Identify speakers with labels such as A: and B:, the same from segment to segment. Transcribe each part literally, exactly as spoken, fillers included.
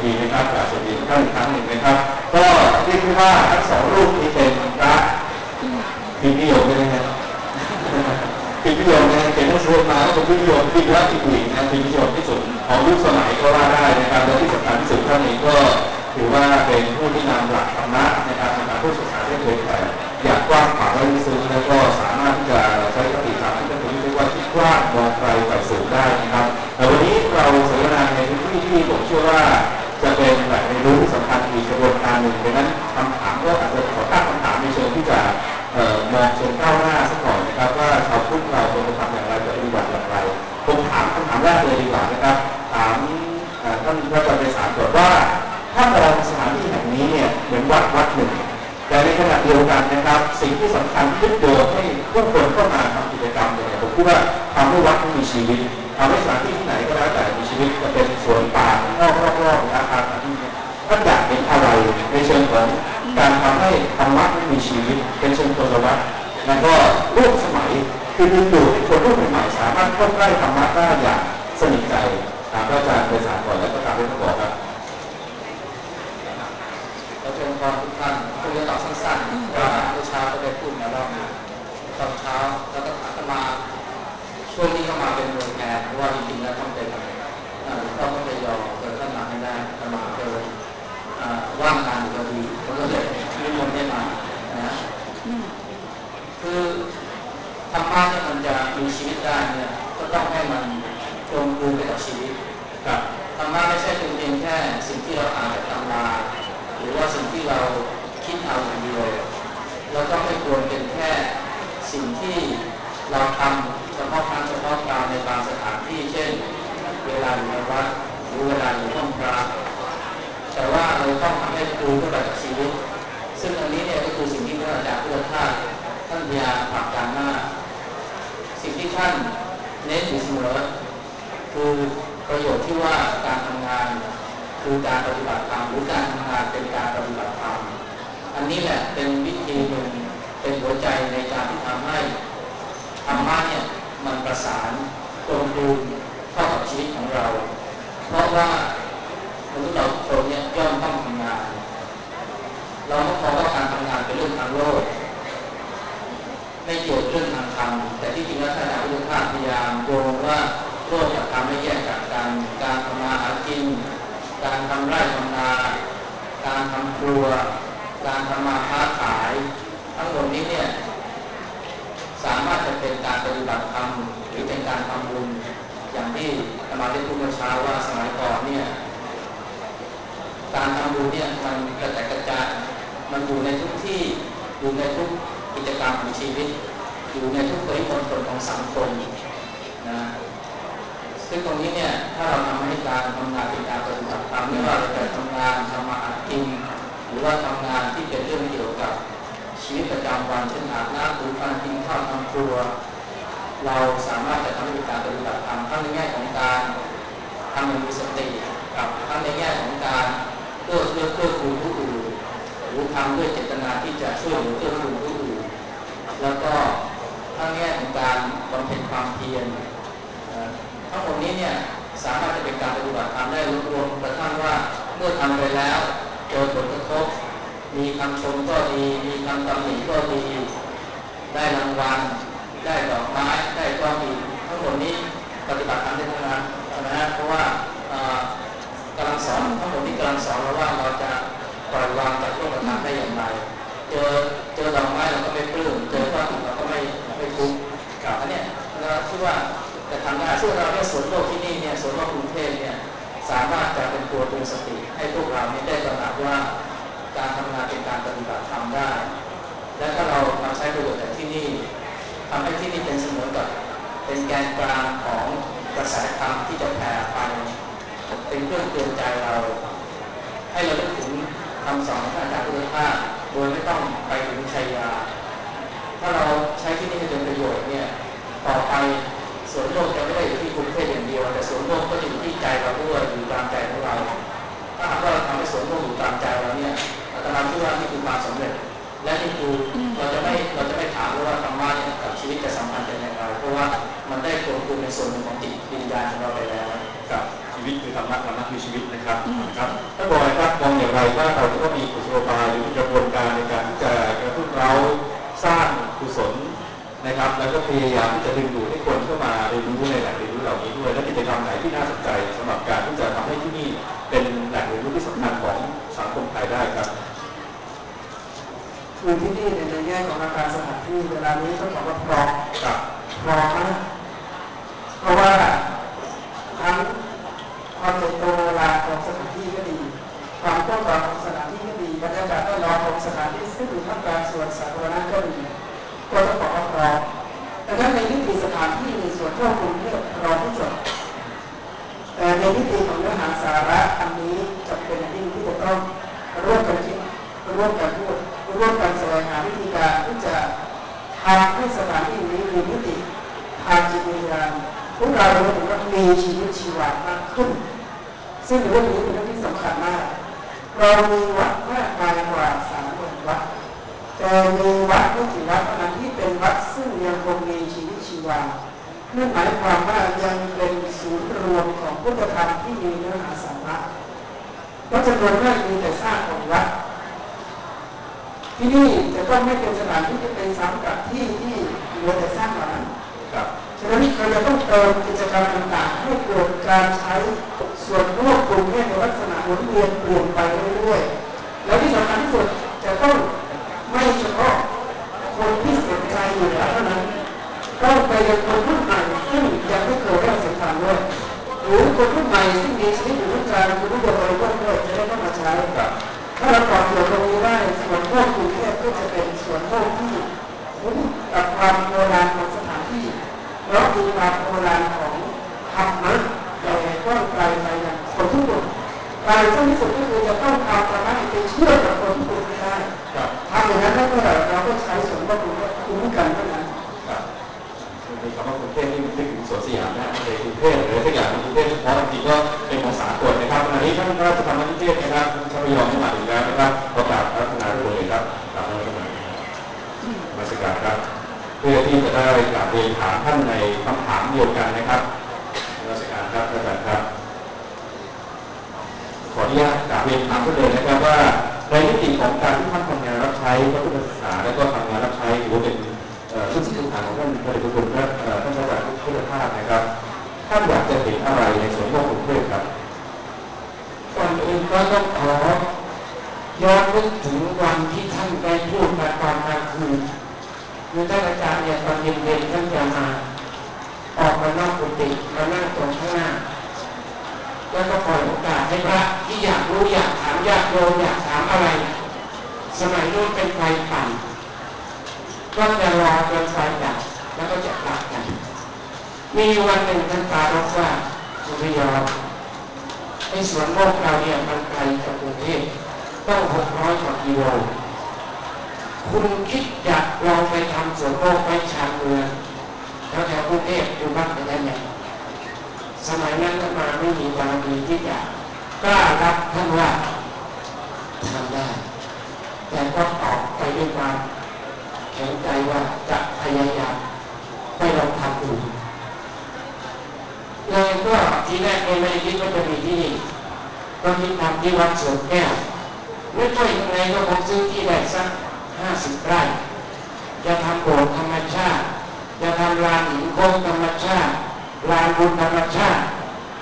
A: ดีนะครับกราบสวัสดีทุกท่านอีกครั้งหนึ่งนะครับก็เรียกว่าทั้งสองรูปนี้เป็นพระพิมพิโยมใช่ไหมครับพิมพิโยมนะเขียนหนังสือมาแล้วเป็นพิมพิโยมที่พระที่ผู้หญิงนะพิมพิโยมที่สุดของยุคสมัยก็ว่าได้นะครับและที่สำคัญที่สุดท่านนี้ก็ถือว่าเป็นผู้ที่นำหลักธรรมะนะครับในการพูดศึกษาได้เผยแผ่อย่างกว้างขวางและลึกซึ้งแล้วก็สามารถที่จะใช้คติธรรมที่เป็นเรียกว่าที่กว้างมองไกลไปสู่ได้นะครับแต่วันนี้เราเสวนาในพื้นที่ที่ผมเชื่อว่าจะเป็นแหล่งเรียนรู้ที่สำคัญอีกกระบวนการหนึ่งดังนั้นคำถามก็อาจจะขอตั้งคำถามในเชิงที่จะมองเชิงก้าวหน้าสักหน่อยนะครับว่าชาวพุทธเราควรจะทำอย่างไรจะปฏิบัติอย่างไรผมถามคำถามแรกเลยดีกว่านะครับถามท่านพระอาจารย์ไพศาลก่อนว่าถ้ามองสถานที่แห่งนี้เนี่ยเหมือนวัดวัดหนึ่งแต่ในขณะเดียวกันนะครับสิ่งที่สำคัญที่เดิมให้ผู้คนเข้ามาทำกิจกรรมเนี่ยผมคิดว่าทำให้วัดมีชีวิตทำให้สถานที่ที่ไหนก็แล้วแต่มีชีวิตจะเป็นสวนป่านอกรอบๆอาคารสถานที่เนี่ยท่านอยากเห็นอะไรในเชิงของการทำให้ธรรมะมีชีวิตเป็นเชิงตัววัดแล้วก็ร่วมสมัยคือดึงดูดให้คนรุ่นใหม่สามารถเข้าใกล้ธรรมะได้อย่างสนิทใจตามพระอาจารย์ไพศาลก่อนแล้วก็ตามที่ท่านบอกครับ
B: เราเชิญพรทุกท่านคุยกันต่อสั้นๆว่าเมื่อเช้าก็ได้พูดมารอบนึงตอนเช้าแล้วก็อาตมาช่วงนี้ก็มาเป็นหน่วยแทนเพราะว่าจริงๆแล้วต้องเป็นหลวงพ่อต้องไปยอมเกิดท่านมาไม่ได้อาตมาเกิดว่างงานอยู่พอดีมันก็เลยนิมนต์ได้มานะคือธรรมะเนี่ยมันจะมีชีวิตได้เนี่ยก็ต้องให้มันตรงดูไปกับชีวิตกับธรรมะไม่ใช่เป็นเพียงแค่สิ่งที่เราอ่านจากตำราหรือว่าสิ่งที่เราคิดเอาอย่างเดียวเราต้องไม่ควรเป็นแค่สิ่งที่เราทำเฉพาะครั้งเฉพาะคราวในบางสถานที่เช่นเวลาอยู่ในวัดหรือเวลาอยู่ห้องพระแต่ว่าเราต้องทำให้ดูเข้าไปกับชีวิตซึ่งอันนี้เนี่ยก็คือสิ่งที่ท่านอาจารย์พุทธทาสท่านพยายามผลักดันหน้าสิ่งที่ท่านเน้นอยู่เสมอคือประโยชน์ที่ว่าการทำงานคือการปฏิบัติธรรมหรือการทำงานเป็นการปฏิบัติธรรมอันนี้แหละเป็นวิธีหนึ่งเป็นหัวใจในการที่ทำให้ธรรมะเนี่ยมันประสานตรงดูเข้ากับชีวิตของเราเพราะว่ามนุษย์เราทุกคนเนี่ยย่อมต้องทำงานเราไม่มองว่าการทำงานเป็นเรื่องทางโลกไม่เกี่ยวกับเรื่องทางธรรมแต่ที่จริงแล้วท่านอาจารย์พุทธทาสพยายามโยงว่าโลกกับธรรมไม่แยกจากกันการทำมาหากินการทำไร่ทำนาการทำครัวการทำมาค้าขายทั้งหมดนี้เนี่ยสามารถจะเป็นการปฏิบัติธรรมหรือเป็นการทำบุญอย่างที่อาตมาได้พูดเมื่อเช้าว่าสมัยก่อนเนี่ยการทำบุญเนี่ยมันกระจายกระจายมันอยู่ในทุกที่อยู่ในทุกกิจกรรมของชีวิตอยู่ในทุกปริมณฑลของสังคมนะซึ่งตรงนี้เนี่ยถ้าเราทำให้การทำงานเป็นการปฏิบัติธรรมไม่ว่าเราจะทำงานทำมาหากินหรือว่าทำงานที่เป็นเรื่องเกี่ยวกับชีวิตประจำวันเช่นอาบน้ำถูฟันกินข้าวทำครัวเราสามารถจะทำให้เป็นการปฏิบัติธรรมทั้งในแง่ของการทำอย่างมีสติกับทั้งในแง่ของการเพื่อเพื่อเพื่อคูณผู้อื่นหรือทำด้วยเจตนาที่จะช่วยเหลือเพื่อคูณผู้อื่นแล้วก็ทั้งแง่ของการบำเพ็ญความเพียรทั้งหมดนี้เนี่ยสามารถจะเป็นการปฏิบัติธรรมได้รวมกระทั่งว่าเมื่อทำไปแล้วเจอผลกระทบมีคำชมก็ดีมีคำตำหนิก็ดีได้รางวัลได้ดอกไม้ได้ความดีทั้งหมดนี้ปฏิบัติธรรมได้ทั้งนั้นใช่ไหมฮะเพราะว่ากำลังสอนทั้งหมดนี้กำลังสอนเราว่าเราจะปล่อยวางจากโลกธรรมได้อย่างไรเจอเจอดอกไม้เราก็ไม่ปลื้มเจอความดีเราก็ไม่ไม่ทุกข์อันนี้เราคิดว่าจะทำได้ซึ่งเราเนี่ยสวนโลกที่นี่เนี่ยสวนโลกกรุงเทพเนี่ยสามารถจะเป็นตัวเตือนสติให้พวกเราเนี่ยได้ตระหนักว่าการทำงานเป็นการปฏิบัติธรรมได้และถ้าเรามาใช้ประโยชน์จากที่นี่ทำให้ที่นี่เป็นเสมือนกับเป็นแกนกลางของกระแสธรรมที่จะแผ่ไปเป็นเครื่องเตือนใจเราให้เราได้ถึงคำสอนของอาจารย์พุทธทาสโดยไม่ต้องไปถึงชัยยาถ้าเราใช้ที่นี่ให้เป็นประโยชน์เนี่ยต่อไปสวนโลกจะไม่ได้อยู่ที่กรุงเทพอย่างเดียวแต่สวนโลกก็จะอยู่ที่ใจเราด้วยอยู่ตามใจของเราถ้าหากว่าเราทำให้สวนโลกอยู่ตามใจเราเนี่ยอาตมาคิดว่านี่คือความสำเร็จและนี่คือเราจะไม่เราจะไม่ถามว่าธรรมะเนี่ยกับชีวิตจะสัมพันธ์กันอย่างไรเพราะว่ามันได้ผลคุณในส่วนหนึ่งของจิตวิญญาณของเราไปแล้ว
A: กับชีวิตคือธรรมะธรรมะคือชีวิตดนะครับครับท่านบอกครับมองอย่างไรว่าเราจะต้องมีกุศโลบายหรือกระบวนการในการที่จะกระตุ้นเราสร้างกุศลนะครับแล้วก็พยายามที่จะดึงดูดให้คนเข้ามาเรียนรู้ในแหล่งเรียนรู้เหล่านี้ด้วยและกิจกรรมไหนที่น่าสนใจสำหรับการที่จะทำให้ที่นี่เป็นแหล่งเรียนรู้ที่สำคัญของสังคมไทยได้ครับ
C: คือที่นี่ในแง่ของอาคารสถานที่เวลานี้ต้องบอกว่าพร้อมกับพร้อมนะเพราะว่าทั้งความเป็นโบราณของสถานที่ก็ดีความต้นตอของสถานที่ก็ดีบรรยากาศแวดล้อมของสถานที่ซึ่งอยู่ท่ามกลางส่วนสาธารณะก็ดีก็ต้องบอกว่าพร้อมดังนั้นในนิติสถานที่ในส่วนทั่วกรุงเทพพร้อมที่สุดแต่ในนิติของเนื้อหาสาระอันนี้จะเป็นอย่างยิ่งที่จะต้องร่วมกันคิดร่วมกันพูดร่วมกันแสวงหาวิธีการที่จะทำให้สถานที่นี้มีมิติทางจิตวิญญาณพวกเราเราถึงว่ามีชีวิตชีวามากขึ้นซึ่งเรื่องนี้เป็นเรื่องที่สำคัญมากเรามีวัดมากมายกว่าสามหมื่นวัดแต่มีวัดไม่กี่วัดเท่านั้นที่เป็นวัดซึ่งยังคงมีชีวิตชีวานั่นหมายความว่ายังเป็นศูนย์รวมของพุทธธรรมที่มีเนื้อหาสาระเพราะจำนวนมากมีแต่สร้างของวัดที่นี่จะต้องไม่เป็นสถานที่ที่เป็นซ้ำกับที่ที่เหลือแต่สร้างเหล่านั้นฉะนั้นเราจะต้องเติมกิจกรรมต่างๆให้เกิดการใช้ส่วนร่วมกลุ่มในลักษณะหมุนเวียนเปลี่ยนไปเรื่อยๆแล้วที่สำคัญที่สุดจะต้องไม่เฉพาะคนที่สนใจอยู่แล้วเท่านั้นต้องไปยังคนรุ่นใหม่ซึ่งยังไม่เคยได้สัมผัสด้วยหรือคนรุ่นใหม่ซึ่งมีชีวิตอยู่ร่วมกันคุณรู้ตัวเองด้วยจะได้เข้ามาใช้ถ้าเราตอบโจทย์ตรงนี้ได้ส่วนพวกกรุงเทพก็จะเป็นส่วนพวกที่คุ้นกับความโบราณของสถานที่เพราะมีความโบราณของธรรมะแต่ก็ไกลไปอย่างคนทุกคนไกลที่สุดก็คือจะต้องทำธรรมะให้เป็นเชื่อกับคนทุกคนไม่ได้ทำอย่างนั้นแล้วเมื่อไหร่เราก็ใช้ส่วนพวกกรุงเทพคุ้มกันเท่านั้น
A: มีคำว่ากรุงเทพที่มันนึกถึงสวนสยามนะในกรุงเทพหรือสักอย่างในกรุงเทพเฉพาะจริงๆก็เป็นภาษากลนะครับวันนี้ท่านพระราชธรรมนิเทศนะครับท่านพยอมมาถึงแล้วนะครับประกาศพัฒนาด้วยเลยครับกราบนมัสการมาสการครับเพื่อที่จะได้กราบเรียนถามท่านในคำถามเดียวกันนะครับมาสการครับอาจารย์ครับขออนุญาตกราบเรียนถามท่านเลยนะครับว่าในมิติของการที่ท่านทำงานรับใช้พระพุทธศาสนาและก็ทำงานรับใช้หรือว่าเป็นซึ่งสิ่งต่างของท่านพระเดชพระคุณท่านท่านพระอาจารย์พุทธทาสนะครับท่านอยากจะเห็นอะไรในส่วนของกรุงเทพครับ
C: ก่อนอื่นก็ต้องขอย้อนนึกถึงวันที่ท่านได้พูดมาตอนกลางคืนคือท่านอาจารย์เนี่ยตอนเย็นๆท่านจะมาออกมานอกกุฏิมานั่งตรงข้างหน้าแล้วก็ปล่อยโอกาสให้พระที่อยากรู้อยากถามอยากโยมอยากถามอะไรสมัยนู้นเป็นไฟปั่นก็จะรอจนไฟดับแล้วก็จะกลับกันมีวันหนึ่งท่านปรารภว่าสุริยนในสวนโมกเราเนี่ยมันไกลจากกรุงเทพต้องหกร้อยกว่ากิโลคุณคิดอยากลองไปทำสวนโมกไปชานเมืองแถวแถวกรุงเทพอยู่บ้านได้ไหมสมัยนั้นมาไม่มีบารมีที่จะกล้ารับท่านว่าทำได้แต่ก็ตอบไปด้วยความแข็งใจว่าจะพยายามไปลองทำดูเลยก็ทีแรกไม่ได้คิดว่าจะมีที่นี่ก็คิดทำที่วัดสวนแก้วไม่ค่อยยังไงก็คงซื้อที่ได้สักห้าสิบไร่จะทำโบสถ์ธรรมชาติจะทำลานหินโค้งธรรมชาติลานบุญธรรมชาติ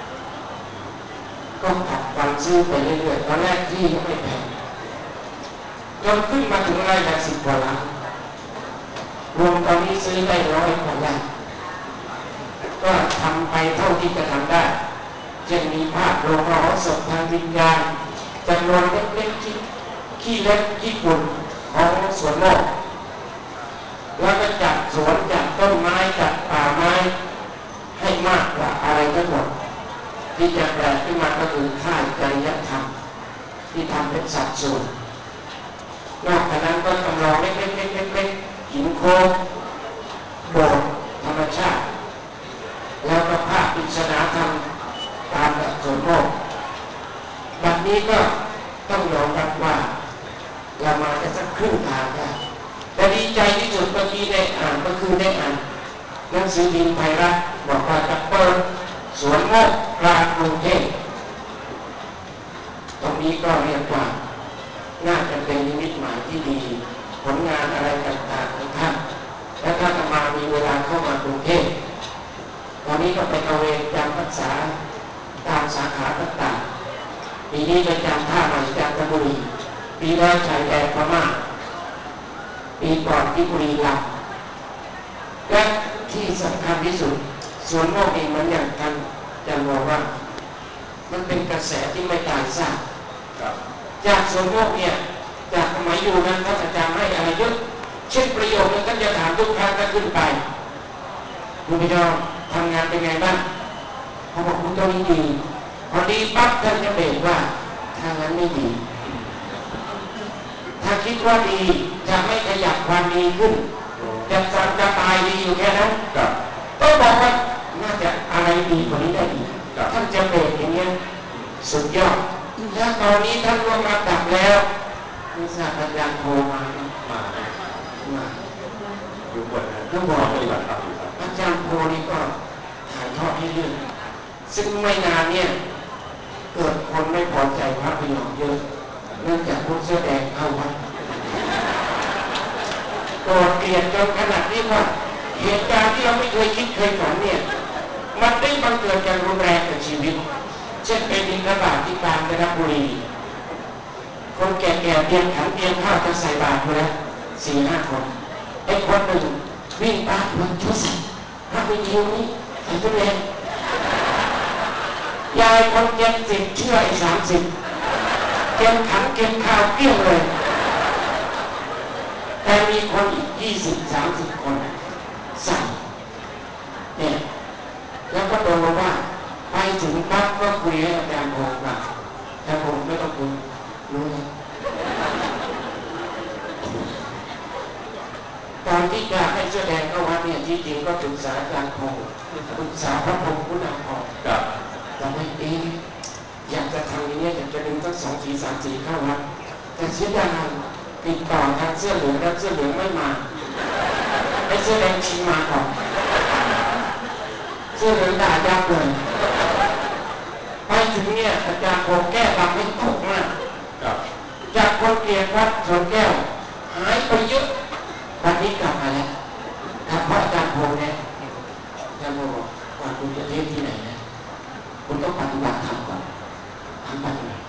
C: ก็ผัดวันซื้อไปเรื่อยๆตอนแรกที่ไม่แพงจนขึ้นมาถึงไร่ละสิบกว่าล้านรวมตอนนี้ซื้อได้ร้อยกว่าล้านก็ทำไปเท่าที่จะทำได้จะมีภาพโรงหล่อศพทางวิญญาณจำนวนเล็กๆที่ขี้เล็กขี้ฝุ่นของสวนโลกแล้วก็จัดสวนจัดต้นไม้จัดป่าไม้ให้มากกว่าอะไรทั้งหมดที่จะแปลขึ้นมาก็คือค่ายจริยธรรมที่ทำเป็นสัดส่วนนอกจากนั้นก็จำลองเล็กๆๆๆหินโค้งโบสถ์ธรรมชาติแล้วก็ภาพปริศนาธรรมตามแบบสวนโลกแบบนี้ก็ต้องยอมรับว่าเรามาจะสักครึ่งทางได้แต่ดีใจที่สุดเมื่อกี้ได้อ่านก็คือได้อ่านหนังสือพิมพ์ไทยรัฐบอกว่าจะเปิดสวนโมกกลางกรุงเทพ
D: ตรงนี้ก็เรียกว่าน่าจะเป็นนิมิตหมายที่ดีผลงานอะไรต่างๆของท่านและถ้าอาตมามีเวลาเข้ามากรุงเทพตอนนี้ก็ไปตระเวนจำพรรษาตามสาขาต่างๆปีนี้ไปจำท่าใหม่จันทบุรีปีแล้วชายแดนพม่าปีก่อนที่บุรีรัมย์และที่สำคัญที่สุดสวนโมกเองมันอย่างกันจะบอกว่ามันเป็นกระแสที่ไม่ตายซากจากสวนโมกเนี่ยจากสมัยอยู่นั้นท่านอาจารย์ให้อะไรเยอะเช่นประโยคนึงท่านจะถามทุกครั้งถ้าขึ้นไปคุณพี่น้องทำงานเป็นไงบ้างเขาบอกคุณตอนนี้ดีพอดีปั๊บท่านจะเบรกว่าถ้างั้นไม่ดีถ้าคิดว่าดีจะไม่ขยับความดีขึ้นจะจะจะตายดีอยู่แค่นั้นต้องบอกว่าน่าจะอะไรดีกว่านี้ได้อีกท่านจะเบรกอย่างเงี้ยสุดยอดและตอนนี้ท่านร่วมมาดับแล้วไม่ทราบอาจารย์โทรมามามาอยู่บนผู้บอกปฏิบัติธรรมอยู่ครับอาจารย์โทรนี่ก็ถ่ายทอดให้เรื่องซึ่งไม่นานเนี่ยเกิดคนไม่พอใจพระพยอมเยอะเนื่องจากพวกเสื้อแดงเข้าวัดโกรธเกลียดจนขนาดที่ว่าเหตุการณ์ที่เราไม่เคยคิดเคยฝันเนี่ยมันได้บังเกิดอย่างรุนแรงกับชีวิตเช่นเป็นบิณฑบาตที่กาญจนบุรีคนแก่ๆเตรียมขันเตรียมข้าวจะใส่บาตรอยู่แล้วสี่ห้าคนไอ้คนหนึ่งวิ่งตามมันชุดใส่พระวิญญาณนี้ใส่ตัวเองยายคนเจ็ดสิบเชื่อไอ้สามสิบเก็บขันเก็บข้าวเกลี้ยงเลยแต่มีคนอีกยี่สิบสามสิบคนใส่เนี่ยแล้วก็โดนว่าไปถึงปั๊บก็คุยให้อาจารย์พงศ์ว่าอาจารย์พงศ์ไม่ต้องคุยรู้ไหมตอนที่จะให้เสื้อแดงเข้าวัดเนี่ยที่จริงก็ปรึกษาอาจารย์พงศ์ปรึกษาพระพงศ์คุณาภรณ์กับแต่ไม่เองอยากจะทำอย่างนี้อยากจะดึงทั้งสองสีสามสีเข้าวัดแต่เสียดายติดต่อทางเสื้อเหลืองแล้วเสื้อเหลืองไม่มาไอ้เสื้อแดงชิงมาก่อนเสื้อเหลืองด่ายับเลยไปถึงเนี่ยอาจารย์พงศ์แก้บางไม่ตกมากจากคนเกลียดวัดสวนแก้วหายไปเยอะวันนี้กลับมาแล้วถ้าพ่ออาจารย์พงศ์เนี่ยอาจารย์พงศ์บอกว่าคุณจะเทศที่ไหนนะคุณต้องปฏิบัติธรรมก่อนทำแบบไหน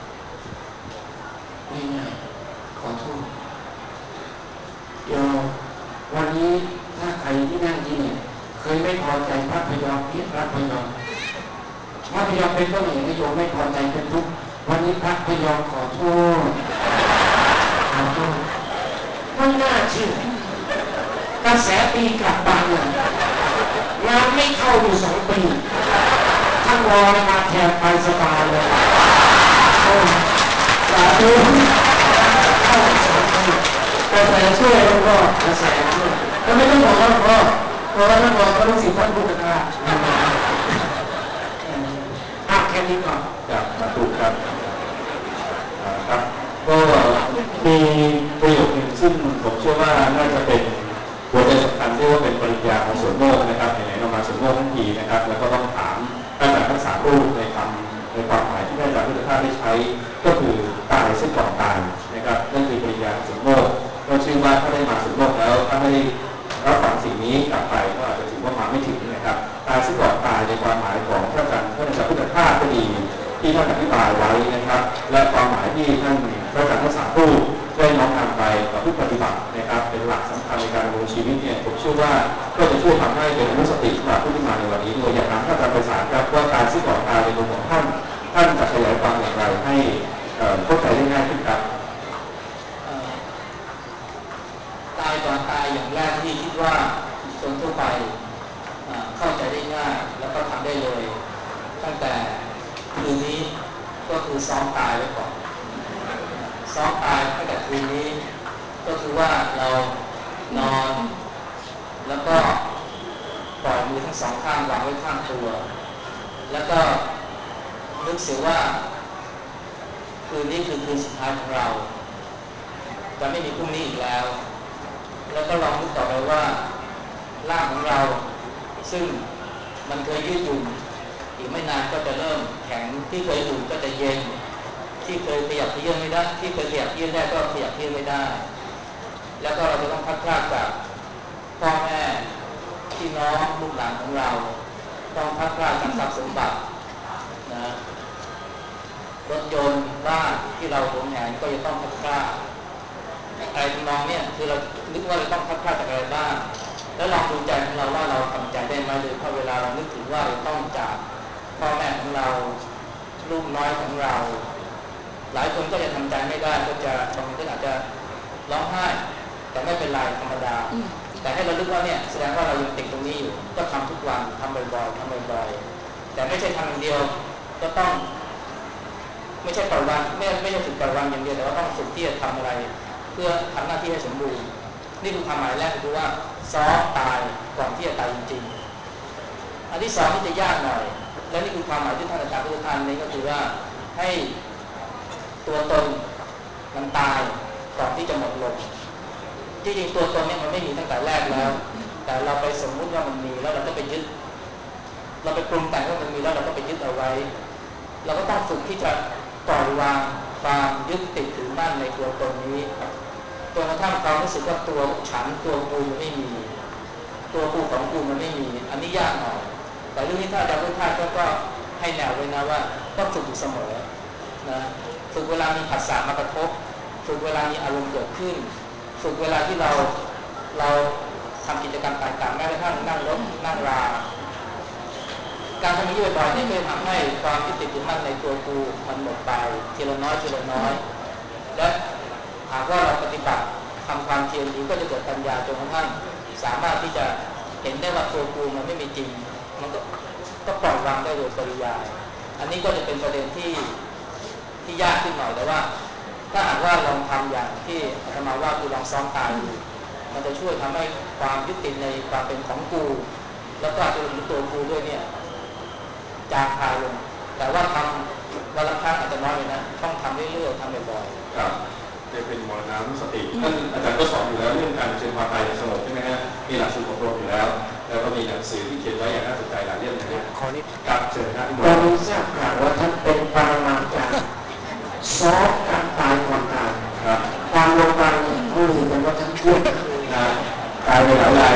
D: ง่ายๆขอโทษโยมวันนี้ถ้าใครที่นั่งที่นี่เคยไม่พอใจพระพยอมเพียรพระพยอมพระพยอมเป็นต้นเหตุให้โยมไม่พอใจเป็นทุกข์วันนี้พระพยอมขอโทษขอโทษไม่น่าเชื่อกระแสตีกลับบ้านเลยงานไม่เข้าอยู่สองปีท่านรอมาแทนไปสบายเลยสาธุกระแสช่วยหลวงพ่อกระแสช่วยก็ไม่ต้องบอกหลวงพ่อเพราะว่าท่านบอกว่าลูกศิษย์ท่านพูดกันได้อ่ะแค่นี้ก่อนครับมาถูกครับครับก็มีประโยคหนึ่งซึ่งผมเชื่อว่าน่าจะเป็นหัวใจสำคัญที่ว่าเป็นปริญญาของสวนโมกนะครับไหนๆเรามาสวนโมกทั้งทีนะครับแล้วก็ต้องถามอาจารย์ทั้งสามรูปในคำในความหมายที่อาจารย์พุทธทาสได้ใช้ก็คือตายซึ่งก่อนตายนะครับนั่นคือปริญญาสวนโมกก็ชื่อว่าถ้าได้มาสวนโมกแล้วถ้าไม่ได้รับฟังสิ่งนี้กลับไปก็อาจจะถือว่ามาไม่ถึงนะครับตายซึ่งก่อนตายในความหมายของพระอาจารย์ท่านอาจารย์พุทธทาสก็ดีที่ท่านอธิบายไว้นะครับและความหมายที่ท่านพระอาจารย์ทั้งสามรูปได้น้อมนำไปประพฤติปฏิบัตินะครับเป็นหลักสำคัญในการดำรงชีวิตเนี่ยผมเชื่อว่าก็จะช่วยทำให้เป็นอนุสติสำหรับผู้ที่มาในวันนี้ด้วยอยากถามท่านอาจารย์ไพศาลครับว่าการซึ่งก่อนตายในมุมของท่านท่านจะขยายความอย่างไรให้เข้าใจได้ง่ายขึ้นครับ
B: ตายก่อนตายอย่างแรกที่คิดว่าคนทั่วไปเข้าใจได้ง่ายแล้วก็ทำได้เลยตั้งแต่คืนนี้ก็คือซ้อมตายไว้ก่อนซ้อมตายตั้งแต่คืนนี้ก็คือว่าเรานอนแล้วก็ปล่อยมือทั้งสองข้างวางไว้ข้างตัวแล้วก็นึกเสียว่าคืนนี้คือคืนสุดท้ายของเราจะไม่มีพรุ่งนี้อีกแล้วแล้วก็ลองนึกต่อไปว่าร่างของเราซึ่งมันเคยยืดหยุ่นอีกไม่นานก็จะเริ่มแข็งที่เคยอุ่นก็จะเย็นที่เคยขยับเขยื้อนไม่ได้ที่เคยขยับเขยื้อนได้ก็ขยับเขยื้อนไม่ได้แล้วก็เราจะต้องพัดพลาดจากพ่อแม่พี่น้องลูกหลานของเราต้องพัดพลาดจากทรัพย์สมบัตินะรถยนต์บ้านที่เราหวงแหนก็จะต้องพัดพลาดอะไรทำนองเนี่ยคือเรานึกว่าเราต้องพัดพลาดจากอะไรบ้างแล้วลองดูใจของเราว่าเราทำใจได้ไหมโดยเพราะเวลาเรานึกถึงว่าเราต้องจากพ่อแม่ของเราลูกน้อยของเราหลายคนก็จะทำใจไม่ได้ก็จะบางคนก็อาจจะร้องไห้แต่ไม่เป็นไรธรรมดาแต่ให้เราลึกว่าเนี่ยแสดงว่าเรายังติดตรงนี้อยู่ก็ทำทุกวันทำบ่อยๆทำบ่อยๆแต่ไม่ใช่ทำอย่างเดียวก็ต้องไม่ใช่ต่อวันไม่ไม่ใช่ฝึกต่อวันอย่างเดียวแต่ว่าต้องฝึกที่จะทำอะไรเพื่อทำหน้าที่ให้สมบูรณ์นี่คือความหมายแรกคือว่าซ้อมตายก่อนที่จะตายจริงๆอันที่สองที่จะยากหน่อยและนี่คือความหมายที่ท่านอาจารย์พุทธทาสนี้ก็คือว่าให้ตัวตนมันตายก่อนที่จะหมดลมที่จริงตัวตนเนี่ยมันไม่มีตั้งแต่แรกแล้วแต่เราไปสมมุติว่ามันมีแล้วเราก็ไปยึดเราไปปรุงแต่งว่ามันมีแล้วเราก็ไปยึดเอาไว้เราก็ต้องฝึกที่จะปล่อยวางความยึดติดถือมั่นในตัวตนนี้จนกระทั่งความรู้สึกว่าตัวฉันตัวกูมันไม่มีตัวกูของกูมันไม่มีอันนี้ยากหน่อยแต่เรื่องนี้ถ้าอาจารย์พุทธทาสก็ให้แนวไว้นะว่าต้องฝึกอยู่เสมอนะฝึกเวลามีผัสสะมากระทบฝึกเวลามีอารมณ์เกิดขึ้นฝึกเวลาที่เราเราทำกิจกรรมต่างๆแม้กระทั่งนั่งรถนั่งราการทำนี้บ่อยๆนี่ก็ทำให้ความยึดติดถือมั่นในตัวกูมันหมดไปทีละน้อยทีละน้อยและหากว่าเราปฏิบัติทำความเพียรนี้ก็จะเกิดปัญญาจนกระทั่งสามารถที่จะเห็นได้ว่าตัวกูมันไม่มีจริงมันก็ก็ปล่อยวางได้โดยปริยายอันนี้ก็จะเป็นประเด็นที่ที่ยากขึ้นหน่อยแต่ว่าถ้าหากว่าลองทำอย่างที่อาตมาว่าคือลองซ้อมตายดูมันจะช่วยทำให้ความยึดติดในความเป็นของกูแล้วก็อาจจะรู้ตัวกูด้วยเนี่ยจางคลายลงแต่ว่าทำวันละครั้งอาจจะน้อยเลยนะต้องทำเรื่อยๆทำบ่อยๆ
D: ครับจะเป็นมรณะสติท่านอาจารย์ก็สอนอยู่แล้วเรื่องการเจริญความตายสงบใช่ไหมฮะมีหลักสูตรอบรมอยู่แล้วแล้วก็มีหนังสือที่เขียนไว้อย่างน่าสนใจหลายเรื่องนะขอนิดกับเชิญนะที่
C: ตอนนี้ทราบข่าวว่าท่านเป็นปรมาจารย์ซ้อมการตายก่อนตายความลงมาเขาลือกันว่าท่านช่วย
D: นะตายไปหลายราย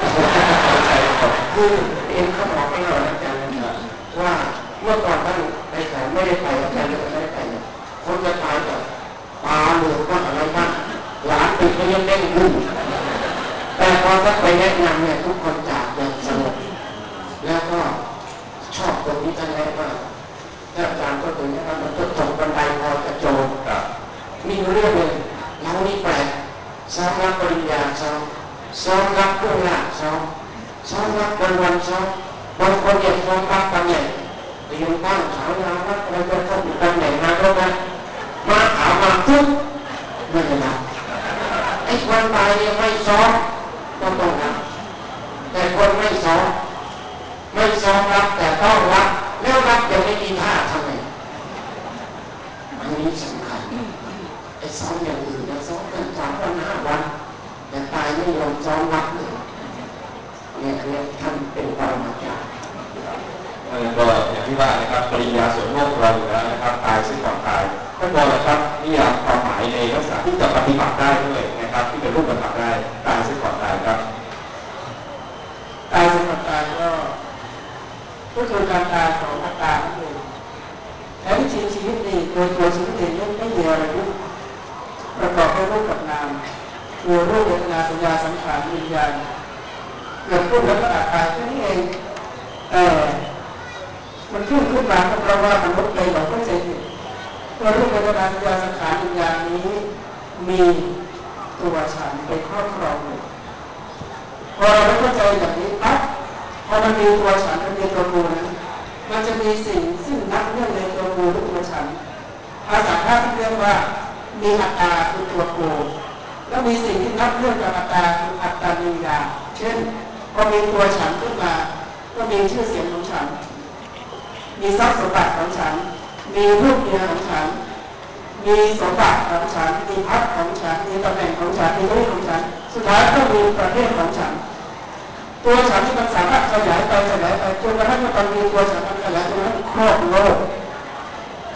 C: คือเองเขาบอกให้เราอาจารย์ว่าเมื่อก่อนท่านไปแสนไม่ได้ไปอาจารย์ไม่ได้ไปคนจะตายแบบตาเหลือกบ้างอะไรบ้างหลานติดก็ยังเด้งขึ้นแต่พอท่านไปแนะนำเนี่ยทุกคนจากอย่างสงบแล้วก็ชอบตรงนี้ท่านแนะว่าท่านอาจารย์ก็ตรงนี้ว่ามันก็ตกบันไดพอกระโจนมีเรื่องหนึ่งเรานี่แปลกซ้อมรับปริญญาซ้อมซ้อมรับเรื่องหลักซ้อมซ้อมรับวันวันซ้อมบางคนอยากซ้อมรับตำแหน่งเรียนตั้งฉายาวัดอะไรก็ต้องตำแหน่งมาแล้วนะมาถามมาปุ๊บไม่ได้รับไอ้คนตายยังไม่ซ้อมก็ต้องรับแต่คนไม่ซ้อมไม่ซ้อมรับแต่ต้องรับแล้วรับยังไม่มีท่าทำไงอันนี้สำคัญไอ้ซ้อมอย่างอื่นนะซ้อมกันสามวันห้าวันแต่ตายไม่ยอมซ้อมรับเลยเนี่ยเนี่ยท่านเป็นปรมาจารย์
D: ก็อย่างที่ว่านะครับปริญญาส่วนโลกเราอยู่แล้วนะครับตายซึ่งก่อนตายก็พอแล้วครับนิยามความหมายในลักษณะที่จะปฏิบัติได้ด้วยนะครับที่เป็นรูปธรรมได้ตายซึ่งก่อนตายครับ
C: ตายซึ่งก่อนตายก็ก็คือการตายของอัตตานั่นเองแล้ววิถีชีวิตนี้โดยตัวชีวิตเองไม่มีอะไรประกอบด้วยรูปกับนามคือรูปเวทนาสัญญาสังขารวิญญาณเกิดขึ้นแล้วก็ดับไปแค่นี้เองแต่มันขึ้นขึ้นมาก็เพราะว่ามนุษย์เลยหลงเข้าใจผิดว่ารูปเวทนาสัญญาสังขารวิญญาณนี้มีตัวฉันไปครอบครองอยู่พอเราเข้าใจแบบนี้ปั๊บพอมันมีตัวฉันมันมีตัวกูนั้นมันจะมีสิ่งซึ่งนับเนื่องในตัวกูหรือตัวฉันภาษาพระเรียกว่ามีอัตตาคือตัวกูแล้วมีสิ่งที่นับเนื่องกับอัตตาคืออัตตานิยาเช่นพอมีตัวฉันขึ้นมาก็มีชื่อเสียงของฉันมีทรัพย์สมบัติของฉันมีรูปเมียของฉันมีสมบัติของฉันมีพักของฉันมีตำแหน่งของฉันมีรูปของฉันสุดท้ายก็มีประเภทของฉันตัวฉันที่มันสามารถขยายไปขยายไปจนกระทั่งมันมีตัวฉันมันขยายจนกระทั่งครอบโลก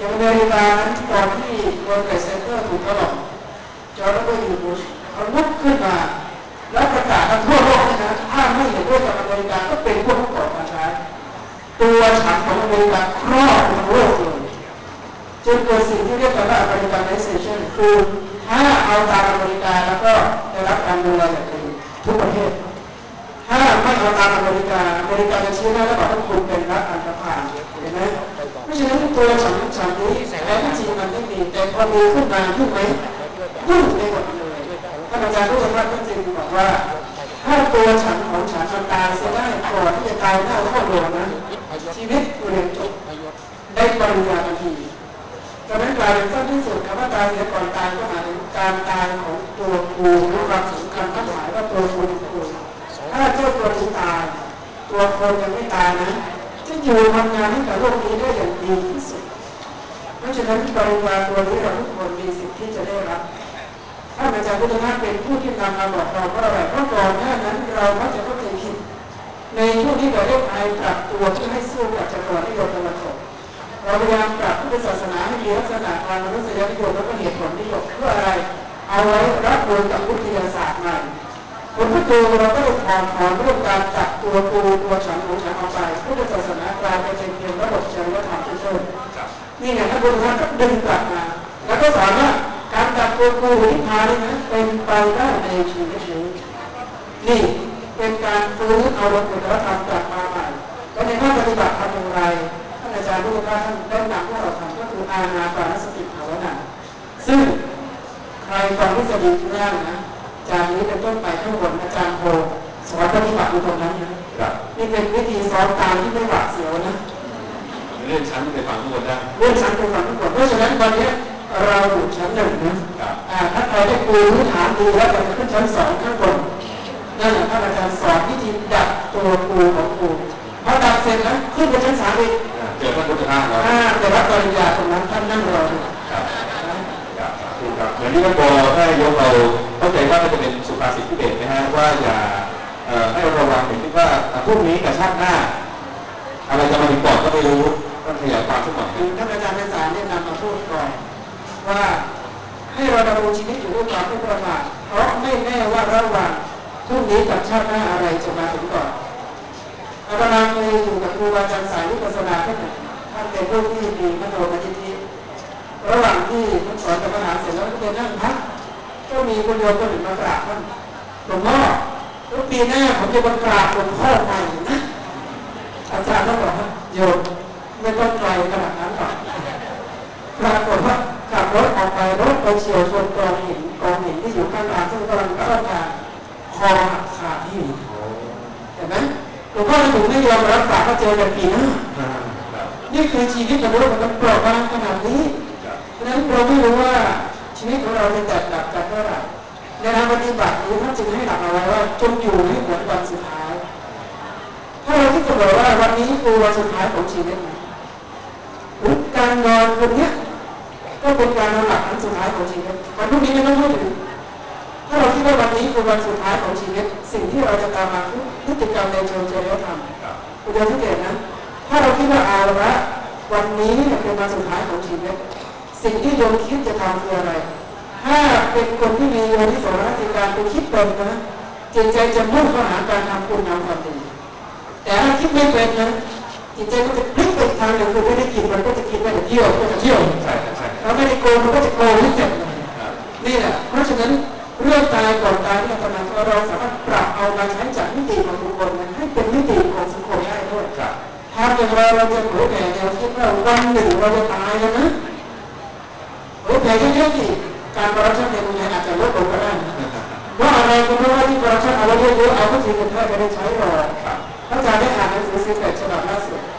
C: อย่างอเมริกานั้นตอนที่เวิลด์เทรดเซ็นเตอร์ถูกถล่มจอร์จ ดับเบิลยู บุชเขาลุกขึ้นมาแล้วประกาศทั่วโลกนะถ้าไม่เห็นด้วยกับอเมริกาก็เป็นพวกผู้ก่อการร้ายตัวฉันของอเมริกาครอบทั้งโลกเลยจนเกิดสิ่งที่เรียกกันว่าอเมริกันไนเซชันคือถ้าเอาตามอเมริกาแล้วก็ได้รับการดูแลอย่างดีทุกประเทศถ้าไม่เอาตามอเมริกาอเมริกาจะชี้หน้าแล้วบอกว่าคุณเป็นรัฐอันตรพาลเห็นไหมเพราะฉะนั้นตัวฉันฉันนี้แท้จริงมันไม่มีแต่พอมีขึ้นมายุ่งไหมยุ่งไปหมดเลยท่านอาจารย์รู้ไหมว่าท่านจริงบอกว่าถ้าตัวฉันของฉันมันตายเสียได้ก่อนที่จะตายหน้าโลกโลกนะชีวิตเรียนจบได้ปริญญาทันทีดังนั้นกลายเป็นสั้นที่สุดคำว่าตายเสียก่อนตายก็หมายถึงการตายของตัวครูหรือความสำคัญทั้งหลายว่าตัวครูเป็นครูถ้าเจ้าตัวนี้ตายตัวคนยังไม่ตายนะจะอยู่ทำงานให้กับโลกนี้ได้อย่างดีที่สุดเพราะฉะนั้นปริญญาตัวนี้เราทุกคนมีสิทธิ์ที่จะได้รับท่านอาจารย์พุทธทาสเป็นผู้ที่นำมาบอกเราเพราะอะไรเพราะก่อนหน้านั้นเรามักจะเข้าใจผิดในช่วงที่ประเทศไทยปรับตัวเพื่อให้สู้กับจักรวรรดินิยมตะวันตกเราพยายามปรับพุทธศาสนาให้มีลักษณะทางมนุษยนิยมและก็เหตุผลนิยมเพื่ออะไรเอาไว้รับมือกับวิทยาศาสตร์ใหม่ผลก็คือเราก็ได้ถอนถอนเรื่องการจับตัวกูตัวฉันของฉันออกไปพุทธศาสนากลายเป็นเพียงระบบจริยธรรมที่เชิญนี่ไงท่านพุทธทาสก็ดึงกลับมาแล้วก็สอนว่าการจับตัวกูหรือนิพพานนี่นะเป็นไปได้ในชีวิตนี้นี่เป็นการฟื้นเอาระบบจริยธรรมกลับมาใหม่แล้วในภาคปฏิบัติทำอย่างไรท่านอาจารย์พุทธทาสท่านได้นำพวกเราทำก็คืออานาปานสติภาวนาซึ่งใครฟังทฤษฎีที่แรกนะจากนี้เป็นต้นไปข้างบนอาจารย์โพสอนปฏิบัติอยู่ตรงนั้นนะนี่เป็นวิธีสอนตามที่ไม่หวาดเสียวนะ
A: เรื่องชั้นไปฝั่งข้างบนได้
C: เรื่องชั้นไปฝั่งข้างบนเพราะฉะนั้นวันนี้เราอยู่ชั้นหนึ่งนะถ้าใครได้ปูพื้นฐานดีแล้วเราจะขึ้นชั้นสองข้างบนนั่นแหละท่านอาจารย์สอนวิธีดับตัวปูของปูพอดับเสร็จแล้วขึ้นไปชั้นสามอีก
A: เจอท่านพุทธทาสแล้ว
C: แต่รับปริญญาตรงนั้นท่านนั่งรออยู่
A: ครับเหมือนที่ท่านบอกให้ยกเราเข้าใจว่ามันจะเป็นสุภาษิตที่เด็ดนะฮะว่าอย่าให้เราระวังอย่างที่ว่าพรุ่งนี้กับชาติหน้าอะไรจะมาถึงก่อนก็ไม่รู้ต้องขยายความขึ้นมา
C: คือท่านอาจารย์ไพศาลเนี่ยนำมาพูดก่อนว่าให้เราดำรงชีวิตอยู่ด้วยความไม่ประมาทเพราะไม่แน่ว่าระหว่างพรุ่งนี้กับชาติหน้าอะไรจะมาถึงก่อนอาตมาเคยอยู่กับครูอาจารย์สายวิปัสสนาท่านหนึ่งท่านเป็นผู้ที่มีมโนมยิทธิระหว่างที่ท่านสอนกรรมฐานเสร็จแล้วก็ไปนั่งพักก็มีคนโยมคนหนึ่งมากราบท่านหลวงพ่อแล้วปีหน้าผมจะมากราบหลวงพ่อใหม่นะอาจารย์ต้องบอกว่าโยมไม่ต้องไกลขนาดนั้นหรอกปรากฏว่าขับรถออกไปรถไปเฉียวชนกองหินกองหินที่อยู่ข้างทางซึ่งกำลังเข้าทางคอหักขาดที่อยู่เห็นไหมหลวงพ่อถึงไม่ยอมรับฝากก็เจอกันปีหน้านี่คือชีวิตของเรามันเปราะบางขนาดนี้ดังนั้นเราไม่รู้ว่าชีวิตของเราจะแตกต่างกันเท่าไหร่ในทางปฏิบัตินี้ท่านจึงให้หลักเอาไว้ว่าจงอยู่ให้เหมือนวันสุดท้ายถ้าเราคิดจะบอกว่าวันนี้คือวันสุดท้ายของชีวิตหรือการนอนวันนี้ก็เป็นการนอนหลับครั้งสุดท้ายของชีวิตวันพรุ่งนี้ไม่ต้องพูดถึงถ้าเราคิดว่าวันนี้คือวันสุดท้ายของชีวิตสิ่งที่เราจะตามมาคือพฤติกรรมในเชิงจริยธรรมคุณจะสังเกตนะถ้าเราคิดว่าเอาละวันนี้เป็นวันสุดท้ายของชีวิตสิ่งที่โยมคิดจะทำคืออะไรถ้าเป็นคนที่มีโยนิโสมนสิการไปคิดเป็นนะจิตใจจะมุ่งเข้าหาการทำคุณงามความดีแต่ถ้าคิดไม่เป็นนะจิตใจก็จะพลิกไปทางหนึ่งคือไม่ได้กินมันก็จะกินไม่ได้เที่ยวก็จะเที่ยวเราไม่ได้โกงมันก็จะโกงที่เจ็บนี่แหละเพราะฉะนั้นเรื่องตายก่อนตายที่อาตมาเราสามารถปรับเอามาใช้จากมิติของบุคคลนั้นให้เป็นมิติของสังคมได้ด้วยทำอย่างไรเราจะเผยแผ่แนวคิดว่าวันหนึ่งเราจะตายแล้วนะเผยแผ่เยอะๆสิการคอร์รัปชันในเมืองไทยอาจจะลดลงก็ได้ว่าอะไรก็เพราะว่าที่คอร์รัปชันเอาไว้เยอะๆเอาก็จริงกันแท้ไม่ได้ใช้หรอกถ้าอาจารย์ได้อ่านหนังสือซีเฟตฉบับล่าสุด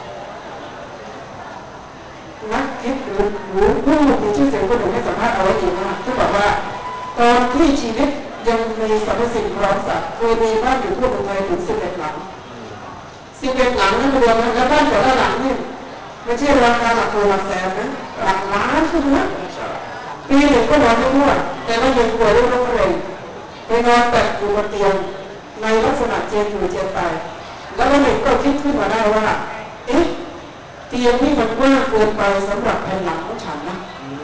C: นักคิดหรือหรือผู้มีชื่อเสียงคนหนึ่งให้สัมภาษณ์เอาไว้ดีมากที่บอกว่าตอนที่ชีวิตยังมีสรรพสิ่งพร้อมสัตว์เคยมีบ้านอยู่ทั่วเมืองไทยถึงสิบเอ็ดหลังสิบเอ็ดหลังนั่นรวมแล้วบ้านแต่ละหลังนี่ไม่ใช่ราคาหลักหมื่นหลักแสนนะหลักล้านขึ้นนะปีหนึ่งก็นอนไม่ทั่วแต่ละเดือนป่วยด้วยโรคมะเร็งไปนอนแบบอยู่บนเตียงในลักษณะเจียนอยู่เจียนไปแล้ววันหนึ่งก็คิดขึ้นมาได้ว่าเอ๊ะเตียงนี่มันกว้างเกินไปสำหรับแผ่นหลังของฉันนะ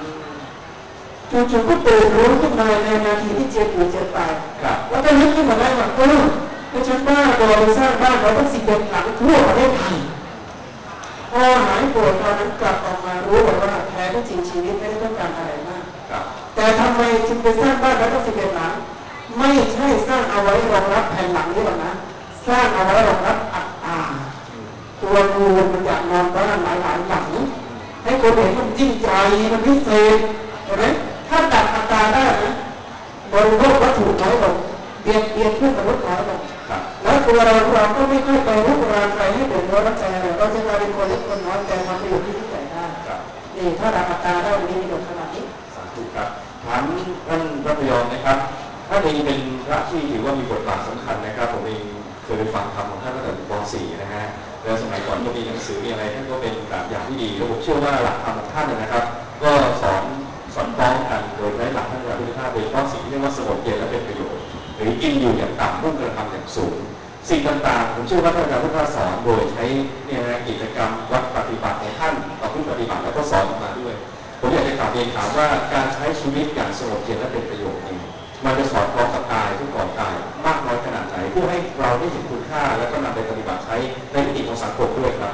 C: จู่ๆก็ตื่นรู้ขึ้นมาในนาทีที่เจ็บอยู่เจ็บไปแล้วก็นึกขึ้นมาได้ว่าเออแล้วฉันบ้าบอไปสร้างบ้านเราตั้งสิบเอ็ดหลังทั่วประเทศไทยพอหายป่วยตอนนั้นกลับออกมารู้เลยว่าแท้ที่จริงชีวิตไม่ได้ต้องการอะไรมากแต่ทำไมจึงไปสร้างบ้านแล้วตั้งสิบเอ็ดหลังไม่ใช่สร้างเอาไว้รองรับแผ่นหลังนี้หรอกนะสร้างเอาไว้รองรับอัตตาตัวกูมันอยากนอนบ้านหลายหลายหลังให้คนเห็นมันยิ่งใจมันพิเศษเห็นไหมถ้าดับอัตตาได้นะบริโภควัตถุน้อยลงเบียดเบียนเพื่อนมนุษย์น้อยลงแล้วตัวเราเราก็ไม่ค่อยไปรุกรานใครให้เดือดร้อนรับใจอะไรเราจะกลายเป็นคนเล็กคนน้อยแต่ทำประโยชน์ที่ยิ่งใหญ่ได้นี่ถ้าดับอัตตาได้มีประโยชน์ขนาดนี้
D: สาธุครับถามท่านพระพยอมนะครับท่านเองเป็นพระที่ถือว่ามีบทบาทสำคัญนะครับผมเองเคยไปฟังธรรมของท่านตั้งแต่ป .สี่ นะฮะแล้วสมัยก่อนก็มีหนังสือมีอะไรท่านก็เป็นแบบอย่างที่ดีแล้วผมเชื่อว่าหลักธรรมของท่านนะครับก็สอนสอนคล้องกันโดยใช้หลักท่านพระพุทธเจ้าโดยเฉพาะสิ่งที่เรียกว่าสงบเย็นและเป็นประโยชน์หรือกินอยู่อย่างต่ำมุ่งกระทำอย่างสูงสิ่งต่างๆผมเชื่อว่าท่านพระพุทธเจ้าสอนโดยใช้เนี่ยนะกิจกรรมวัดปฏิบัติของท่านต่อผู้ปฏิบัติแล้วก็สอนออกมาด้วยผมอยากจะกล่าวเรียนถามว่าการใช้ชีวิตอย่างสงบเย็นและเป็นประโยชน์นี้มันจะสอนคล้องกับกายทุกก่อนกายมากน้อยขนาดไหนเพื่อให้เราได้เห็นคุณค่าและก็นำไปปฏิบัติใช้ในมิติของสังคมด้วยครับ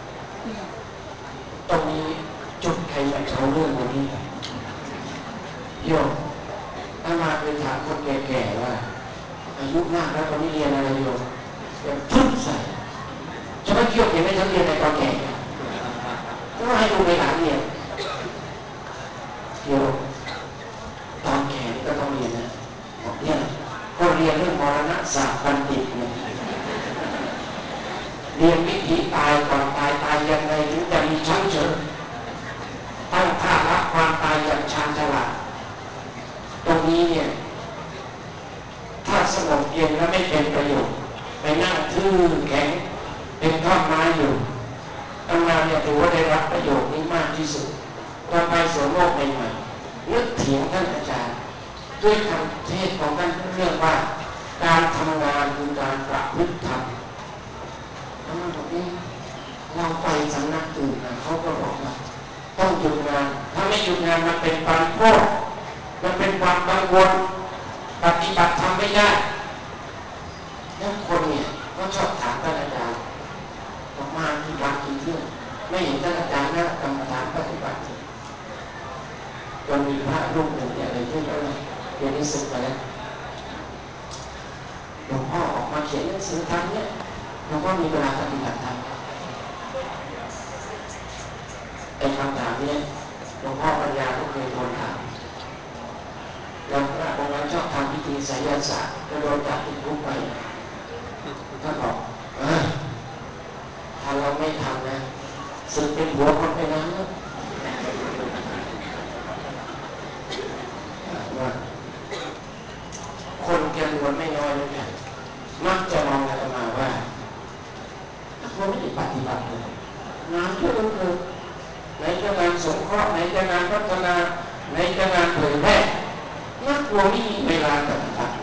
C: ตรงนี้จุดใครอยากเอาเรื่องนี้โยมถ้ามาไปถามคนแก่ๆว่าอายุมากแล้วตอนนี้เรียนอะไรโยมแบบพึ่งใส่จะไม่เกี่ยวกับไม่ฉันเรียนในตอนแก่ก็ให้ดูในหลานเรียนโยมตอนแก่ก็ต้องเรียนนะเนี่ยก็เรียนเรื่องมรณะศาสตร์บัณฑิตเนี่ยเรียนวิธีตายก่อนตายตายยังไงถึงจะมีชั้นเชิงตั้งท่ารับความตายอย่างชาญฉลาดตรงนี้เนี่ยถ้าสงบเย็นแล้วไม่เป็นประโยชน์ไปนั่งทื่อแข็งเป็นท่อนไม้อยู่ตั้งนานเนี่ยถือว่าได้รับประโยชน์นี้มากที่สุดตอนไปสวนโลกใหม่ๆนึกเถียงท่านอาจารย์ด้วยคำเทศของท่านเรื่องว่าการทำงานคือการประพฤติธรรมแล้วมันบอกนี่เราไปสำนักอื่นนะเขาก็บอกว่าต้องหยุดงานถ้าไม่หยุดงานมันเป็นปัญโทษมันเป็นความกังวลปฏิบัติทำไม่ได้แล้วคนเนี่ยก็ชอบถามท่านอาจารย์ออกมาที่วัดที่เที่ยวไม่เห็นท่านอาจารย์นะกรรมฐานปฏิบัติจนมีพระรูปหนึ่งเนี่ยอะไรที่เขาเรียนนิสิตไปแล้วหลวงพ่อออกมาเขียนหนังสือทางเนี่ยหลวงพ่อมีเวลาปฏิบัติธรรมไอ้คำถามนี้หลวงพ่อปัญญาก็เคยโดนถามแล้วพระองค์นั้นชอบทำพิธีไสยศาสตร์ก็โดนจับติดคุกไปท่านบอกเออถ้าเราไม่ทำนะสึกเป็นหัวคนไปนั้นว่าคนจำนวนไม่น้อยเลยกันมักจะมองอาตมาว่าเขาไม่ได้ปฏิบัติเลยงานเยอะเหลือเกินไหนจะงานสงเคราะห์ไหนจะงานพัฒนาไหนจะงานเผยแพร่นักกลัวไม่มีเวลาปฏิบัติ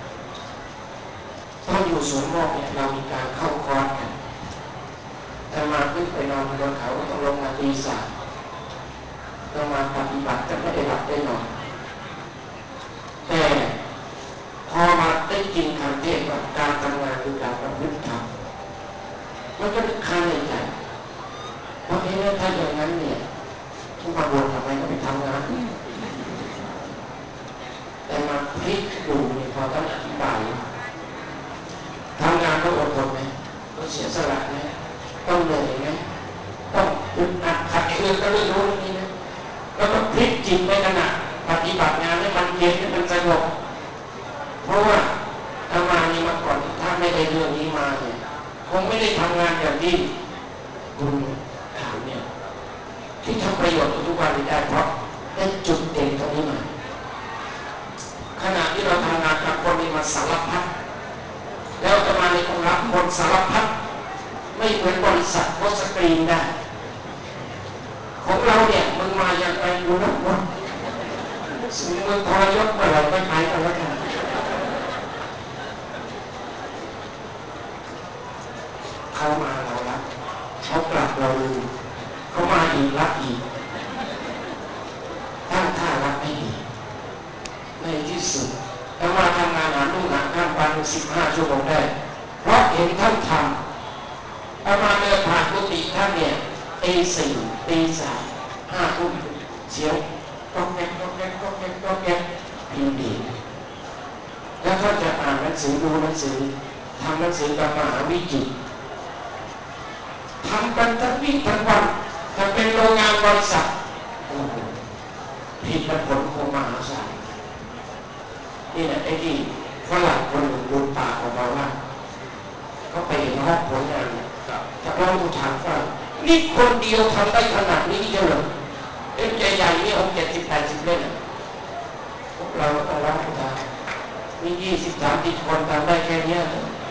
C: ตอนอยู่สวนโมกเนี่ยเรามีการเข้าคอร์สกันแต่มาขึ้นไปนอนบนเขาต้องลงมาตีสามต้องมาปฏิบัติแต่ไม่ได้หลับได้นอนแต่พอมาได้กินคำเทศว่าการทำงานคือการประพฤติธรรมมันก็ค้างในใจเพราะเอ๊ะถ้าอย่างนั้นเนี่ยทุกมาบวชทำไมก็ไปทำงานแต่มาพลิกดูเนี่ยพอท่านอธิบายทำงานต้องอดทนไหมต้องเสียสละไหมต้องเหนื่อยไหมต้องอึดอัดขัดเคืองก็ไม่รู้เรื่องนี้นะแล้วก็พลิกจิตไปขณะปฏิบัติงานให้มันเย็นให้มันสงบเพราะว่าทำงานนี้มาก่อนถ้าไม่ได้เรื่องนี้มาเนี่ยคงไม่ได้ทำงานอย่างที่คุณถามเนี่ยที่ทำประโยชน์ทุกวันได้เพราะได้จุดเด่นตรงนี้มาขณะที่เราทำงานกับคนนี้มาสารพัดแล้วจะมาในองค์รับคนสารพัดไม่เหมือนบริษัทโพสต์กรีนได้ของเราเนี่ยมึงมาอย่างไรกูนักหมดสิ่งมึงทรยศเมื่อไหร่ไม่ไปกันแล้วกันเขามาเราละเขากลับเราลืม
E: ที่สุดอาตมาทำงานหาลูกหาข้ามวันสิบห้าชั่วโมงได้เพราะเห็นท่านทำอาตมาเดินผ่านกุฏิท่านเนี่ยตีสี่ตีสามห้าทุ่มเสียงก็แก๊กก็แก๊กก็แก๊กก็แก๊กพิมพ์ดีแล้วท่านจะอ่านหนังสือดูหนังสือทำหนังสือกับมหาวิจิตรทำกันทั้งวี่ทั้งวันจะเป็นโรงงานบริษัทโอ้โหผิดผลคงมหาศาลนี่แหละไอ้ที่ฝรั่งคนหนึ่งดูปากออกมาว่าเขาไปเห็นห้องผลงานจากเราดูถามว่านี่คนเดียวทำได้ขนาดนี้เยอะเลยเล่มใหญ่ๆนี่หกเจ็ดสิบแปดสิบเล่มพวกเราต้องรับผู้ทานมียี่สิบสามสิบคนทำได้แค่นี้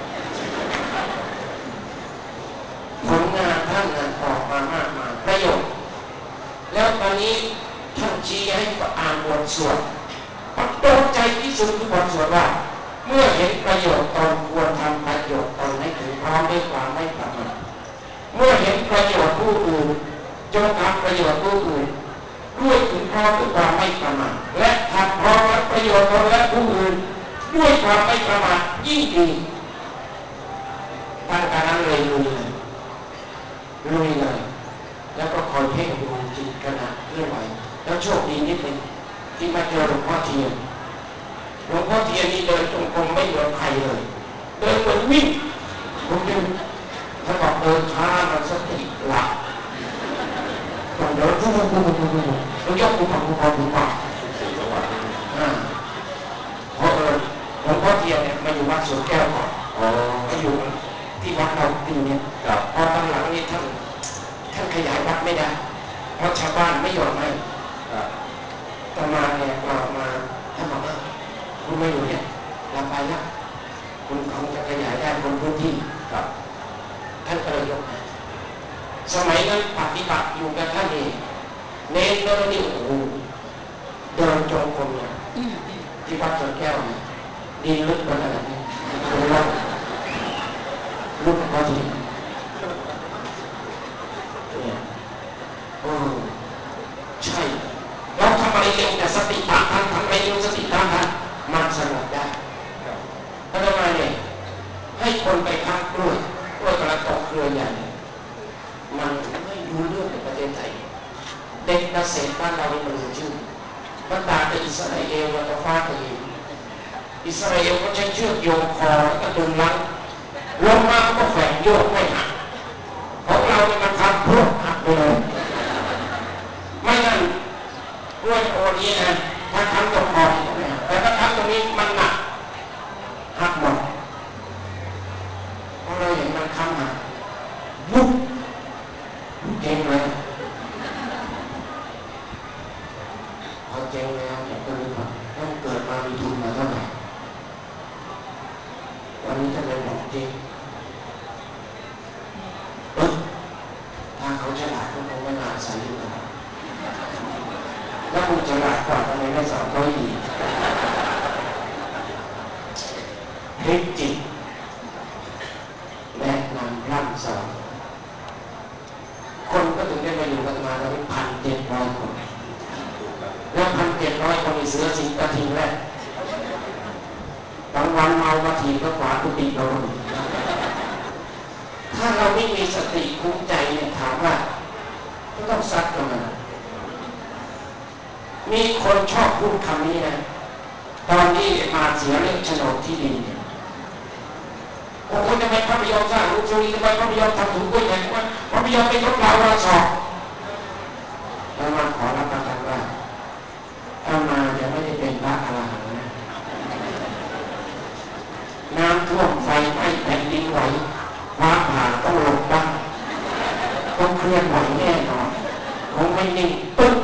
E: ผลงานท่านนั้นออกมามากมายประโยชน์แล้วตอนนี้ท่านชี้ให้อ่านบทสวดมันตรงใจที่สุดคือบทสวดว่าเมื่อเห็นประโยชน์ตนควรทำประโยชน์ตนให้ถึงพร้อมด้วยความไม่ประมาทเมื่อเห็นประโยชน์ผู้อื่นจงทำประโยชน์ผู้อื่นด้วยถึงพร้อมด้วยความไม่ประมาทและทำพร้อมทั้งประโยชน์ตนและผู้อื่นด้วยความไม่ประมาทยิ่งดีตั้งแต่นั้นเลยลุยเลยลุยเลยแล้วก็คอยเพ่งดูจิตขณะเคลื่อนไหวแล้วโชคดีนิดนึงที่มาเจอหลวงพ่อเทียนหลวงพ่อเทียนนี่เดินจงกรมไม่เหมือนใครเลยเดินเหมือนวิ่งผมดูถ้าบอกเดินช้ามันสติหลับต้องเดินปุ๊บปุ๊บปุ๊บปุ๊บปุ๊บต้องยกปุ๊บปุ๊บปุ๊บปุ๊บปุ๊บอ่าเพราะเออหลวงพ่อเทียนเนี่ยมาอยู่วัดสวนแก้วก่อนมาอยู่ที่วัดเราที่เนี่ยพอตอนหลังนี่ท่านท่านขยายวัดไม่ได้เพราะชาวบ้านไม่ยอมให้ต่อมาเนี่ยเรามาท่านบอกว่าคุณมาอยู่เนี่ยเราไปแล้วคุณคงจะขยายได้คนพื้นที่ท่านก็เลยยกให้สมัยนั้นปฏิบัติอยู่กับท่านเองเน้นเดินนี่โอ้โหเดินจงกรมเนี่ยที่วัดสวนแก้วเนี่ยดีลึกขนาดนี้ดูว่าลุกก็ทีเนี่ยโอ้ใช่เราทำอะไรเร็วแต่สติตามทันทำอะไรเร็วสติตามทันมันสงบได้เพราะฉะนั้นเนี่ยให้คนไปพักด้วยด้วยกระตกเครือใหญ่มันไม่รู้เรื่องในประเทศไทยเด็กเกษตรบ้านเราไม่รู้ชื่อบรรดาอิสราเอลแล้วก็ฟาดเองอิสราเอลก็ใช้เชือกโยงคอแล้วก็ดึงลังลงมาก็แฝงโยกไม่หักของเราเนี่ยมันทำพวกหักไปเลยไม่งั้นด้วยโอนี้นะถ้าทำตรงคอเนี่ยแต่ถ้าทำตรงนี้มันหนักหักหมดเพราะเราเห็นมันค้ำหักวุ้บเก่งเลยพอเก่งแล้วผมก็รู้ว่าต้องเกิดมามีทุนมาเท่าไหร่วันนี้ท่านเลยบอกจริงถ้าเขาฉลาดก็คงไม่มาอาศัยอยู่แล้วแล้วคุณฉลาดกว่าทำไมไม่สอนเขาอีกพลิกจิตแนะนำพร่ำสอนคนก็ถึงได้มาอยู่กันมาแล้วพันเจ็ดร้อยคนแล้วพันเจ็ดร้อยคนมีเสือสิงกระทิงแรกบางวันเมามาทีก็ขวาตุติเราถ้าเราไม่มีสติคุ้มใจเนี่ยถามว่าก็ต้องซัดกันมามีคนชอบพูดคำนี้นะตอนที่มาเสียเรื่องโฉนดที่ดินเนี่ยโอ้โหทำไมพระพยอมสร้างรูปทรงนี้ทำไมพระพยอมทำถุงกล้วยแข็งว่าพระพยอมไม่ยกเราเราสอบแล้วมาขอรับประกันว่าถ้ามาจะไม่ได้เป็นพระอรหันต์นะน้ำท่วมไฟไหม้แผ่นดินไหวฟ้าผ่าต้องหลบบ้างต้องเคลื่อนไหวแน่นอนคงไม่นิ่งปึ้ง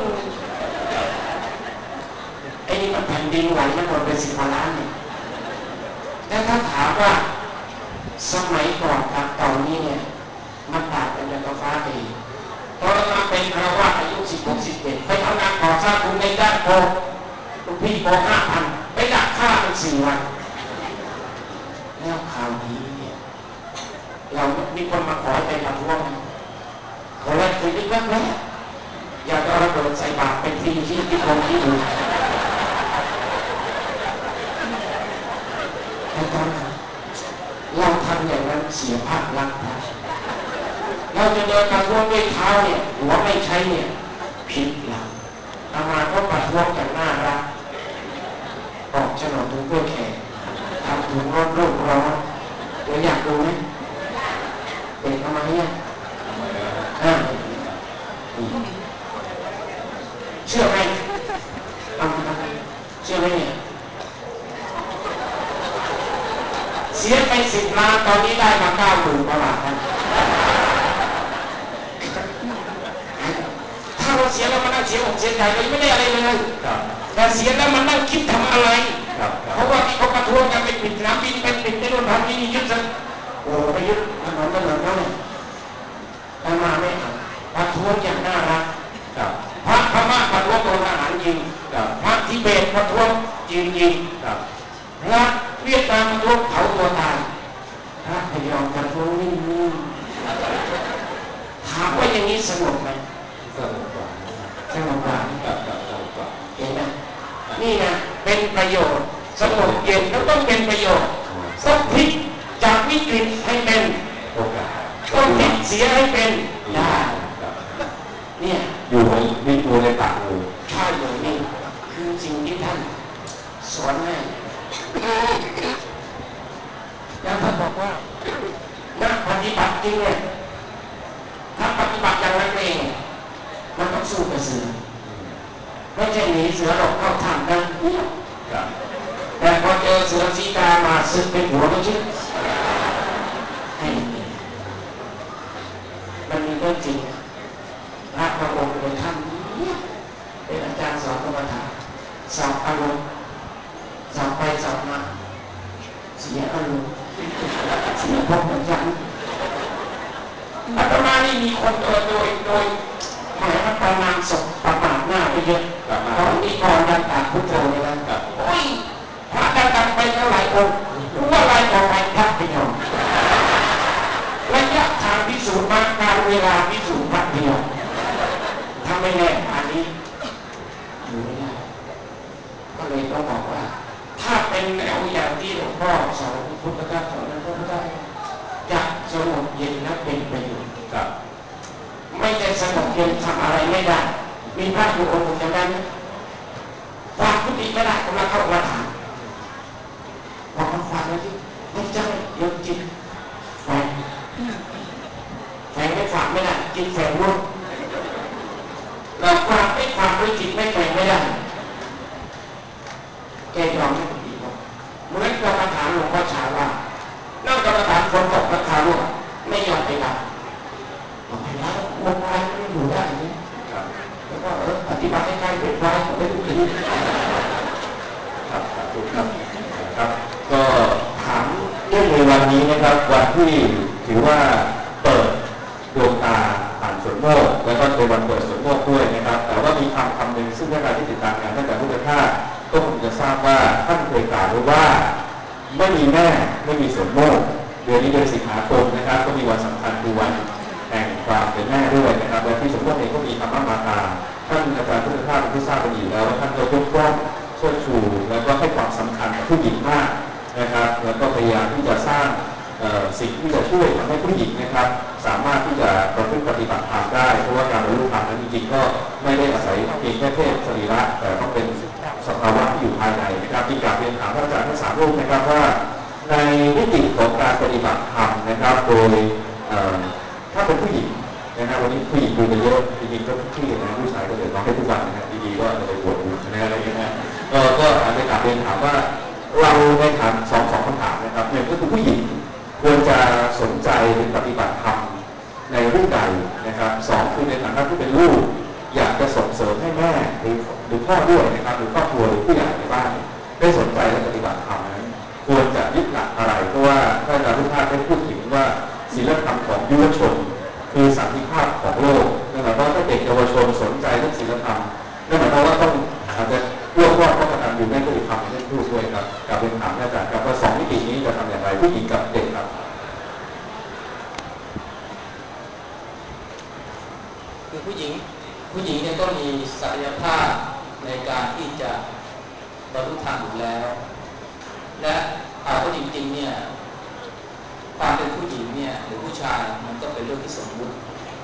E: ไอ้นี่มันแผ่นดินไหวมันหมดไปสิบกว่าล้านเนี่ยแต่ถ้าถามว่าสมัยก่อนกับตอนนี้เนี่ยมันต่างกันอย่างกับฟ้าเองตอนนั้นเป็นคารวะอายุสิบหกสิบเจ็ดไปทำงานก่อสร้างคุณในด้านโกลูกพี่โกห้าพันไปดักฆ่าเป็นสี่วันแล้วข่าวนี้เนี่ยเรามีคนมาขอไปประท้วงขอแรกคุยนิดแรกแรกอยากจะระเบิดใส่บาตรเป็นทีที่ที่คนที่ดูตอนนั้นเราทำอย่างนั้นเสียภาพลักษณ์นะเราจะเดินประท้วงด้วยเท้าเนี่ยหัวไม่ใช้เนี่ยผิดหลักอามาก็ประท้วงอย่างน่ารักออกโฉนดถุงกล้วยแขกทำถุงร้อนรูปร้อนเดี๋ยวอยากดูไหมเด็กเอามาให้ยังอ่าเชื่อไหมเอามาเชื่อไหมเนี่ยเสียไปสิบล้านตอนนี้ได้มาเก้าหมื่นกว่าบาทนะถ้าเราเสียแล้วมันนั่งเสียอกเสียใจเราไม่ได้อะไรเลยแต่เสียแล้วมันนั่งคิดทำอะไรเพราะว่าที่เขาประท้วงกันไปปิดสนามบินไปปิดในโรงพยาบาลที่นี่ยึดซะโอ้ไปยึดถนนถนนแล้วเนี่ยแต่มาไม่เอาประท้วงอย่างน่ารักพระพม่าประท้วงโดนทหารยิงพระทิเบตประท้วงยิงยิงพระเวียดนามประท้วงเผาตัวตายพระพยอมประท้วงนิ่งๆถามว่าอย่างนี้สงบไหมสงบกว่าสงบกว่าเห็นไหมนี่นะเป็นประโยชน์สงบเย็นแล้วต้องเป็นประโยชน์ต้องพลิกจากวิกฤตให้เป็นโอกาสต้องพลิกเสียให้เป็นได้เนี่ยอยู่ในวิมูในปากงูใช่เลยนี่คือสิ่งที่ท่านสอนให้แล้วท่านบอกว่านักปฏิบัติจริงเนี่ยถ้าปฏิบัติอย่างนั้นเองมันต้องสู้กับเสือไม่ใช่หนีเสือหลบเข้าถ้ำกันแต่พอเจอเสือสีดามาซึกเป็นหัวก็ชื่อมันมีเรื่องจริงพระประองค์เป็นท่านเป็นอาจารย์สอนกรรมฐานสอบอารมณ์สอบไปสอบมาเสียอารมณ์เสียพวกเหมือนกันอาตมานี่มีคนโดยโดยโดยหมายว่าประมาณศพประมาทหน้าไปเยอะตอนนี้ก่อนดันตาพุทโธเลยนะโอ้ยพระดันตาไปเท่าไหร่องค์รู้ว่าอะไรต่อไปพระพยอมระยะทางพิสูจน์มาการเวลาพิสูจน์พระพยอมถ้าไม่แน่อันนี้อยู่ไม่ได้ก็เลยต้องบอกว่าถ้าเป็นแนวอย่างที่หลวงพ่อสอนพุทธการสอนนั้นก็ได้จะสงบเย็นและเป็นประโยชน์ครับไม่ได้สงบเย็นทำอะไรไม่ได้มีพระอยู่องค์หนึ่งจำได้ไหมวางพุทธิไม่ได้กำลังเข้ามาถามบอกว่าฟังเลยที่ไม่ใช่เดี๋ยวจิตแฝงแฝงไม่ฝากไม่ได้จิตแฝงรู้เราฝากไม่ฝากด้วยจิตไม่แฝงไม่ได้แกยอมไม่ดีหรอกเหมือนกรรมฐานหลวงพ่อชาว่านั่งกรรมฐานคนตกราคาร่วงไม่ยอมไปรับบอกไปรับวงอะไรไม่อยู่ได้อย่างนี้แล้วก็เออปฏิบัติให้ใกล้เป็นไฟไม่ได้ดี
D: ครับถูกครับครับก็ถามเรื่องในวันนี้นะครับวันที่ถือว่าเปิดดวงตาผ่านสวนโมกแล้วก็เป็นวันเปิดสวนโมกด้วยนะครับแต่ว่ามีคำคำหนึ่งซึ่งถ้าใครที่ติดตามงานตั้งแต่พุทธทาสก็คงจะทราบว่าท่านเคยกล่าวไว้ว่าไม่มีแม่ไม่มีสวนโมกเดือนนี้เดือนสิงหาคมนะครับก็มีวันสำคัญคือวันแห่งความเป็นแม่ด้วยนะครับและที่สวนโมกเองก็มีธรรมมาตาท่านอาจารย์พุทธทาสเป็นผู้ทราบกันอยู่แล้วท่านก็ยกย่องเชิดชูแล้วก็ให้ความสำคัญกับผู้หญิงมากนะครับแล้วก็พยายามที่จะสร้างสิ่งที่จะช่วยทำให้ผู้หญิงนะครับสามารถที่จะประพฤติปฏิบัติธรรมได้เพราะว่าการบรรลุธรรมนั้นจริงๆก็ไม่ได้อาศัยเพียงแค่เทพสรีระแต่ต้องเป็นสภาวะที่อยู่ภายในนะครับที่กราบเรียนถามพระอาจารย์ทั้งสามรูปนะครับว่าในมิติของการปฏิบัติธรรมนะครับโดยถ้าเป็นผู้หญิงนะครับวันนี้ผู้หญิงดูกันเยอะจริงๆก็ทุกที่นะผู้ชายก็เดือดร้อนให้ทุกวันนะครับดีๆก็อาจจะไปปวดหัวนะอะไรอย่างเงี้ยก็ก็อาจจะกราบเรียนถามว่าเราในฐานสองสองคำถามนะครับหนึ่งก็คือผู้หญิงควรจะสนใจหรือปฏิบัติธรรมในรูปใดนะครับสองคือในฐานะที่เป็นลูกอยากจะส่งเสริมให้แม่หรือหรือพ่อด้วยนะครับหรือครอบครัวหรือผู้ใหญ่ในบ้านได้สนใจและปฏิบัติธรรมนั้นควรจะยึดหลักอะไรเพราะว่าพระอาจารย์พุทธทาสได้พูดถึงว่าศีลธรรมของยุวชนคือสันติภาพของโลกนั่นหมายความว่าถ้าเด็กเยาวชนสนใจเรื่องศีลธรรมนั่นหมายความว่าต้องอาจจะร่วมรอดต้องกระทำอยู่ในพฤติกรรมเรื่องลูกด้วยครับกับเป็นถามอาจารย์ครับว่าสองมิตินี้จะทำอย่างไรผู้หญิงกับเด็กครับ
B: คือผู้หญิงผู้หญิงเนี่ยก็มีศักยภาพในการที่จะบรรลุธรรมอยู่แล้วและเอาก็จริงๆชายมันก็เป็นเรื่องที่สมมุติ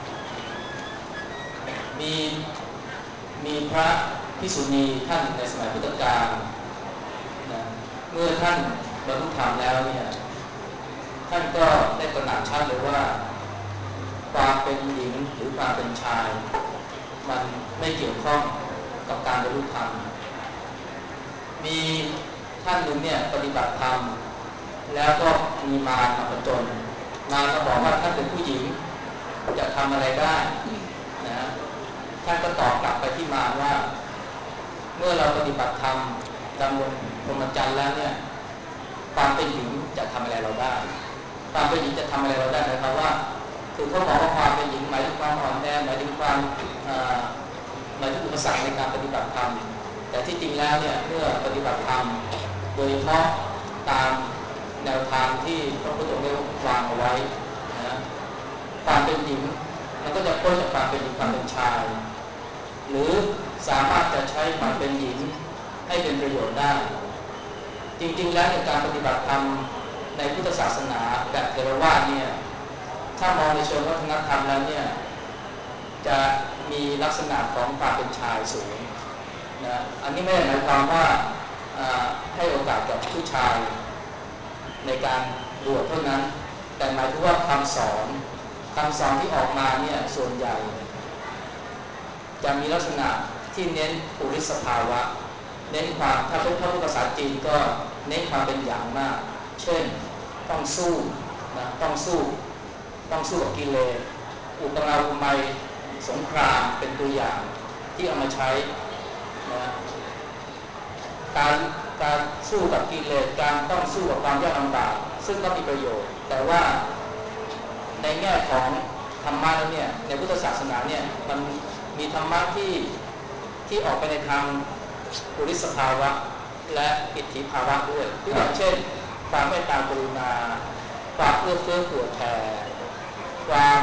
B: มีมีพระภิกษุณีท่านในสมัยพุทธกาลนะเมื่อท่านบรรลุธรรมแล้วเนี่ยท่านก็ได้ตระหนักชัดเลยว่าความเป็นหญิงหรือความเป็นชายมันไม่เกี่ยวข้องกับการบรรลุธรรมมีท่านหนึ่งเนี่ยปฏิบัติธรรมแล้วก็มีมารมาผจญมารมาบอกว่าท่านเป็นผู้หญิงจะทำอะไรได้นะท่านก็ตอบกลับไปที่มารว่าเมื่อเราปฏิบัติธรรมดำรงพรหมจรรย์แล้วเนี่ยความเป็นหญิงจะทำอะไรเราได้ความเป็นหญิงจะทำอะไรเราได้นะครับว่าคือเขาบอกว่าความเป็นหญิงหมายถึงความอ่อนแอหมายถึงความหมายถึงอุปสรรคในการปฏิบัติธรรมแต่ที่จริงแล้วเนี่ยเมื่อปฏิบัติธรรมโดยเฉพาะตามแนวทางที่พระพุทธองค์ได้วางเอาไว้นะความเป็นหญิงมันก็จะพ้นจากความเป็นหญิงความเป็นชายหรือสามารถจะใช้ความเป็นหญิงให้เป็นประโยชน์ได้จริงๆแล้วในการปฏิบัติธรรมในพุทธศาสนาแบบเทรวาสเนี่ยถ้ามองในเชิงวัฒนธรรมแล้วเนี่ยจะมีลักษณะของความเป็นชายสูงนะอันนี้ไม่ได้หมายความว่าให้โอกาสกับผู้ชายในการบวชเท่านั้นแต่หมายถึงว่าคำสอนคำสอนที่ออกมาเนี่ยส่วนใหญ่จะมีลักษณะที่เน้นปุริสภาวะเน้นความถ้าเป็นพระพุทธศาสนาจีนก็เน้นความเป็นอย่างมากเช่นต้องสู้นะต้องสู้ต้องสู้กับกิเลสอุปมาอุไมยสงครามเป็นตัวอย่างที่เอามาใช้นะการการสู้กับกิเลสการต้องสู้กับความยากลำบากซึ่งก็มีประโยชน์แต่ว่าในแง่ของธรรมะแล้วเนี่ยในพุทธศาสนาเนี่ยมันมีธรรมะที่ที่ออกไปในทางปุริสภาวะและอิทธิภาวะด้วยอย่างเช่นความเมตตากรุณาความเอื้อเฟื้อเผื่อแผ่ความ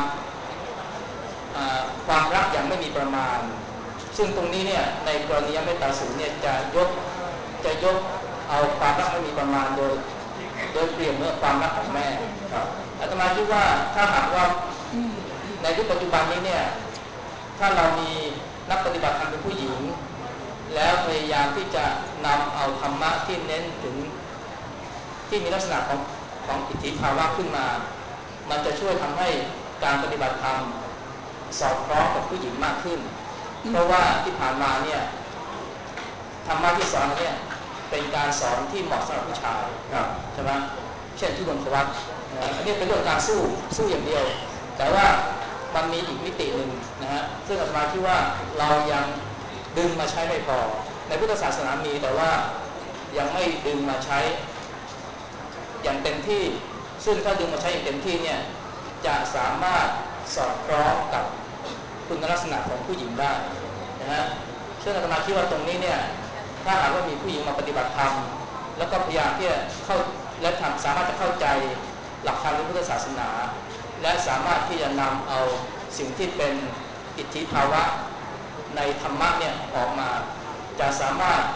B: ความรักอย่างไม่มีประมาณซึ่งตรงนี้เนี่ยในกรณีเมตตาสูตรเนี่ยจะยกจะยกเอาความรักไม่มีประมาณโดยโดยเปรียบเมื่อความรักของแม่อาตมาคิดว่าถ้าหากว่าในยุคปัจจุบันนี้เนี่ยถ้าเรามีนักปฏิบัติธรรมเป็นผู้หญิงแล้วพยายามที่จะนำเอาธรรมะที่เน้นถึงที่มีลักษณะของของอิทธิภาวะขึ้นมามันจะช่วยทำให้การปฏิบัติธรรมสอดคล้องกับผู้หญิงมากขึ้นเพราะว่าที่ผ่านมาเนี่ยธรรมะที่สอนเนี่ยเป็นการสอนที่เหมาะสำหรับผู้ชายใช่ไหมเช่นทุดงควัตอันนี้เป็นเรื่องการสู้สู้อย่างเดียวแต่ว่ามันมีอีกมิติหนึ่งนะฮะซึ่งอาตมาคิดว่าเรายังดึงมาใช้ไม่พอในพุทธศาสนามีแต่ว่ายังไม่ดึงมาใช้อย่างเต็มที่ซึ่งถ้าดึงมาใช้อย่างเต็มที่เนี่ยจะสามารถสอดคล้องกับคุณลักษณะของผู้หญิงได้นะฮะซึ่งอาตมาคิดว่าตรงนี้เนี่ยถ้าหากว่ามีผู้หญิงมาปฏิบัติธรรมแล้วก็พยายามที่จะเข้าและทำสามารถจะเข้าใจหลักธรรมในพุทธศาสนาและสามารถที่จะนำเอาสิ่งที่เป็นอิทธิภาวะในธรรมะเนี่ยออกมาจะสามารถ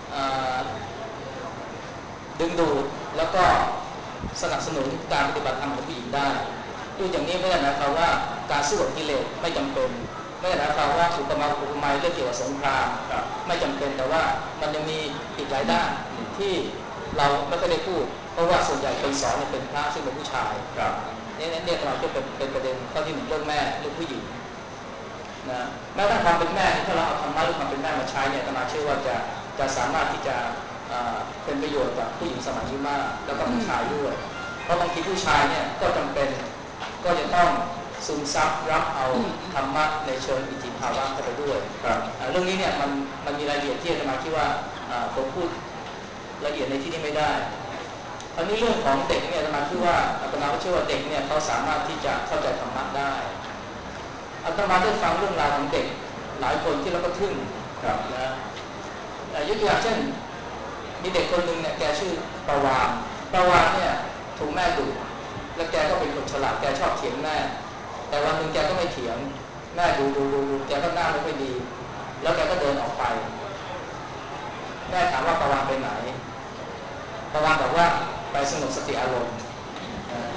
B: ดึงดูดแล้วก็สนับสนุนการปฏิบัติธรรมของผู้หญิงได้ดูอย่างนี้ไม่ได้หมายความว่าการสู้กับกิเลสไม่จำเป็นไม่ได้หมายความว่าอุปมาอุปไมยเรื่องเกี่ยวกับสงครามไม่จำเป็นแต่ว่ามันยังมีอีกหลายด้านที่เราไม่ค่อยได้พูดเพราะว่าส่วนใหญ่คนสอนเป็นพระซึ่งเป็นผู้ชายนี่เนี่ยเราก็เป็นเป็นประเด็นข้อที่หนึ่งเรื่องแม่เรื่องผู้หญิงนะแม้แต่ความเป็นแม่ถ้าเราเอาธรรมะหรือความเป็นแม่มาใช้เนี่ยอาตมาเชื่อว่าจะจะสามารถที่จะเป็นประโยชน์กับผู้หญิงสมัยนี้มากแล้วก็ผู้ชายด้วยเพราะบางทีผู้ชายเนี่ยก็จำเป็นก็จะต้องซึมซับรับเอาธรรมะในเชิงอิทธิภาวะเข้าไปด้วยเรื่องนี้เนี่ยมันมันมีรายละเอียดที่อาตมาคิดว่าผมพูดละเอียดในที่นี้ไม่ได้อันนี้เรื่องของเด็กเนี่ยอาตมาคิดว่าอาตมาเชื่อว่าเด็กเนี่ยเขาสามารถที่จะเข้าใจธรรมะได้อาตมาได้ฟังเรื่องราวของเด็กหลายคนที่เราก็ทึ่งนะยกตัวอย่างเช่นมีเด็กคนหนึ่งเนี่ยแกชื่อประวานประวานเนี่ยถูกแม่ดุแล้วแกก็เป็นคนฉลาดแกชอบเถียงแม่แต่วันหนึ่งแกก็ไม่เถียงแม่ดูดูดูดูแกก็หน้าไม่ค่อยดีแล้วแกก็เดินออกไปแม่ถามว่าประวานไปไหนประวานบอกว่าไปสงบสติอารมณ์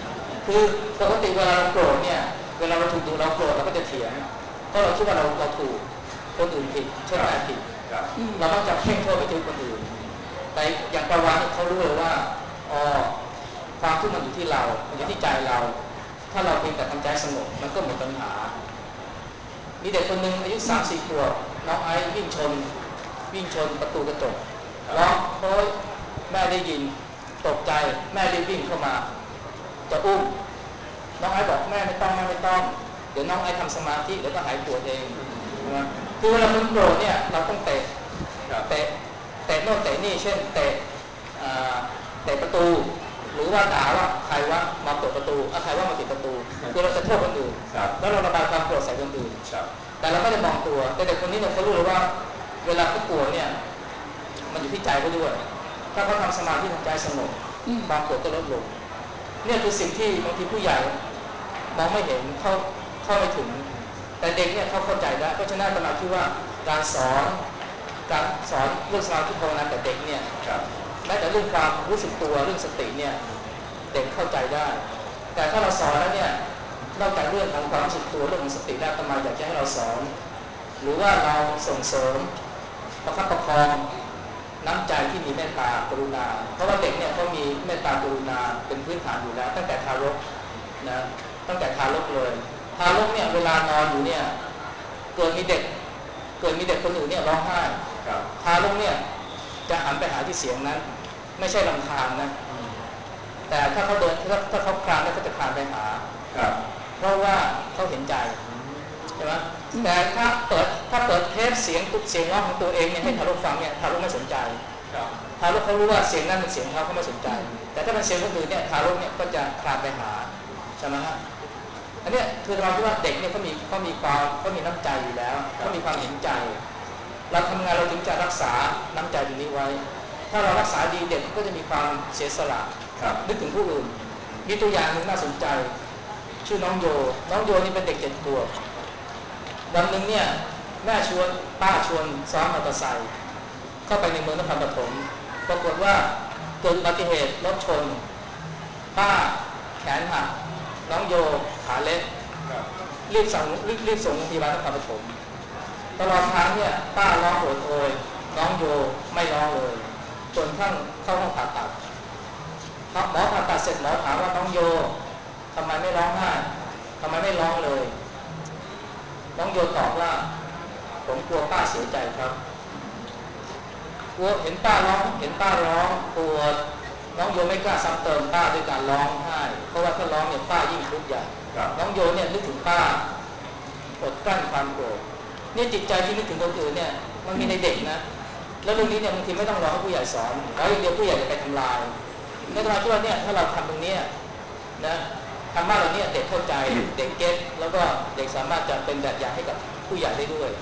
B: คือปกติเวลาเราโกรธเนี่ยเวลาเราถูกดูเราโกรธเราก็จะเถียงเพราะเราคิดว่าเราเราถูกคนอื่นผิดเช่นแม่ผิดเราต้องจับเพ่งโทษไปที่คนอื่นแต่อย่างประวัติเขารู้เลยว่าอ๋อความทุกข์มันอยู่ที่เรามันอยู่ที่ใจเราถ้าเราเพียงแต่ทำใจสงบมันก็หมดปัญหามีเด็กคนหนึ่งอายุสามสี่ขวบน้องไอซ์วิ่งชนวิ่งชนประตูกระจกร้องโอ๊ยแม่ได้ยินตกใจแม่รีบวิ่งเข้ามาจะอุ้มน้องไอซ์บอกแม่ไม่ต้องแม่ไม่ต้องเดี๋ยวน้องไอซ์ทำสมาธิเดี๋ยวก็หายปวดเองนะคือเวลาคนโกรธเนี่ยเราต้องเตะเตะเตะโน่นเตะนี่เช่นเตะเตะประตูหรือว่าด่าว่าใครว่ามาเปิดประตูใครว่ามาปิดประตูคือเราจะโทษคนอื่นแล้วเราระบายความโกรธใส่คนอื่นแต่เราไม่ได้มองตัวแต่เด็กคนนี้เนี่ยเขารู้เลยว่าเวลาเขากลัวเนี่ยมันอยู่ที่ใจเขาด้วยถ้าเขาทำสมาธิทำใจสงบความโกรธก็ลดลงเนี่ยคือสิ่งที่บางทีผู้ใหญ่มองไม่เห็นเข้าเข้าไม่ถึงแต่เด็กเนี่ยเขาเข้าใจได้เพราะฉะนั้นตมาคิดว่าการสอนการสอนเรื่องสมาธิภาวนาแต่เด็กเนี่ยแม้แต่เรื่องความรู้สึกตัวเรื่องสติเนี่ยเด็กเข้าใจได้แต่ถ้าเราสอนแล้วเนี่ยนอกจากเรื่องของความรู้สึกตัวเรื่องของสติได้ตมาอยากจะให้เราสอนหรือว่าเราส่งเสริมประคับประคองน้ำใจที่มีเมตตากรุณาเพราะว่าเด็กเนี่ยเขามีเมตตากรุณาเป็นพื้นฐานอยู่แล้วตั้งแต่ทารกนะตั้งแต่ทารกเลยทารกเนี่ยเวลานอนอยู่เนี่ยเกิดมีเด็กเกิดมีเด็กคนอื่นเนี่ยร้องไห้ทารกเนี่ยจะหันไปหาที่เสียงนั้นไม่ใช่รำคาญนะแต่ถ้าเขาเดินถ้าถ้าเขาคลานแล้วเขาจะคลานไปหาเพราะว่าเขาเห็นใจใช่ไหมแต่ถ้าเปิดถ้าเปิดเทปเสียงตุ๊กเสียงร้องของตัวเองเนี่ยให้ทารกฟังเนี่ยทารกไม่สนใจทารกเขารู้ว่าเสียงนั้นเป็นเสียงเขาเขาไม่สนใจแต่ถ้าเป็นเสียงคนอื่นเนี่ยทารกเนี่ยก็จะคลานไปหาใช่ไหมฮะอันนี้คือเราคิดว่าเด็กเนี่ยเขามีเขามีความเขามีน้ำใจอยู่แล้วเขามีความเห็นใจเราทำงานเราถึงจะรักษาน้ำใจตรงนี้ไว้ถ้าเรารักษาดีเด็กก็จะมีความเสียสละนึกถึงผู้อื่นมีตัวอย่างหนึ่งน่าสนใจชื่อน้องโยน้องโยนี่เป็นเด็กเจ็ดขวบวันหนึ่งเนี่ยแม่ชวนป้าชวนซ้อนมอเตอร์ไซค์เข้าไปในเมืองนครปฐมปรากฏว่าเกิดอุบัติเหตุรถชนป้าแขนหักน้องโยขาเล็กรีบส่งรีบรีบส่งโรงพยาบาลนครปฐมตลอดทางเนี่ยป้าร้องโอดโอยน้องโยไม่ร้องเลยจนทั้งเข้าห้องผ่าตัดหมอผ่าตัดเสร็จหมอถามว่าน้องโยทำไมไม่ร้องไห้ทำไมไม่ร้องเลยน้องโยตอบว่าผมกลัวป้าเสียใจครับกลัวเห็นป้าร้องเห็นป้าร้องกลัวน้องโยไม่กล้าซ้ำเติมป้าด้วยการร้องไห้เพราะว่าถ้าร้องเนี่ยป้ายิ่งทุกข์ใหญ่น้องโยเนี่ยนึกถึงป้าอดกลั้นความโกรธนี่จิตใจที่นึกถึงคนอื่นเนี่ยมันมีในเด็กนะแล้วเรื่องนี้เนี่ยบางทีไม่ต้องรอให้ผู้ใหญ่สอนขออย่างเดียวผู้ใหญ่จะไปทำลายในตลาดที่ว่าเนี่ยถ้าเราทำตรงนี้นะธรรมะเราเนี่ยเด็กเข้าใจเด็กเก็ตแล้วก็เด็กสามารถจะเป็นแบบอย่างให้กับผู้ใหญ่ได้ด้วย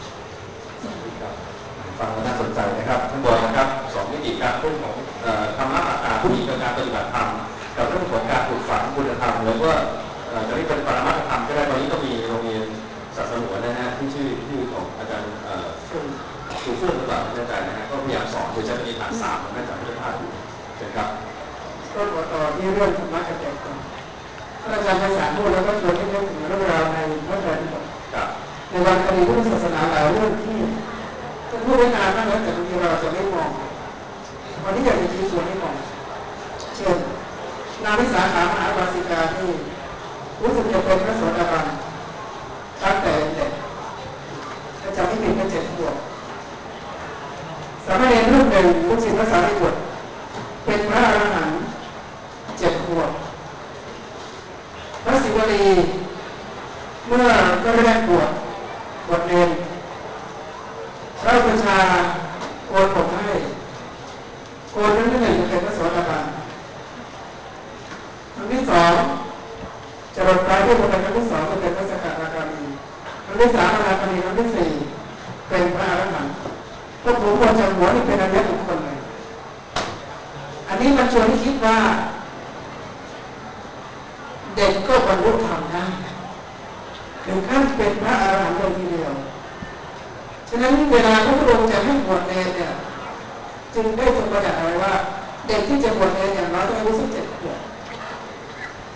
A: ฟังแล้วน่าสนใจนะครับท่านบอกนะครับสองมิติการเรื่องของธรรมะต่างๆที่กับการปฏิบัติธรรมกับเรื่องของการปลูกฝังคุณธรรมหรือว่าจะเรียกเป็นปรมัตถธรรมก็ได้ตอนนี้ก็มีโรงเรียนศาสนานะฮะที่ชื่อที่ของอาจารย์เฟื่องครูเฟื่องหรือเปล่าไม่แน่ใจนะฮะก็พยายามสอนโดยใช้ปฏิฐานสามน่าจะไม่ได้พลาดอยู่ใช่ครับ
C: ก็ต่อที่เรื่องธรรมะกับเด็กก่อนอาจารย์ภาษาพูดแล้วก็ชวนให้นึกถึงเรื่องราวในพระไตรปิฎกในวันคดีพุทธศาสนาหลายเรื่องที่จะพูดได้นานมากแล้วแต่บางทีเราจะไม่มองวันนี้อยากจะชี้ชวนให้มองเช่นนางวิสาขามหาบาสิกาที่รู้สึกจะเป็นพระโสดาบันตั้งแต่เด็กถ้าจำไม่ผิดก็เจ็ดขวบสามเณรรูปหนึ่งลูกศิษย์พระสารีบุตรเป็นพระอรหันต์เจ็ดขวบพระศิวลีเมื่อก็แรกบวชบวชเนรพระอุปัชฌาย์โกนผมให้โกนนั้นไม่หนึ่งจะเป็นพระโสดาบันครั้งที่สองจะลดปลายด้วยคนครั้งที่สองจะเป็นพระสกทาคามีครั้งที่สามอนาคามีครั้งที่สี่เป็นพระอรหันต์พวกผมควรจะหัวนี่เป็นอริยบุคคลเลยอันนี้มันชวนให้คิดว่าเด็กก็บรรลุธรรมได้ถึงขั้นเป็นพระอรหันต์เลยทีเดียวฉะนั้นเวลาพระพุทธองค์จะให้บวชเนรเนี่ยจึงได้ทรงประกาศเอาไว้ว่าเด็กที่จะบวชเนรอย่างน้อยต้องอายุสิบเจ็ดขวบ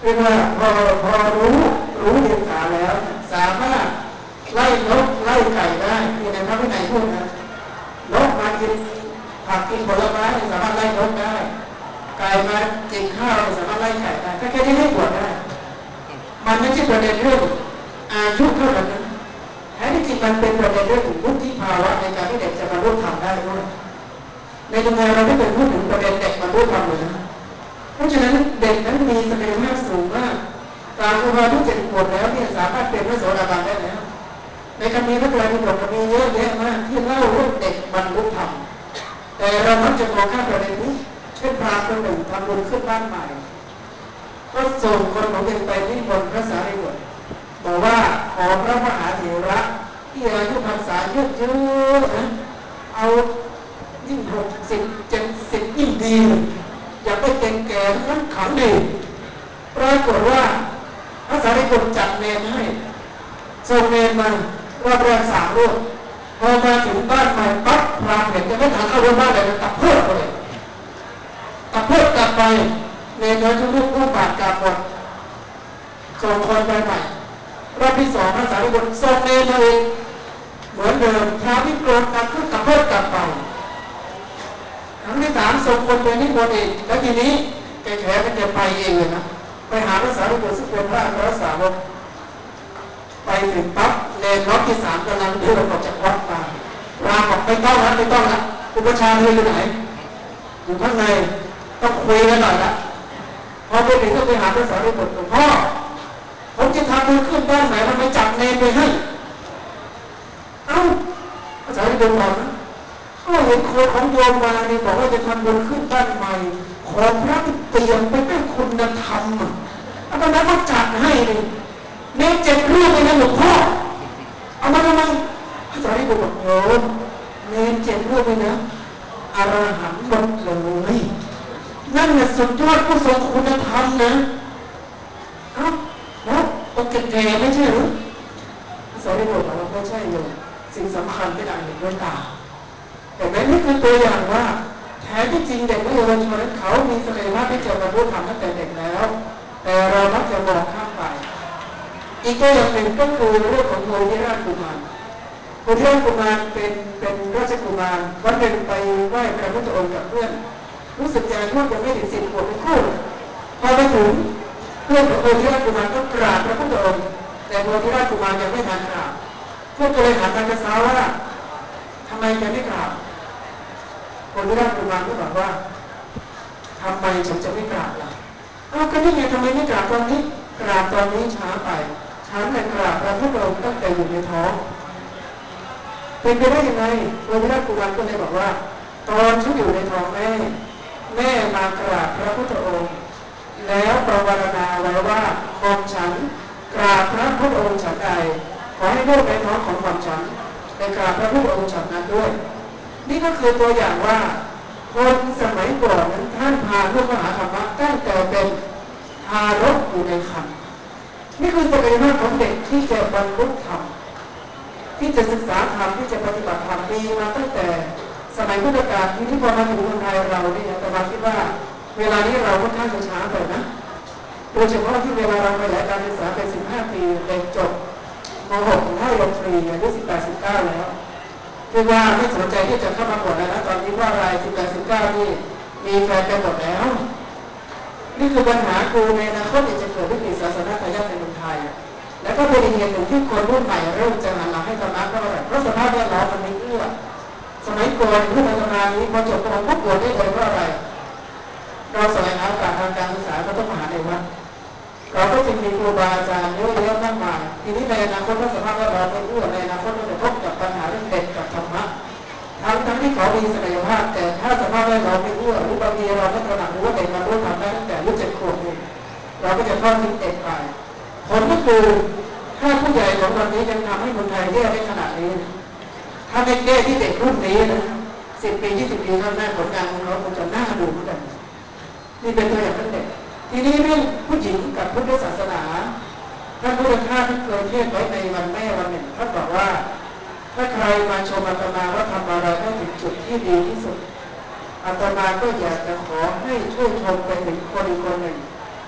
C: เรียกว่าพอพอรู้รู้เดียงสาแล้วสามารถไล่นกไล่ไก่ได้ที่ในพระวินัยพูดนะนกมากินผักกินผลไม้สามารถไล่นกได้ไก่มากินข้าวสามารถไล่ไก่ได้ถ้าแค่นี้ให้บวชได้มันไม่ใช่ประเด็นเรื่องอายุเท่านั้นแท้ที่จริงมันเป็นประเด็นเรื่องวุฒิภาวะในการที่เด็กจะบรรลุธรรมได้ด้วยในตรงนี้เราไม่เคยพูดถึงประเด็นเด็กบรรลุธรรมเลยนะเพราะฉะนั้นเด็กนั้นมีศักยภาพสูงมากตามอุบาทุเจ็ดขวบแล้วเนี่ยสามารถเป็นพระโสดาบันได้แล้วในคำนี้พระไตรปิฎกมีเยอะแยะมากที่เล่าเรื่องเด็กบรรลุธรรมแต่เรามักจะมองข้ามประเด็นนี้เช่นพราหมณ์คนหนึ่งทำบุญขึ้นบ้านใหม่ก็ส่งคนของเองไปที่บนพระสารีบุตรบอกว่าขอพระมหาเถระที่อายุพรรษาเยอะๆนะเอายิ่งหกสิบเจ็ดสิบยิ่งดีอยากได้เก่งแก่ทั้งขังดีปรากฏว่าพระสารีบุตรจัดเนรให้ส่งเนรมารอบแรกสามรูปพอมาถึงบ้านใหม่ปั๊บพราหมณ์เห็นจะไม่ทันเข้าบ้านเลยตัดเพื่อเลยตัดเพื่อกลับไปเนรน้อยทุกรูปรูปบาทกลับหมดส่งคนไปใหม่รอบที่สองพระสารีบุตรส่งเนรมาเองเหมือนเดิมพระวิโกรธตัดเพื่อกลับเพื่อกลับไปครั้งที่สามส่งคนไปนิมนต์เองแล้วทีนี้แกแขกมันจะไปเองเลยนะไปหาพระสารีบุตรซึ่งเป็นพระอรสาวกไปถึงปั๊บเนรรอบที่สามกำลังเดินออกจากวัดมาพราหมณ์บอกไม่ต้องละไม่ต้องละอุปชฌาย์เธออยู่ไหนอยู่ข้างในต้องคุยกันหน่อยละพอไปถึงก็ไปหาพระสารีบุตรหลวงพ่อผมจะทำบุญขึ้นบ้านไหนทำไมจับเนรไปให้เอ้าพระสารีบุตรบอกนะก็เห็นคนของโยมมาเนี่ยบอกว่าจะทำบุญขึ้นบ้านใหม่ขอพระเตรียมไปด้วยคุณธรรมอ่ะอาตมาก็จัดให้เลยเนรเจ็ดรูปเลยนะหลวงพ่อเอามาทำไมพระสารีบุตรบอกโยมเนรเจ็ดรูปเลยนะอรหันต์หมดเลยนั่นแหละสุดยอดผู้ทรงคุณธรรมนะเอ้าแล้วองค์แก่ไม่ใช่หรือพระสารีบุตรบอกว่าไม่ใช่โยมสิ่งสำคัญเป็นอันหนึ่งด้วยตาแต่แม้นี่คือตัวอย่างว่าแท้ที่จริงเด็กและเยาวชนเขามีศักยภาพที่จะบรรลุธรรมตั้งแต่เด็กแล้วแต่เรามักจะมองข้ามไปอีกตัวอย่างหนึ่งก็คือเรื่องของโพธิราชกุมารโพธิราชกุมารเป็นเป็นราชกุมารวันหนึ่งไปไหว้พระพุทธองค์กับเพื่อนรู้สึกจะอายุยังไม่ถึงสิบขวบเป็นคู่พอไปถึงเพื่อนของโพธิราชกุมารก็กราบพระพุทธองค์แต่โพธิราชกุมารยังไม่ทันกราบเพื่อนก็เลยถามนางกษาว่าทำไมแกไม่กราบโพธิราชกุมารก็บอกว่าทำไมฉันจะไม่กราบล่ะอ้าวก็นี่ไงทำไมไม่กราบตอนนี้กราบตอนนี้ช้าไปฉันเนี่ยกราบพระพุทธองค์ตั้งแต่อยู่ในท้องเป็นไปได้ยังไงโพธิราชกุมารก็เลยบอกว่าตอนฉันอยู่ในท้องแม่แม่มากราบพระพุทธองค์แล้วประวารณาไว้ว่าของฉันกราบพระพุทธองค์ฉันใดขอให้ลูกในท้องของของฉันได้กราบพระพุทธองค์ฉันนั้นด้วยนี่ก็คือตัวอย่างว่าคนสมัยก่อนนั้นท่านพาลูกมหาธรรมะตั้งแต่เป็นทารกอยู่ในครรภ์นี่คือศักยภาพของเด็กที่จะบรรลุธรรมที่จะศึกษาธรรมที่จะปฏิบัติธรรมดีมาตั้งแต่สมัยพุทธกาลที่นี่พอมาถึงเมืองไทยเราเนี่ยแต่มาคิดว่าเวลานี้เราค่อนข้างจะช้าไปนะโดยเฉพาะที่เวลาเราขยายการศึกษาไปสิบห้าปีเด็กจบม หก ถ้าเรียนฟรีอายุสิบแปด สิบเก้าแล้วคือว่าไม่สนใจที่จะเข้ามาบวชแล้วนะตอนนี้ว่าอะไรสิบแปด สิบเก้านี่มีแฟนกันหมดแล้วนี่คือปัญหาคือในอนาคตจะเกิดวิกฤตศาสนาทายาทในเมืองไทยแล้วก็เป็นเหตุหนึ่งที่คนรุ่นใหม่เริ่มจะหันหลังให้ธรรมะเพราะอะไรเพราะสภาพแวดล้อมมันไม่เอื้อสมัยก่อนที่มาทำงานนี้พอจบปริญญาบวชได้เลยเพราะอะไรเราแสวงหาโอกาสทางการศึกษาก็ต้องมาหาในวัดเราก็จึงมีครูบาอาจารย์เยอะแยะมากมายทีนี้ในอนาคตถ้าสภาพแวดล้อมไม่เอื้อในอนาคตเราจะพบกับปัญหาเรื่องเด็กกับธรรมะทั้งทั้งที่เขามีศักยภาพแต่ถ้าสภาพแวดล้อมไม่เอื้อหรือบางทีเราไม่ตระหนักรู้ว่าเด็กมันรู้ทำได้ตั้งแต่อายุเจ็ดขวบเองเราก็จะทอดทิ้งเด็กไปผลก็คือถ้าผู้ใหญ่ของวันนี้ยังทำให้คนไทยแย่ได้ขนาดนี้ถ้าไม่แก้ที่เด็กรุ่นนี้นะสิบปียี่สิบปีข้างหน้าผลงานของเราคงจะน่าดูเหมือนกันนี่เป็นตัวอย่างตั้งเด็กทีนี้เรื่องผู้หญิงกับพุทธศาสนาท่านพุทธทาสที่เคยเทศไว้ในวันแม่วันหนึ่งท่านบอกว่าถ้าใครมาชมอาตมาว่าทำอะไรได้ถึงจุดที่ดีที่สุดอาตมาก็อยากจะขอให้ช่วยชมไปถึงคนอีกคนหนึ่ง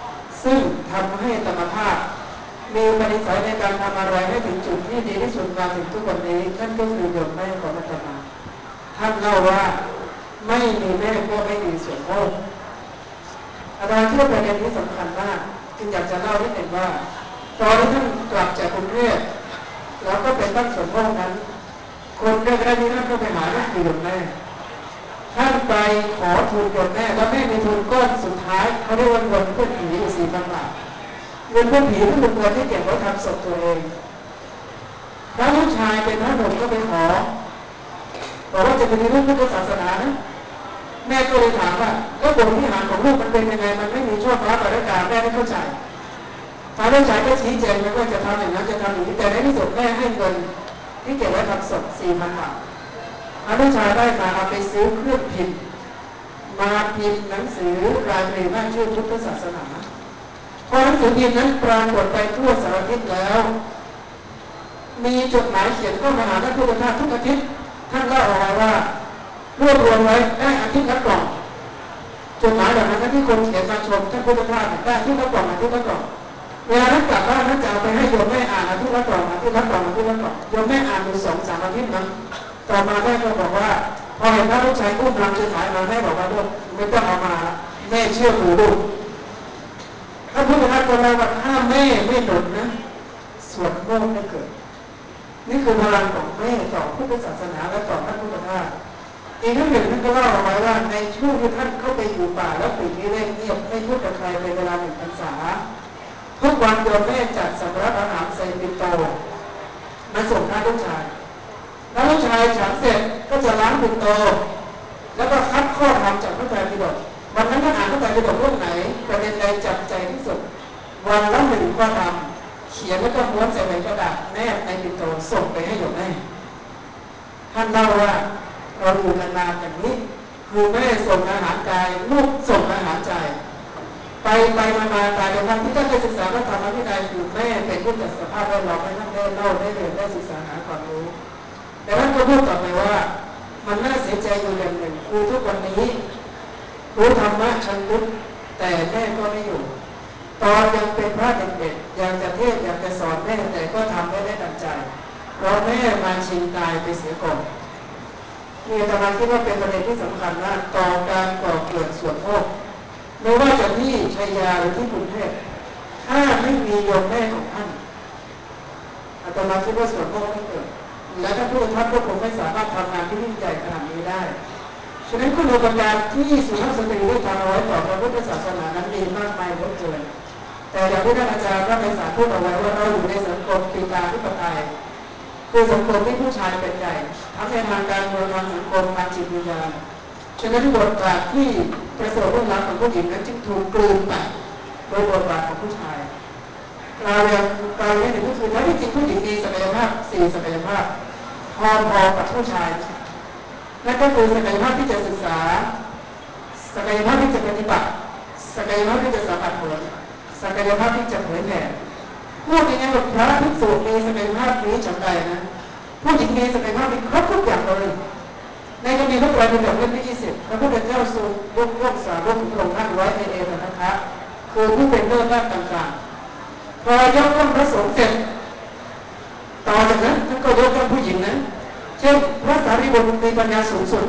C: ซึ่งทำให้ธรรมภาพมีปณิสัยในการทำอะไรให้ถึงจุดที่ดีที่สุดมาถึงทุกวันนี้นั่นก็คือโยมแม่ของอาตมาท่านเล่าว่าไม่มีแม่ก็ไม่มีส่วนโภคอาจารย์คิดว่าประเด็นนี้สำคัญมากจึงอยากจะเล่านิดหนึ่งว่าตอนที่ท่านกลับจากกรุงเทพแล้วก็เป็นตั้งส่วนโภคนั้นคนแรกๆที่ท่านก็ไปหาก็คือโยมแม่ท่านไปขอทุนโยมแม่แล้วแม่มีทุนก้อนสุดท้ายเขาเรียกว่าเงินเพื่อนผีอยู่สี่พันบาทเงินเพื่อนผีที่เป็นเงินที่เก็บไว้ทำศพตัวเองพระลูกชายเป็นพระหนุ่มก็ไปขอบอกว่าจะเป็นเรื่องพุทธศาสนานะแม่ก็เลยถามว่าก็บทวิหารของลูกมันเป็นยังไงมันไม่มีโชคลาภอะไรกันแม่ไม่เข้าใจพระลูกชายก็ชี้แจงว่าจะทำอย่างนั้นจะทำอย่างนี้แต่ในที่สุดแม่ให้เงินที่เก็บไว้ทำศพสี่พันบาทพระลูกชายได้มาเอาไปซื้อเครื่องพิมพ์มาพิมพ์หนังสือรายเรียนว่าชื่อพุทธศาสนาพอหนังสือพิมพ์นั้นปรากฏไปทั่วสารทิศแล้วมีจดหมายเขียนเข้ามาหาท่านพุทธทาสทุกอาทิตย์ท่านเล่าเอาไว้ว่ารวบรวมไว้ได้อาทิตย์ละกล่องจดหมายแบบนั้นที่คนเขียนมาชมท่านพุทธทาสได้อาทิตย์ละกล่องอาทิตย์ละกล่องเวลาท่านกลับบ้านท่านจะเอาไปให้โยมแม่อ่านอาทิตย์ละกล่องอาทิตย์ละกล่องอาทิตย์ละกล่องโยมแม่อ่านอยู่สองสามอาทิตย์นั้นต่อมาแม่ก็บอกว่าพอเห็นพระลูกชายอุ้มลังจดหมายมาแม่บอกว่าลูกไม่ต้องเอามาแม่เชื่อถือลูกท่านพุทธทาสก็เล่าว่าถ้าแม่ไม่หนุนนะส่วนโลกไม่เกิดนี่คือพลังของแม่ต่อพุทธศาสนาและต่อท่านพุทธทาสอีกท่านหนึ่งท่านก็เล่าเอาไว้ว่าในช่วงที่ท่านเข้าไปอยู่ป่าแล้วปีกนี้เร่งเงียบไม่พูดกับใครเป็นเวลาหนึ่งพรรษาทุกวันโยมแม่จัดสำรับอาหารใส่ปิ่นโตมาส่งพระลูกชายพระลูกชายฉันเสร็จก็จะล้างปิ่นโตแล้วก็คัดข้อธรรมจากพระไตรปิฎกวันนั้นท่านอ่านพระไตรปิฎกเรื่องไหนประเด็นใดจับใจที่สุดวันละหนึ่งข้อธรรมเขียนแล้วก็ม้วนใส่ในกระดาษแนบในปิ่นโตส่งไปให้โยมแม่ท่านเล่าว่าเราอยู่นานๆอย่างนี้คือแม่ส่งอาหารกายลูกส่งอาหารใจไปไปมามากลายเป็นว่าที่ท่านได้ศึกษาพระธรรมวินัยคือแม่เป็นผู้จัดสภาพแวดล้อมให้ท่านได้เล่าได้เรียนได้ศึกษาหาความรู้แต่ท่านก็พูดต่อไปว่ามันน่าเสียใจอยู่อย่างหนึ่งคือทุกวันนี้รู้ธรรมะชั้นลึกแต่แม่ก็ไม่อยู่ตอนยังเป็นพระเด็กๆอยากจะเทศอยากจะสอนแม่แต่ก็ทำไม่ได้ดังใจเพราะแม่มาชิงตายไปเสียก่อนนี่อาจารย์คิดว่าเป็นประเด็นที่สำคัญมากต่อการก่อเกิดส่วนโภคไม่ว่าจะที่ชัยยาหรือที่กรุงเทพถ้าไม่มีโยมแม่ของท่านอาจารย์คิดว่าส่วนโภคไม่เกิดและถ้าผู้ท่านก็คงไม่สามารถทำงานที่ยิ่งใหญ่ขนาดนี้ได้ฉะนั้นคุณอุปการที่สุภาพสตรีได้ทำเอาไว้ต่อพระพุทธศาสนานั้นมีมากมายเหลือเกินแต่อย่างที่ท่านอาจารย์พระไพศาลพูดเอาไว้ว่าเราอยู่ในสังคมปีตาธิปไตยคือสังคมที่ผู้ชายเป็นใหญ่ทั้งในทางการเมืองทางสังคมทางจิตวิญญาณฉะนั้นบทบาทที่ประเสริฐรุ่งรักของผู้หญิงนั้นจึงถูกกลืนไปโดยบทบาทของผู้ชายเราอย่างเราเนี่ยก็คือถ้าที่จริงผู้หญิงมีศักยภาพสี่ศักยภาพพอๆกับผู้ชายนั่นก็คือศักยภาพที่จะศึกษาศักยภาพที่จะปฏิบัติศักยภาพที่จะสัมผัสผลศักยภาพที่จะเผยแผ่พูดอย่างนี้ว่าพระภิกษุมีศักยภาพนี้จำได้นะผู้หญิงมีศักยภาพมีครบทุกอย่างเลยในกรณีพระไตรปิฎกเล่มที่ยี่สิบพระพุทธเจ้าทรงยกย่องสาวกของพระองค์ท่านไว้ในเอตทัคคะคือผู้เป็นเลิศด้านต่างๆพอยกย่องพระสงฆ์เสร็จต่อจากนั้นท่านก็ยกย่องผู้หญิงนั้นเช่นพระสารีบุตรมีปัญญาสูงสุด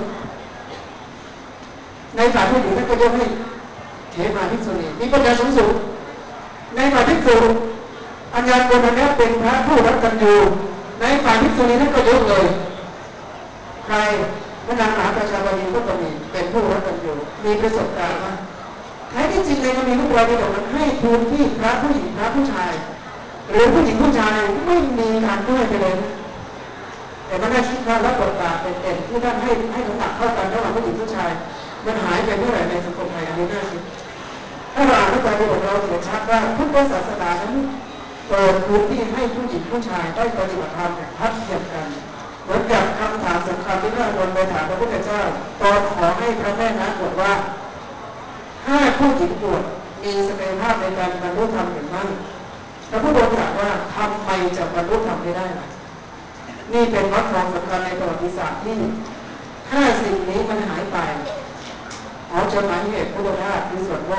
C: ในฝ่ายผู้หญิงท่านก็ยกให้เขมาภิกษุณีมีปัญญาสูงสุดในฝ่ายภิกษุอัญญาโกณทัญญะเป็นพระผู้รักกันอยู่ในฝ่ายภิกษุณีท่านก็ยกเลยใครพระนางมหาประชาบดีก็มีเป็นผู้รักกันอยู่มีประสบการณ์มาแท้ที่จริงในกรณีพระไตรปิฎกนั้นให้พื้นที่พระผู้หญิงพระผู้ชายหรือผู้หญิงผู้ชายไม่มีการด้วยไปเลยแต่ไม่ได้คิดว่ารับบทบาทเป็นเด่นที่ท่านให้ให้น้ำหนักเท่ากันระหว่างผู้หญิงผู้ชายมันหายไปเมื่อไหร่ในสังคมไทยอันนี้น่าคิดถ้าเราอ่านพระไตรปิฎกเราเห็นชัดว่าพุทธศาสนานั้นเปิดพื้นที่ให้ผู้หญิงผู้ชายได้ปฏิบัติธรรมอย่างทัดเทียมกันเหมือนกับคำถามสำคัญที่พระองค์ไปถามพระพุทธเจ้าตอนขอให้พระแม่นางบวชว่าถ้าผู้หญิงบวชมีศักยภาพในการบรรลุธรรมหรือไม่พระพุทธองค์ตรัสว่าทำไมจะบรรลุธรรมไม่ได้นี่เป็นวัตถุสำคัญในประวัติศาสตร์ที่ถ้าสิ่งนี้มันหายไปเอาจดหมายเหตุพุทธทาสคือส่วนโลกค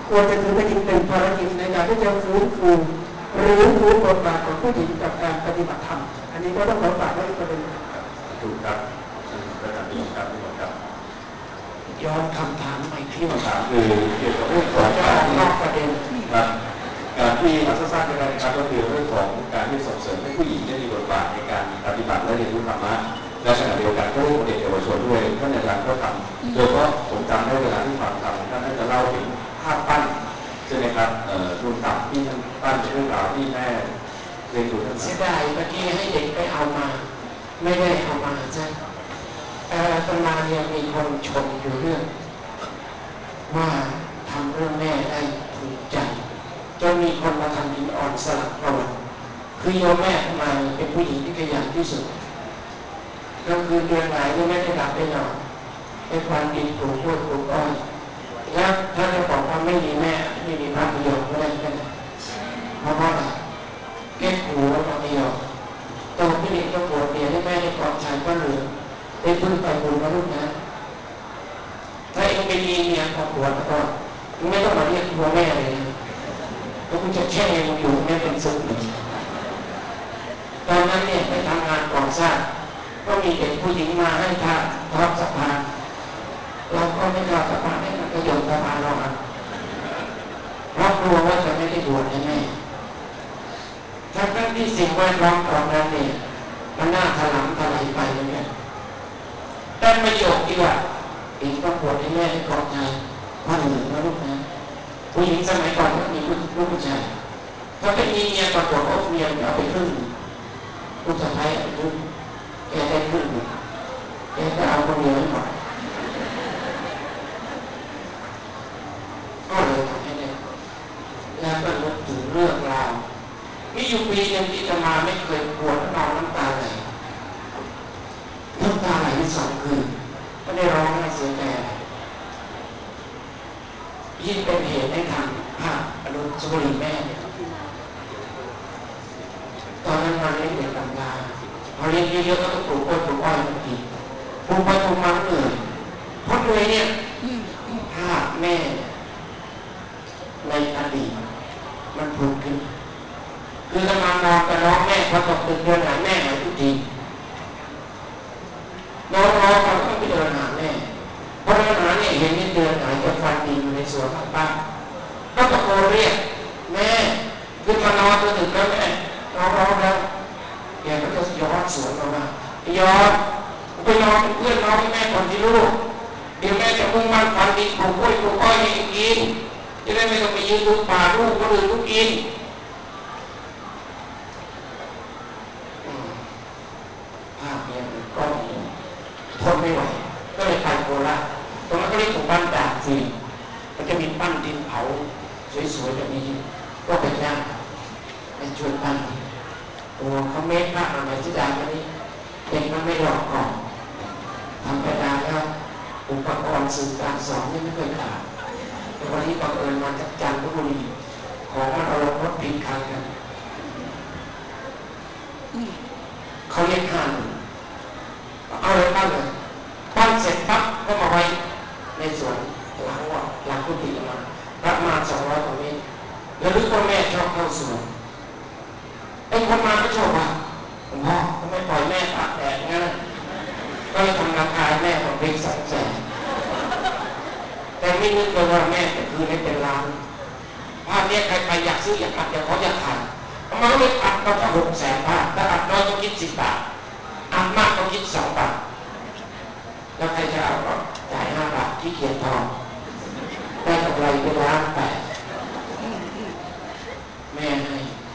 C: ควรจะถือเป็นอีกหนึ่งภารกิจในการที่จะฟื้นฟูหรือฟื้นบทบาทของผู้หญิงกับการปฏิบัติธรรมอันนี้ก็ต้องขอฝากไว้ประเด็นครับ
A: ถูกครับประการนี้ครับที่หมดครับ
E: ย้อนคำถามใหม่ที่
A: คำถามคือเกี่ยวกับเรื่องของ
E: การนอกประเด็น
A: ครับการที่อัศสั้นๆนะครับก็คือเรื่องของการที่ส่งเสริมให้ผู้หญิงได้มีบทบาทในการปฏิบัติและเรียนรู้ธรรมะและขณะเดียวกันก็เด็กเยาวชนด้วยท่านอาจารย์ก็ทำโดยเฉพาะผมจำได้เวลาที่ฟังทำท่านจะเล่าถึงภาพปั้นใช่ไหมครับรุ่นต่ำที่ท่านปั้นเรื่องราวที่แม่เรียนรู้ท่าน
E: เสียดายเมื่อกี้ให้เด็กไปเอามาไม่ได้เอามาใช่ตำนานเนี่ยมีคนชมอยู่เรื่องว่าทำเรื่องแม่ได้ถูกใจจนมีคนมาทำหินอ่อนสลักประวัติคือโยมแม่มาเป็นผู้หญิงที่ขยันที่สุดก็คือเดือนไหนก็ไม่ได้หลับได้นอนไปควันดินปลูกกล้วยปลูกอ้อยแล้วถ้าจะบอกว่าไม่มีแม่ไม่มีพระโยมก็ได้ไม่ได้เพราะว่าเก็บหูแล้วพระโยมตอนที่เด็กก็ปวดเมียให้แม่ได้กอดชายก็เหลือได้พึ่งไปบุญนะลูกนะถ้าเองไปมีเมียขอปวดก็ไม่ต้องมาเรียกตัวแม่เลยนะแล้วคุณจะแช่งมันอยู่แม่เป็นสุขตอนนั้นเนี่ยไปทำงานก่อสร้างก็มีเด็กผู้หญิงมาให้ทานทอดสะพานเราก็ไม่ทอดสะพานให้มันก็โยนสะพานเราครับเพราะกลัวว่าจะไม่ได้บวชแน่ๆทั้งที่สิ่งแวดล้อมตอนนั้นเนี่ยมันน่าถลำถลายไปเนี่ยแต่ประโยคที่ว่าเองต้องบวชให้แม่ให้กอดใจว่าเหลือนะลูกนะผู้หญิงสมัยก่อนก็มีลูกผู้ชายถ้าเป็นมีเมียก่อนบวชก็เมียเอาไปครึ่งลูกสะใภ้เอาไปครึ่งแกได้ครึ่งแกก็เอาคนเดียวให้หมดก็เลยทำให้ได้แล้วก็นึกถึงเรื่องราวมีอยู่ปีนึงที่จะมาไม่เคยปวดนอนน้ำตาไหลน้ำตาไหลที่สองคืนไม่ได้ร้องไม่เสียใจยิ่งเป็นเหตุให้ทำภาพอนุสาวรีย์แม่เนี่ยตอนนั้นมาเลี้ยงเด็กกำพร้าพอเลี้ยงเยอะๆก็ต้องปลูกอ้อยปลูกอ้อยทันทีปลูกไปปลูกมาเหนื่อยเพราะเหนื่อยเนี่ยภาพแม่ในอดีตมันผุดขึ้นคือจะมานอนกับน้องแม่พอตกตึกเดินหาแม่หายทุกทีน้องๆเขาก็ไปเดินหาแม่พอเดินหาเนี่ยเห็นนี่เดินหายจะฟันดินอยู่ในสวนของป้าก็ตะโกนเรียกแม่ขึ้นมานอนจนถึงแล้วแม่น้องร้องแล้วแกก็จะย้อนสวนมาว่าย้อนไปนอนเป็นเพื่อนน้องแม่ก่อนที่ลูกเดี๋ยวแม่จะมุ่งมั่นฟันดินปลูกกล้วยปลูกอ้อยให้กินจะได้ไม่ต้องไปยืนดูป่าลูกก็เลยลูกกินภาพเนี่ยก็ทนไม่ไหวก็เลยไปโคราชตรงนั้นก็เรียกว่าบ้านดาบฟิล์มมันจะมีปั้นดินเผาสวยๆแบบนี้ก็ไปย่างไปช่วยปั้นโอ้เขาเมคผ้าอะไรที่ดาวันนี้เด็กมันไม่หลอกก่อนธรรมดาแล้วอุปกรณ์สื่อการสอนนี่ไม่เคยขาดแต่วันนี้บังเอิญมาจากจันทบุรีของมันเอาลงรถผิดคันกันเขาเรียกห้าหมื่นเอาเลยปั้นเลยปั้นเสร็จปั๊บก็มาไว้ในสวนหลังว่าหลังกุฏิมาประมาณสองร้อยกว่าเมตรแล้วรู้ว่าแม่ชอบเข้าสวนไอ้คนมาก็ชอบว่าหลวงพ่อทำไมปล่อยแม่ตากแดดงั้นก็เลยทำร่างกายแม่ของเด็กสองแสนแต่ไม่นึกเลยว่าแม่จะคืนให้เป็นล้านภาพนี้ใครไปอยากซื้ออยากอัดอยากขออยากถ่ายมันก็เลยอัดก็จะหกแสนบาทถ้าอัดน้อยก็คิดสิบบาทอัดมากก็คิดสองบาทแล้วใครจะเอาก็จ่ายห้าบาทที่เกียรทองได้กำไรเป็นล้านแปดแม่ให้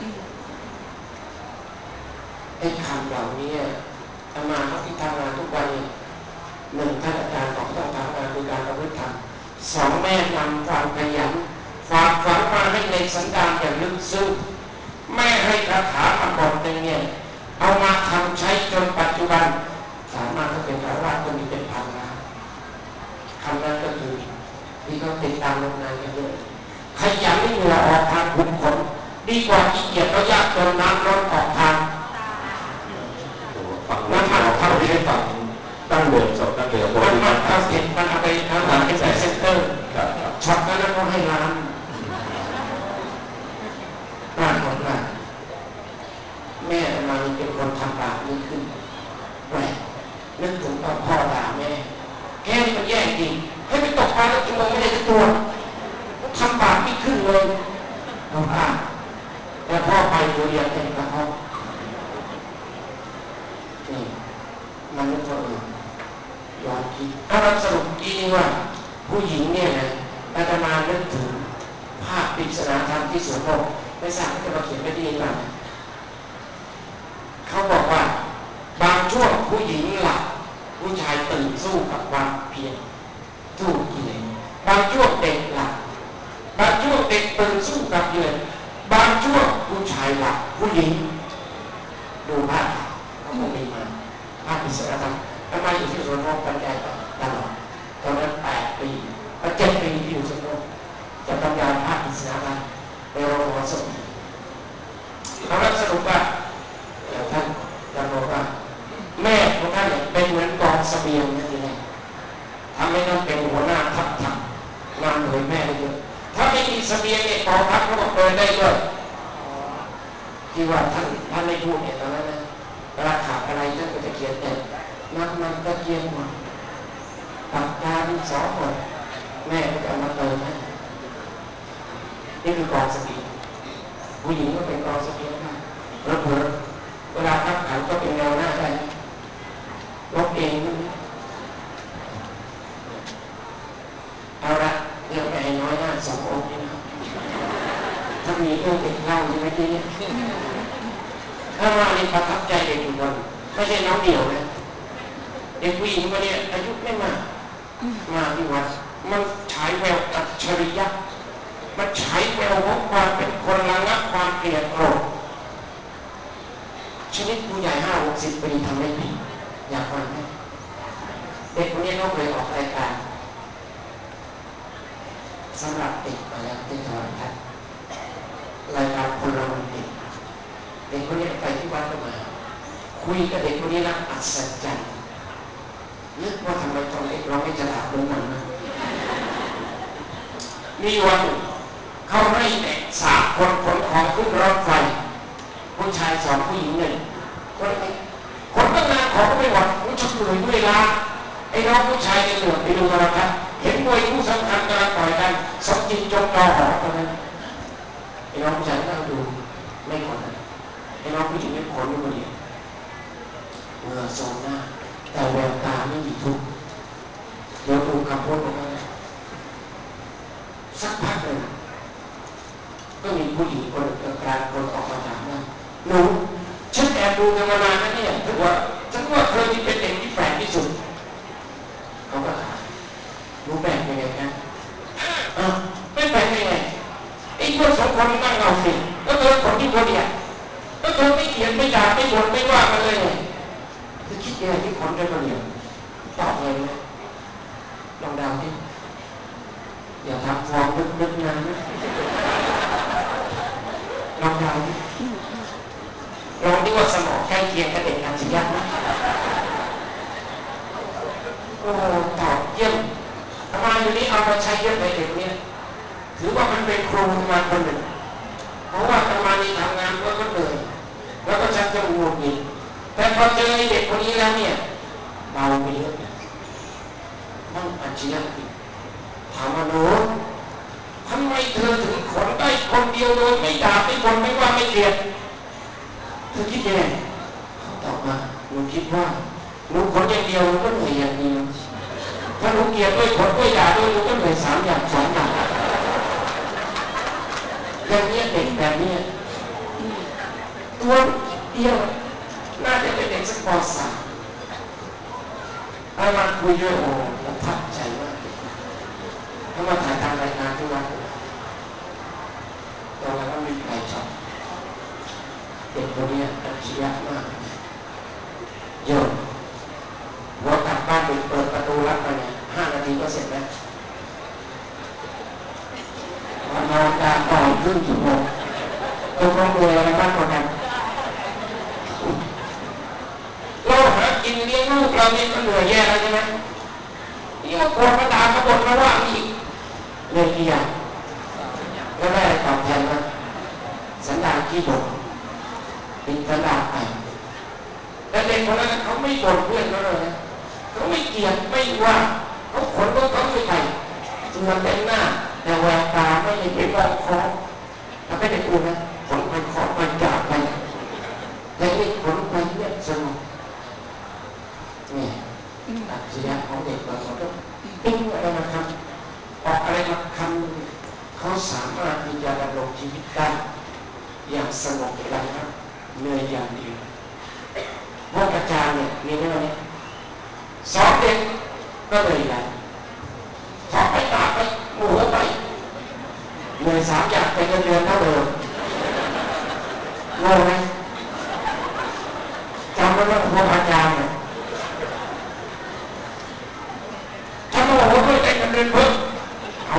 E: ไอ้คำเหล่านี้อามาเขาที่ทำงานทุกวันหนึ่งท่านอาจารย์บอกต้องทำงานคือการประพฤติธรรมสองแม่นำความขยันฝากฝังมาให้ในสันดานอย่างลึกซึ้งแม่ให้คาถามาบอกในเนี่ยเอามาทำใช้จนปัจจุบันสามารถจะเป็นพระราชก็มีเป็นพันล้านคำนั้นก็คือที่เขาติดตามลงงานกันเยอะขยันไม่เหงื่อออกทางขุนขนดีกว่าขี้เกียจแล้วยากจนน้ำร้อนออกทาง
A: ฟังน้ำมันเขาไม่ได้ฟังตั้งเดิมสดตั้งเดิม
E: มันมันเขาเห็นมันเอาไปทำงานเป็นเซ็นเตอร์ช็อตนั้นก็ให้ล้านแค่นี้มันแย่จริงให้ไปตกปลาแล้วชั่วโมงไม่ได้ทุกตัวทำบาปไม่ขึ้นเลยน้องอาแต่พ่อไปเรียนเองนะพ่อนี่มันนึกว่าเออยอมคิดถ้าเราสรุปดีว่าผู้หญิงเนี่ยนะอาตมานึกถึงภาพปริศนาธรรมที่สวนโลกไม่ทราบว่าจะมาเขียนไม่ดีหรือเปล่าเขาบอกว่าบางช่วงผู้หญิงหลับผู้ชายตื่นสู้กับความเพียรสู้กิเลสบางช่วงเด็กหลับบางช่วงเด็กตื่นสู้กับกิเลสบางช่วงผู้ชายหลับผู้หญิงดูภาพเขาคงมีมาภาพปริศนาธรรมทำไมอยู่ที่สวนโลกบรรยายตลอดตอนนั้นแปดปีเจ็ดปีที่อยู่สวนโลกจะบรรยายภาพปริศนาธรรมในโรงหอสมุทรเขาสรุปว่าท่านจะบอกว่าแม่ของท่านเป็นเหมือนกองเสบียงนั่นเองทำให้ท่านเป็นหัวหน้าทัพทัพนำโดยแม่ได้เยอะถ้าไม่มีเสบียงเนี่ยกองทัพก็ต้องเดินได้ด้วยที่ว่าท่านท่านไม่พูดเนี่ยตอนนั้นนะเวลาขาดอะไรท่านก็จะเขียนแต่น้ำมันตะเกียงหมดปากกาดินสอหมดแม่ก็จะเอามาเติมให้นี่คือกองเสบียงผู้หญิงก็เป็นกองเสบียงนะแล้วเผื่อเวลาทับขันก็เป็นแนวหน้าได้ลบเองเอาละเดี๋ยวไปให้น้อยหน้าสององค์นี่นะถ้ามีเรื่องเด็กเล่าใช่ไหมทีนี้ถ้าว่านี่ประทับใจเด็กอยู่คนไม่ใช่น้องเดี่ยวนะเด็กผู้หญิงคนนี้อายุไม่มากมาที่วัดมันฉายแววอัจฉริยะมันฉายแววของความเป็นคนระงับความเกลียดโกรธชนิดผู้ใหญ่ห้าหกสิบปีทำได้ผิดอยากฟังไหมเด็กคนนี้เขาเคยออกรายการสำหรับเด็กมาแล้วที่โทรทัศน์รายการคนละวันเด็กเด็กคนนี้ไปที่วัดก็มาคุยกับเด็กคนนี้แล้วอัศจรรย์นึกว่าทำไมตอนเด็กเราไม่ฉลาดเหมือนมันนะมีวันเขาให้เด็กสามคนขนของขึ้นรถไฟผู้ชายสองผู้หญิงหนึ่งคนนี้คนตั้งนานของก็ไม่หมดผู้ชายเหนื่อยด้วยลาไอ้น้องผู้ชายเนี่ยเหนื่อยไปดูกันนะครับเห็นมวยผู้สำคัญกำลังต่อยกันสมจิตจงจอหอตอนนั้นไอ้น้องผู้ชายนั่งดูไม่ขนไอ้น้องผู้หญิงไม่ขนอยู่คนเดียวเมื่อโซนหน้าแต่แววตาไม่มีทุกข์เดี๋ยวดูคำพูดของเขาสักพักหนึ่งก็มีผู้หญิงคนกลางคนออกมาถามว่าหนูฉันแอบดูกันมานานนะเนี่ยถือว่าฉันว่าเธอที่เป็นเด็กที่แปลกที่สุดเขาก็ถามหนูแปลกยังไงครับอ่ะไม่แปลกยังไงไอ้พวกสองคนนั่งเอาสิแล้วเธอคนที่คนเดียวแล้วเธอไม่เขียนไม่ด่าไม่บ่นไม่ว่ากันเลยเธอคิดยังไงที่คนได้คนเดียวตอบเลยนะลองเดาดิอย่าทำฟองลึกๆนะลองเดาดิลองดูว่าสมองใกล้เคียงกับเด็กอัจฉริยะนะโอ้ตอบเยี่ยมทำไมอยู่นี้เอามาใช้เยอะในเด็กเนี่ยถือว่ามันเป็นครูมาคนหนึ่งเพราะว่าทำมานี่ทำงานก็ก็เหนื่อยแล้วก็ชักจะหงุดหงิดแต่พอเจอเด็กคนนี้แล้วเนี่ยเบาไปเยอะมันอัจฉริยะถามว่าหนูทำไมเธอถึงขนได้คนเดียวโดยไม่ด่าไม่บ่นไม่ว่าไม่เกลียดเธอคิดยังไงเขาตอบมาหนูคิดว่าหนูขนอย่างเดียวหนูก็เหนื่อยอย่างเดียวถ้าหนูเกลียดด้วยขนด้วยด่าด้วยหนูก็เหนื่อยสามอย่างสองอย่างอย่างนี้เด็กแบบนี้ตัวเดียวน่าจะเป็นเด็กสักป.สามเอามาคุยด้วยโอ้ประทับใจมากเขามาถ่ายทำรายการที่วัดตอนนั้นก็มีใครชอบเด็กคนนี้อัจฉริยะมากเยอะหัวกลับบ้านไปเปิดประตูรับมาเนี่ยห้านาทีก็เสร็จแล้วมานอนตาต่อยครึ่งชั่วโมงตกลงเลยอะไรบ้างกว่ากันเราหากินเลี้ยงลูกเราเนี่ยก็เหนื่อยแย่แล้วใช่ไหมนี่มาโกรธมาด่ามาบ่นมาว่าอีกเลยกี่อย่างแล้วได้ตอบแทนว่าสันดานขี้บ่นเป็นสันดานไปแต่เด็กคนนั้นเขาไม่บ่นเพื่อนเขาเลยนะเขาไม่เกลียดไม่ว่านก็เขาไปเจือเต็มหน้าแต่แววตาไม่ได้ไปมองคอแล้วไม่ได้กลัวนะขนไปคอไปจากไปแต่นี่ขนไปเนี่ยสนุกนี่อัจฉริยะของเด็กบางคนก็ปิ้งอะไรมาทำออกอะไรมาทำเขาสามารถที่จะดำรงชีวิตได้อย่างสงบระงับเหนื่อยอย่างเดียวพวกอาจารย์เนี่ยมีไหมวันนี้สอนเด็กก็เลยแหละสอนไปตาไปหมูไปเหนื่อยสามอย่างไปเงินเดือนเท่าเดิมงงไหมจำไว้ว่าพวกอาจารย์เนี่ยถ้าโมโหด้วยได้เงินเดือนเพิ่มเอา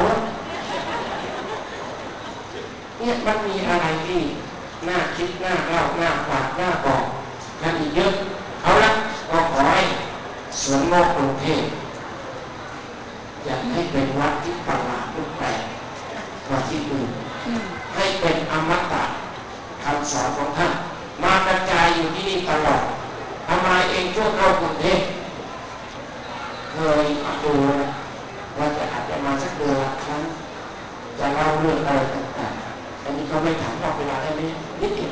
E: เนี่ยมันมีอะไรที่น่าคิดน่าเล่าน่าฝากน่าบอกกันอีกเยอะเอาละก็ขอให้สวนโลกกรุงเทพอยากให้เป็นวัดที่ประหลาดแปลกกว่าที่อื่นให้เป็นอมตะคำสอนของท่านมากระจายอยู่ที่นี่ตลอดทำไมเองช่วงเข้ากรุงเทพเคยดูว่าจะอาจจะมาสักเดือนละครั้งจะเล่าเรื่องอะไรต่างๆอันนี้ก็ไม่ถามนอกเวลาได้ไหมนิดเดียว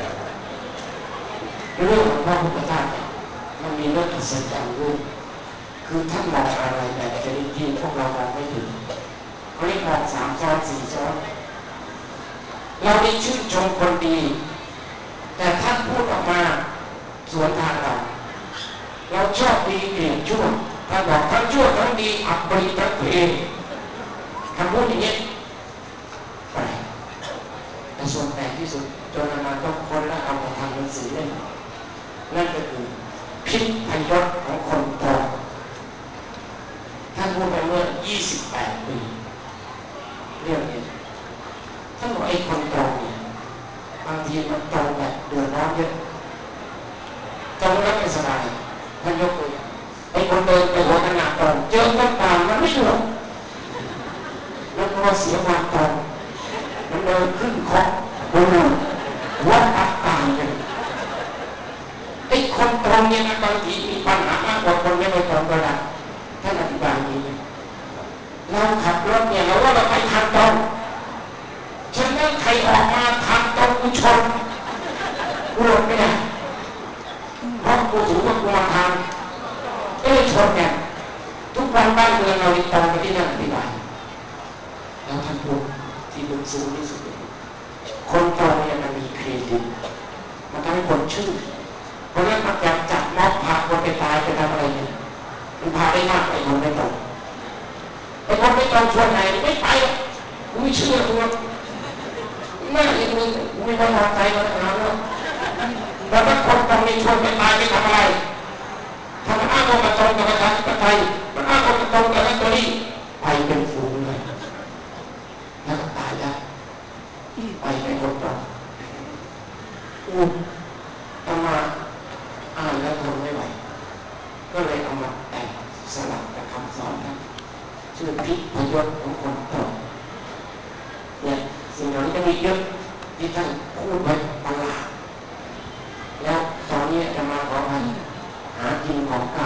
E: เรื่องของพระพุทธเจ้ามันมีเรื่องอัศจรรย์ด้วยคือท่านมองอะไรแบบชนิดที่พวกเรามองไม่ถึงเขาเรียกมองสามซ้อนสี่ซ้อนเราได้ชื่นชมคนดีแต่ท่านพูดออกมาสวนทางเราเราชอบดีเกลียดชั่วท่านบอกทั้งชั่วทั้งดีอับปรีทั้งเพลคำพูดอย่างนี้แปลกแต่ส่วนแปลกที่สุดจนมาต้องค้นและเอามาทำหนังสือเล่มนั่นก็คือพิษพยศของคนตรงท่านพูดไปเมื่อยี่สิบแปดปีเรื่องนี้ท่านบอกไอ้คนตรงเนี่ยบางทีมันตรงแบบเดือดร้อนเยอะตรงแล้วไม่สบายท่านยกตัวอย่างไอ้คนเดินไปหัวขนาดตรงเจอต้นตาลมันไม่หลงแล้วพอเสียความตรงมันเดินขึ้นคอดูวัดอัตตาเลยไอ้คนตรงเนี่ยนะบางทีมีปัญหามากกว่าคนไม่ตรงก็ได้ท่านอธิบายอย่างนี้เราขับรถเนี่ยเราว่าเราไปทางตรงฉะนั้นใครออกมาทางตรงกูชนกูหลบไม่ได้เพราะกูถือว่ากูมาทางก็เลยชนเนี่ยทุกวันบ้านเมืองเราตรงไปที่นั่นอธิบายแล้วท่านพูดที่ลึกซึ้งที่สุดคนตรงเนี่ยมันมีเครดิตมันทำให้คนชื่อเพราะนั้นมันจะจับม็อบพาคนไปตายไปทำอะไรเนี่ยมันพาได้มากไอ้คนไม่ตรงไอ้คนไม่ตรงชวนไหนไม่ไปกูไม่เชื่อกูแม่ยังมึงกูไม่พอใจมาตั้งนานแล้วแต่ถ้าคนตรงนี้ชวนไปตายไปทำอะไรทำมันอ้างว่ามันตรงกับประชาธิปไตยมันอ้างว่ามันตรงกับนักตัวนี้ไปเป็นฝูงเลยแล้วก็ตายได้ไปในคนตรงอู้เอามาอ่านแล้วทนไม่ไหวก็เลยเอามาแต่งสลับกับคำสอนท่านชื่อพิษพยศของคนตรงเนี่ยสิ่งเหล่านี้ก็มีเยอะที่ท่านพูดไว้ประหลาดแล้วตอนนี้จะมาขอให้หากินของเก่า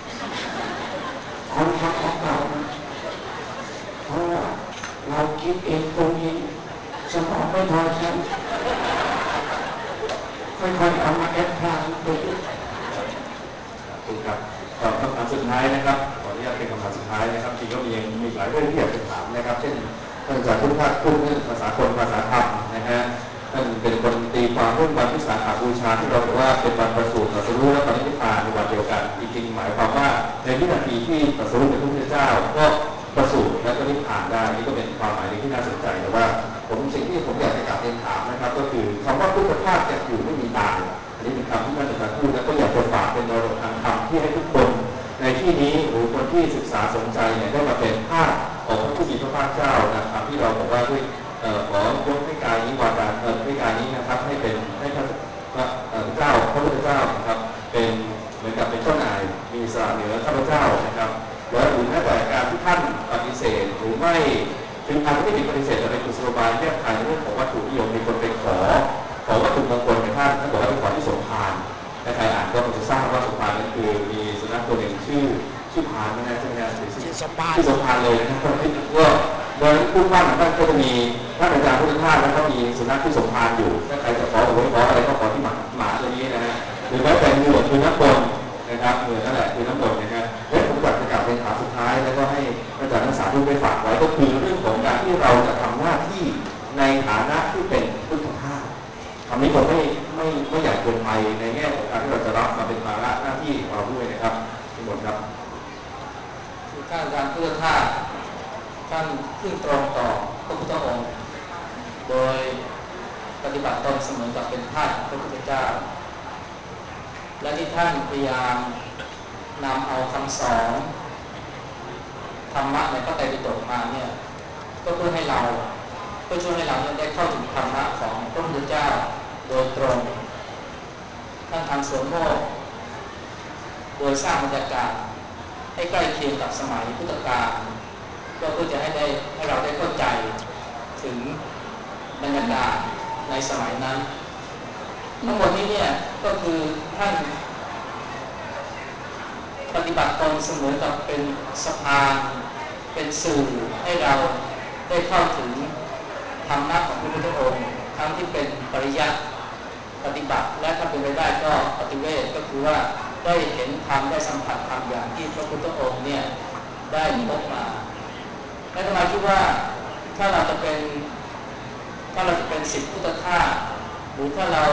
E: คนทำของเก่าเพราะว่าเราคิดเองตรงเองสมองไม่พอใช้ค่อยๆเอามาแอดพลางไปด้วย
D: ถูกครับตอบคำถามสุดท้ายนะครับขออนุญาตเป็นคำถามสุดท้ายนะครับจริงก็มียังมีหลายเรื่องที่อยากจะถามนะครับเช่นท่านอาจารย์พุทธทาสพูดเรื่องภาษาคนภาษาธรรมนะฮะท่านเป็นคนตีความเรื่องวันวิสาขบูชาที่เราบอกว่าเป็นวันประสูติตรัสรู้และปรินิพพานในวันเดียวกันจริงๆหมายความว่าในวินาทีที่ตรัสรู้เป็นพระพุทธเจ้าก็ประสูติและก็นิพพานได้นี่ก็เป็นความหมายที่น่าสนใจแต่ว่าผมสิ่งที่ผมอยากจะกลับเรียนถามนะครับก็คือคำว่าพุทธภาพจะอยู่ไม่มีตายอันนี้เป็นคำที่ท่านอาจารย์พูดและก็อยากจะฝากเป็นมรดกทางธรรมที่ให้ทุกคนในที่นี้หรือคนที่ศึกษาสนใจเนี่ยได้มาเป็นภาพของพระผู้มีพระภาคเจ้านะครับที่เราบอกว่าด้วยขอยกให้กายนี้วาจาเอ่อให้กายนี้นะครับให้เป็นให้พระเจ้าพระพุทธเจ้านะครับเป็นเหมือนกับเป็นเจ้านายมีสระเหนือข้าพเจ้านะครับแล้วหรือแม้แต่การที่ท่านปฏิเสธหรือไม่ถึงทางไม่ติดปฏิเสธแต่เป็นกุศโลบายแยกทางเรื่องของวัตถุนิยมมีคนไปขอขอวัตถุมงคลกับท่านท่านบอกว่าเป็นของที่สมภารและใครอ่านก็คงจะทราบว่าสมภารนั้นคือมีสุนัขตัวหนึ่งชื่อชื่อพานนะฮะใช่ไหมฮะหรือชื่อ
E: สมภาร
D: ที่สมภารเลยนะครับก็โดยผู้ปั้นท่านก็จะมีท่านอาจารย์พุทธทาสแล้วก็มีสุนัขที่สมภารอยู่ถ้าใครจะขอหรือขออะไรก็ขอที่หมาหมาตัวนี้นะฮะหรือแม้แต่เหงื่อคือน้ำบนนะครับเหงื่อนั่นแหละคือน้ำบนนะครับและผมอยากจะกลับเป็นถามสุดท้ายแล้วก็ให้อาจารย์ทั้งสามท่านได้ฝากไว้ก็คือเรื่องของการที่เราจะทำหน้าที่ในฐานะที่เป็นพุทธทาสคำนี้ผมไม่ไม่ไม่อยากเกินไปในแง่ของการที่เราจะรับมาเป็นภาระหน้าที่ของเราด้วยนะครับทุกคนครับ
B: คือท่านอาจารย์พุทธทาสท่านขึ้นตรงต่อพระพุทธองค์โดยปฏิบัติตนเสมือนกับเป็นทาสของพระพุทธเจ้าและที่ท่านพยายามนำเอาคำสอนธรรมะในพระไตรปิฎกมาเนี่ยก็เพื่อให้เราเพื่อช่วยให้เราได้เข้าถึงธรรมะของพระพุทธเจ้าโดยตรงท่านทำสวนโมกข์โดยสร้างบรรยากาศให้ใกล้เคียงกับสมัยพุทธกาลก็เพื่อจะให้ได้ให้เราได้เข้าใจถึงบรรยากาศในสมัยนั้นทั้งหมดนี้เนี่ยก็คือท่านปฏิบัติตนเสมือนกับเป็นสะพานเป็นสื่อให้เราได้เข้าถึงธรรมะของพระพุทธองค์ทั้งที่เป็นปริยัติปฏิบัติและถ้าเป็นไปได้ก็ปฏิเวทก็คือว่าได้เห็นธรรมได้สัมผัสธรรมอย่างที่พระพุทธองค์เนี่ยได้พบมาและทำไมคิดว่าถ้าเราจะเป็นถ้าเราจะเป็นศิษย์พุทธทาสหรือถ้าเรา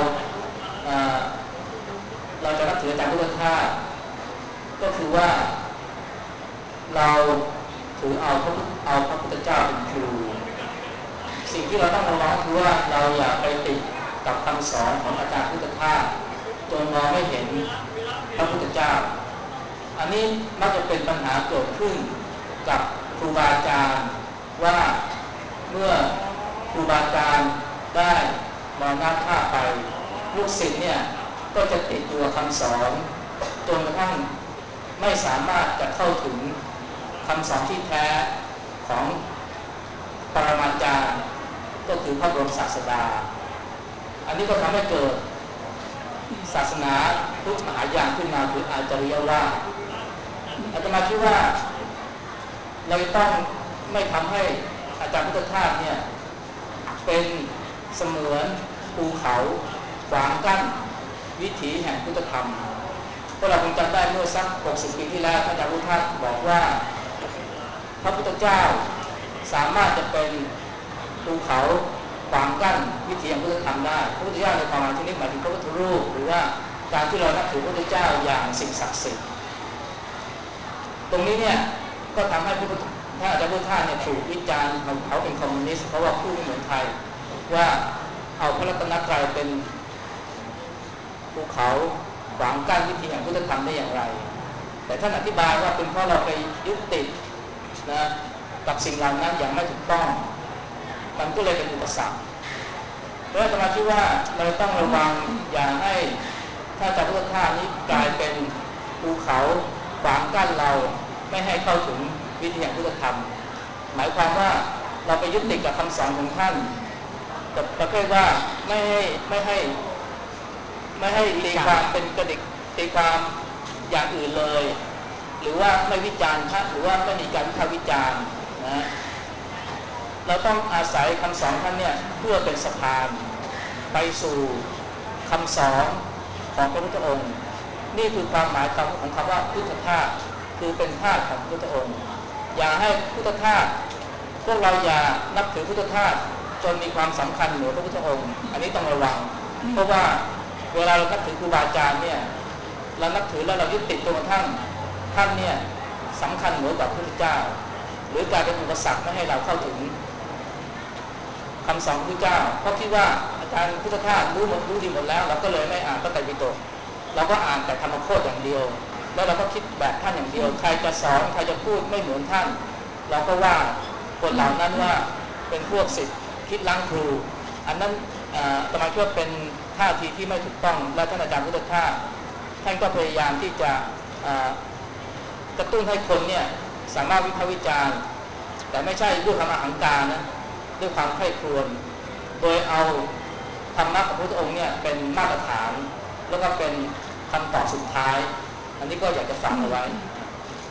B: เราจะนับถืออาจารย์พุทธทาสก็คือว่าเราถือเอาพระเอาพระพุทธเจ้าเป็นครูสิ่งที่เราต้องระวังคือว่าเราอย่าไปติดกับคำสอนของอาจารย์พุทธทาสจนมองไม่เห็นพระพุทธเจ้าอันนี้มักจะเป็นปัญหาเกิดขึ้นกับครูบาอาจารย์ว่าเมื่อครูบาอาจารย์ได้มรณภาพไปลูกศิษย์เนี่ยก็จะติดอยู่กับคำสอนจนกระทั่งไม่สามารถจะเข้าถึงคำสอนที่แท้ของปรมาจารย์ก็คือพระบรมศาสดาอันนี้ก็ทำให้เกิดศาสนาพุทธมหายานขึ้นมาคืออาจาริยวาทอาตมาคิดว่าเราต้องไม่ทำให้อาจารย์พุทธทาสเนี่ยเป็นเสมือนภูเขาขวางกั้นวิถีแห่งพุทธธรรมเพราะเราคงจำได้เมื่อสักหกสิบปีที่แล้วอาจารย์พุทธทาสบอกว่าพระพุทธเจ้าสามารถจะเป็นภูเขาขวางกั้นวิถีแห่งพุทธธรรมได้พระพุทธเจ้าในความหมายที่นี้หมายถึงพระพุทธรูปหรือว่าการที่เรานับถือพระพุทธเจ้าอย่างสิ่งศักดิ์สิทธิ์ตรงนี้เนี่ยก็ทำให้พระพุทธถ้าอาจารย์พุทธทาสเนี่ยถูกวิจารณ์เขาเป็นคอมมิวนิสต์เพราะว่าพูดเหมือนไทยว่าเอาพระรัตนตรัยเป็นภูเขาขวางกั้นวิถีแห่งพุทธธรรมได้อย่างไรแต่ท่านอธิบายว่าเป็นเพราะเราไปยึดติดนะกับสิ่งเหล่านั้นอย่างไม่ถูกต้องมันก็เลยเป็นอุปสรรคแล้วอาตมาคิดว่าเราต้องระวังอย่าให้ถ้าอาจารย์พุทธทาสนี้กลายเป็นภูเขาขวางกั้นเราไม่ให้เข้าถึงวิถีแห่งพุทธธรรมหมายความว่าเราไปยึดติดกับคำสอนของท่านกับประเภทว่าไม่ให้ไม่ให้ไม่ให้ตีความเป็นกระดิกตีความอย่างอื่นเลยหรือว่าไม่วิจารณ์ท่านหรือว่าไม่มีการวิพากษ์วิจารณ์นะเราต้องอาศัยคำสอนท่านเนี่ยเพื่อเป็นสะพานไปสู่คำสอนของพระพุทธองค์นี่คือความหมายของคำว่าพุทธทาสคือเป็นทาสของพระพุทธองค์อย่าให้พุทธทาสพวกเราอย่านับถือพุทธทาสจนมีความสำคัญเหนือพระพุทธองค์อันนี้ต้องระวังเพราะว่าเวลาเรานับถือครูบาอาจารย์เนี่ยเรานับถือแล้วเรายึดติดจนกระทั่งท่านเนี่ยสำคัญเหนือกว่าพระพุทธเจ้าหรือกลายเป็นอุปสรรคไม่ให้เราเข้าถึงคำสอนของพระพุทธเจ้าเพราะคิดว่าอาจารย์พุทธทาสรู้หมดรู้ดีหมดแล้วเราก็เลยไม่อ่านพระไตรปิฎกเราก็อ่านแต่ธรรมโคตรอย่างเดียวแล้วเราก็คิดแบบท่านอย่างเดียวใครจะสอนใครจะพูดไม่เหมือนท่านเราก็ว่าคนเหล่านั้นว่าเป็นพวกศิษย์คิดล้างครูอันนั้นสมัยคิดว่าเป็นท่าทีที่ไม่ถูกต้องและท่านอาจารย์พุทธทาสท่านก็พยายามที่จะกระตุ้นให้คนเนี่ยสามารถวิพากษ์วิจารณ์แต่ไม่ใช่ด้วยความอหังการนะด้วยความใคร่ครวญโดยเอาธรรมะของพระพุทธองค์เนี่ยเป็นมาตรฐานแล้วก็เป็นคำตอบสุดท้ายอันนี้ก็อยากจะฝากเอาไว้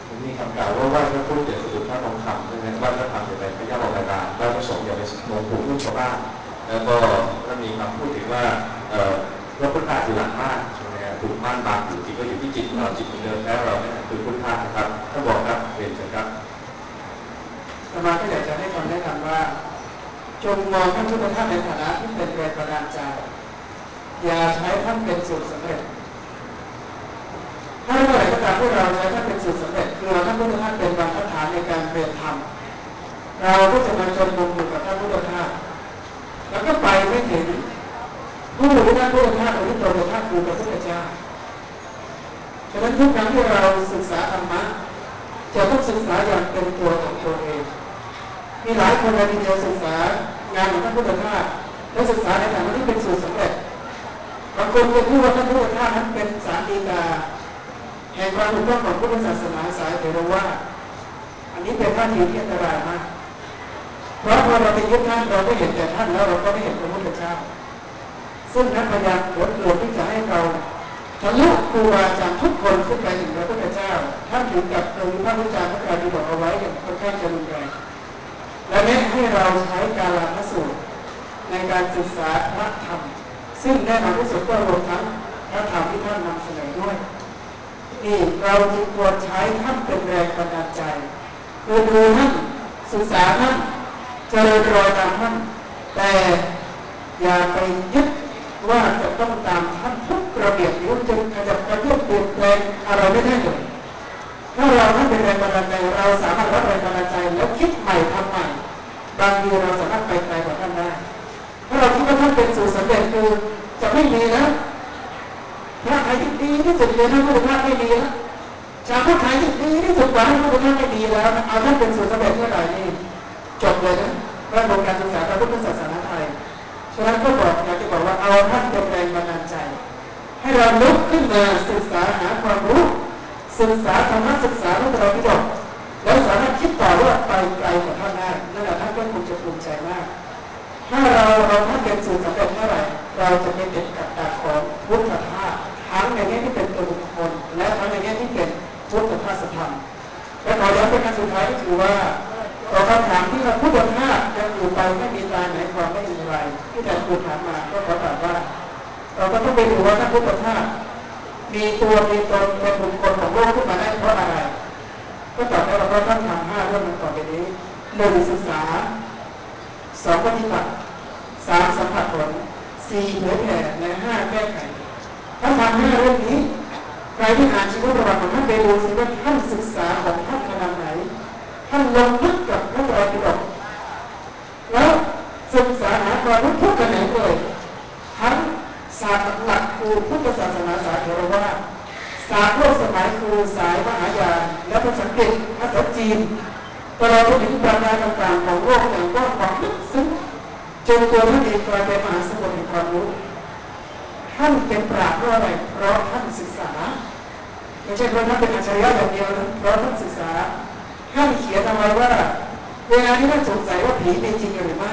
D: มีคำกล่าวว่าว่าพระพุทธเจ้าสะดุดพระทองคำใช่ไหมว่าพระธรรมอยู่ในพระยาบาลาว่าพระสงฆ์อย่าไปโน้มผูกลูกชาวบ้านแล้วก็ก็มีคำพูดถึงว่าพระพุทธะคือหลักมากใช่ไหมครับถูกม่านบางอยู่จริงก็อยู่ที่จิตเราจิตของเดิมแล้วเราเนี่ยคือพุทธะนะครับท่านบอกครับเรียนเชิญครับ
C: อาตมาก็อยากจะให้คำแนะนำว่าจงมองพระพุทธธาตุในฐานะที่เป็นแรงบันดาลใจอย่าใช้ท่านเป็นสูตรสำเร็จถ้าเมื่อไหร่ก็ตามที่เราใช้ท่านเป็นสูตรสำเร็จคือท่านพุทธธาตุเป็นบรรทัดฐานในการเรียนธรรมเราก็จะมาจมมุมอยู่กับท่านพุทธธาตุแล้วก็ไปไม่ถึงผู้ที่ท่านพุทธธาตุหรือตัวธาตุคือพระพุทธเจ้าฉะนั้นทุกครั้งที่เราศึกษาธรรมะจะต้องศึกษาอย่างเป็นตัวของตัวเองมีหลายคนในที่ศึกษางานของท่านพุทธทาสและศึกษาในฐานะที่เป็นสูตรสำเร็จบางคนจะพูดว่าท่านพุทธทาสนั้นเป็นสารดีกาแห่งความถูกต้องของพุทธศาสนาสายเถรวาทอันนี้เป็นท่าทีที่อันตรายมากเพราะพอเราไปยึดท่านเราก็เห็นแต่ท่านแล้วเราก็ไม่เห็นพระพุทธเจ้าซึ่งนั้นพยายามลดลงที่จะให้เราทะลุครูบาอาจารย์ทุกคนขึ้นไปถึงพระพุทธเจ้าท่านถึงกับเคยวิพากษ์วิจารณ์พระไตรปิฎกเอาไว้อย่างค่อนข้างจะรุนแรงและแนะให้เราใช้กาลพสูตรในการศึกษาพระธรรมซึ่งแน่นอนที่สุดก็รวมทั้งพระธรรมที่ท่านนำเสนอด้วยนี่เราจึงควรใช้ท่านเป็นแรงบันดาลใจคือดูท่านศึกษาท่านเจริญรอยตามท่านแต่อย่าไปยึดว่าจะต้องตามท่านทุกระเบียบนิ้วจึงขยับกระเพื่อมเปลี่ยนแปลงอะไรไม่ได้เลยถ้าเราท่านเป็นแรงบันดาลใจเราสามารถรับแรงบันดาลใจแล้วคิดใหม่ทำใหม่บางทีเราสามารถไปไกลกว่าท่านได้ถ้าเราคิดว่าท่านเป็นสูตรสำเร็จคือจะไม่มีแล้วพระไทยที่ดีที่สุดเลยท่านพุทธทาสไม่มีแล้วชาวพุทธไทยที่ดีที่สุดกว่าท่านพุทธทาสไม่มีแล้วเอาท่านเป็นสูตรสำเร็จเมื่อไหร่นี่จบเลยนะระบบการศึกษาพระพุทธศาสนาไทยฉะนั้นก็บอกอยากจะบอกว่าเอาท่านเป็นแรงบันดาลใจให้เราลุกขึ้นมาศึกษาหาความรู้ศึกษาธรรมะศึกษาพระไตรปิฎกแล้วสามารถคิดต่อว่าไปไกลกว่าท่านได้นั่นแหละท่านก็คงจะภูมิใจมากถ้าเราเอาท่านเป็นสูตรสำเร็จเมื่อไหร่เราจะไม่ติดกับดักของพุทธธาตุทั้งในแง่ที่เป็นตัวบุคคลและทั้งในแง่ที่เป็นพุทธธาตุธรรมและขอย้ำเป็นการสุดท้ายก็คือว่าตอบคำถามที่ว่าพุทธธาตุยังอยู่ไปไม่มีตายไหนความไม่มีอะไรที่แต่คุณถามมาก็ขอตอบว่าเราก็ต้องไปดูว่าท่านพุทธธาตุมีตัวมีตนเป็นบุคคลของโลกขึ้นมาได้เพราะอะไรก็ตอบได้ว่าท่านทำห้าเรื่องต่อไปนี้หนึ่งศึกษาสองปฏิบัติสามสัมผัสผลสี่เผยแผ่และห้าแก้ไขท่านทำห้าเรื่องนี้ใครที่อ่านชีวประวัติของท่านไปดูสิว่าท่านศึกษาของท่านขนาดไหนท่านลงลึกกับพระไตรปิฎกแล้วศึกษาหาความรู้ทุกขณะเลยทั้งศาสตร์หลักคือพุทธศาสนาสายเถรวาทศาสตร์โลกสมัยคือสายมหายานและภาษาอังกฤษภาษาจีนตลอดจนถึงปรัชญาต่างๆของโลกอย่างกว้างขวางลึกซึ้งจนตัวท่านเองกลายเป็นมหาสมุทรแห่งความรู้ท่านเป็นปราชญ์เพราะอะไรเพราะท่านศึกษาไม่ใช่เพราะท่านเป็นอัจฉริยะอย่างเดียวนะเพราะท่านศึกษาท่านเขียนเอาไว้ว่าเวลาที่ท่านสงสัยว่าผีมีจริงหรือไม่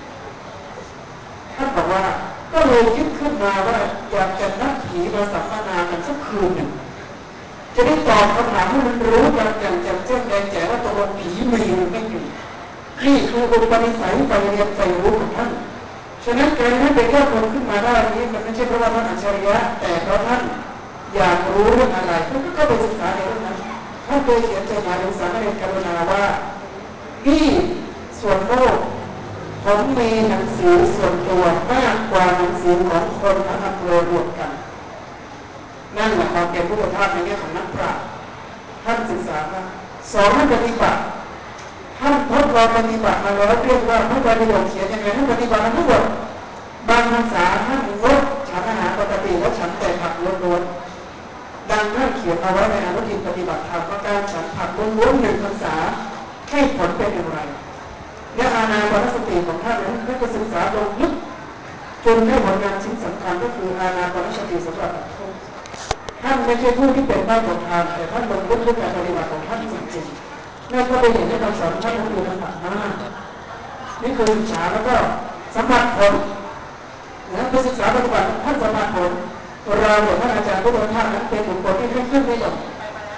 C: ท่านบอกว่าก็เลยคิดขึ้นมาว่าอยากจะนัดผีมาสัมมนากันสักคืนหนึ่งจะได้ตอบคำถามให้มันรู้กันอย่างแจ่มแจ้งแดงแจ๋ว่าตกลงผีมีหรือไม่มีนี่คืออุปนิสัยไปเรียนไปรู้ของท่านฉะนั้นการที่เป็นยอดคนขึ้นมาได้นี้มันไม่ใช่เพราะว่าท่านอัจฉริยะแต่เพราะท่านอยากรู้เรื่องอะไรท่านก็ไปศึกษาในเรื่องนั้นท่านเคยเขียนจดหมายถึงสามเณรกรุณาว่าที่ส่วนโลกผมมีหนังสือส่วนตัวมากกว่าหนังสือของคนทั้งอำเภอรวมกันนั่นแหละความเป็นพุทธทาสในแง่ของนักปราชญ์ท่านศึกษามาสองท่านปฏิบัติท่านทดลองปฏิบัติมาแล้วเรียกว่าพระไตรปิฎกเขียนยังไงท่านปฏิบัติทั้งหมดบางพรรษาท่านงดฉันอาหารปกติและฉันแต่ผักล้วนๆดังท่านเขียนเอาไว้ในอนุทินปฏิบัติธรรมว่าการฉันผักล้วนๆหนึ่งพรรษาให้ผลเป็นอย่างไรและอานาปานสติของท่านนั้นได้ศึกษาลงลึกจนได้ผลงานชิ้นสำคัญก็คืออานาปานสติสำหรับทุกท่านไม่ใช่ผู้ที่เป็นได้ผลทานแต่ท่านลงลึกด้วยการปฏิบัติของท่านจริงๆนั่นก็เป็นเห็นในคำสอนท่านนั้นคือธรรมะมากนี่คือศึกษาแล้วก็สัมผัสผลนะไปศึกษาปฏิบัติท่านสัมผัสผลเราเนี่ยท่านอาจารย์พุทธทาสนั้นเป็นบุคคลที่ขึ้นขึ้นไม่ลง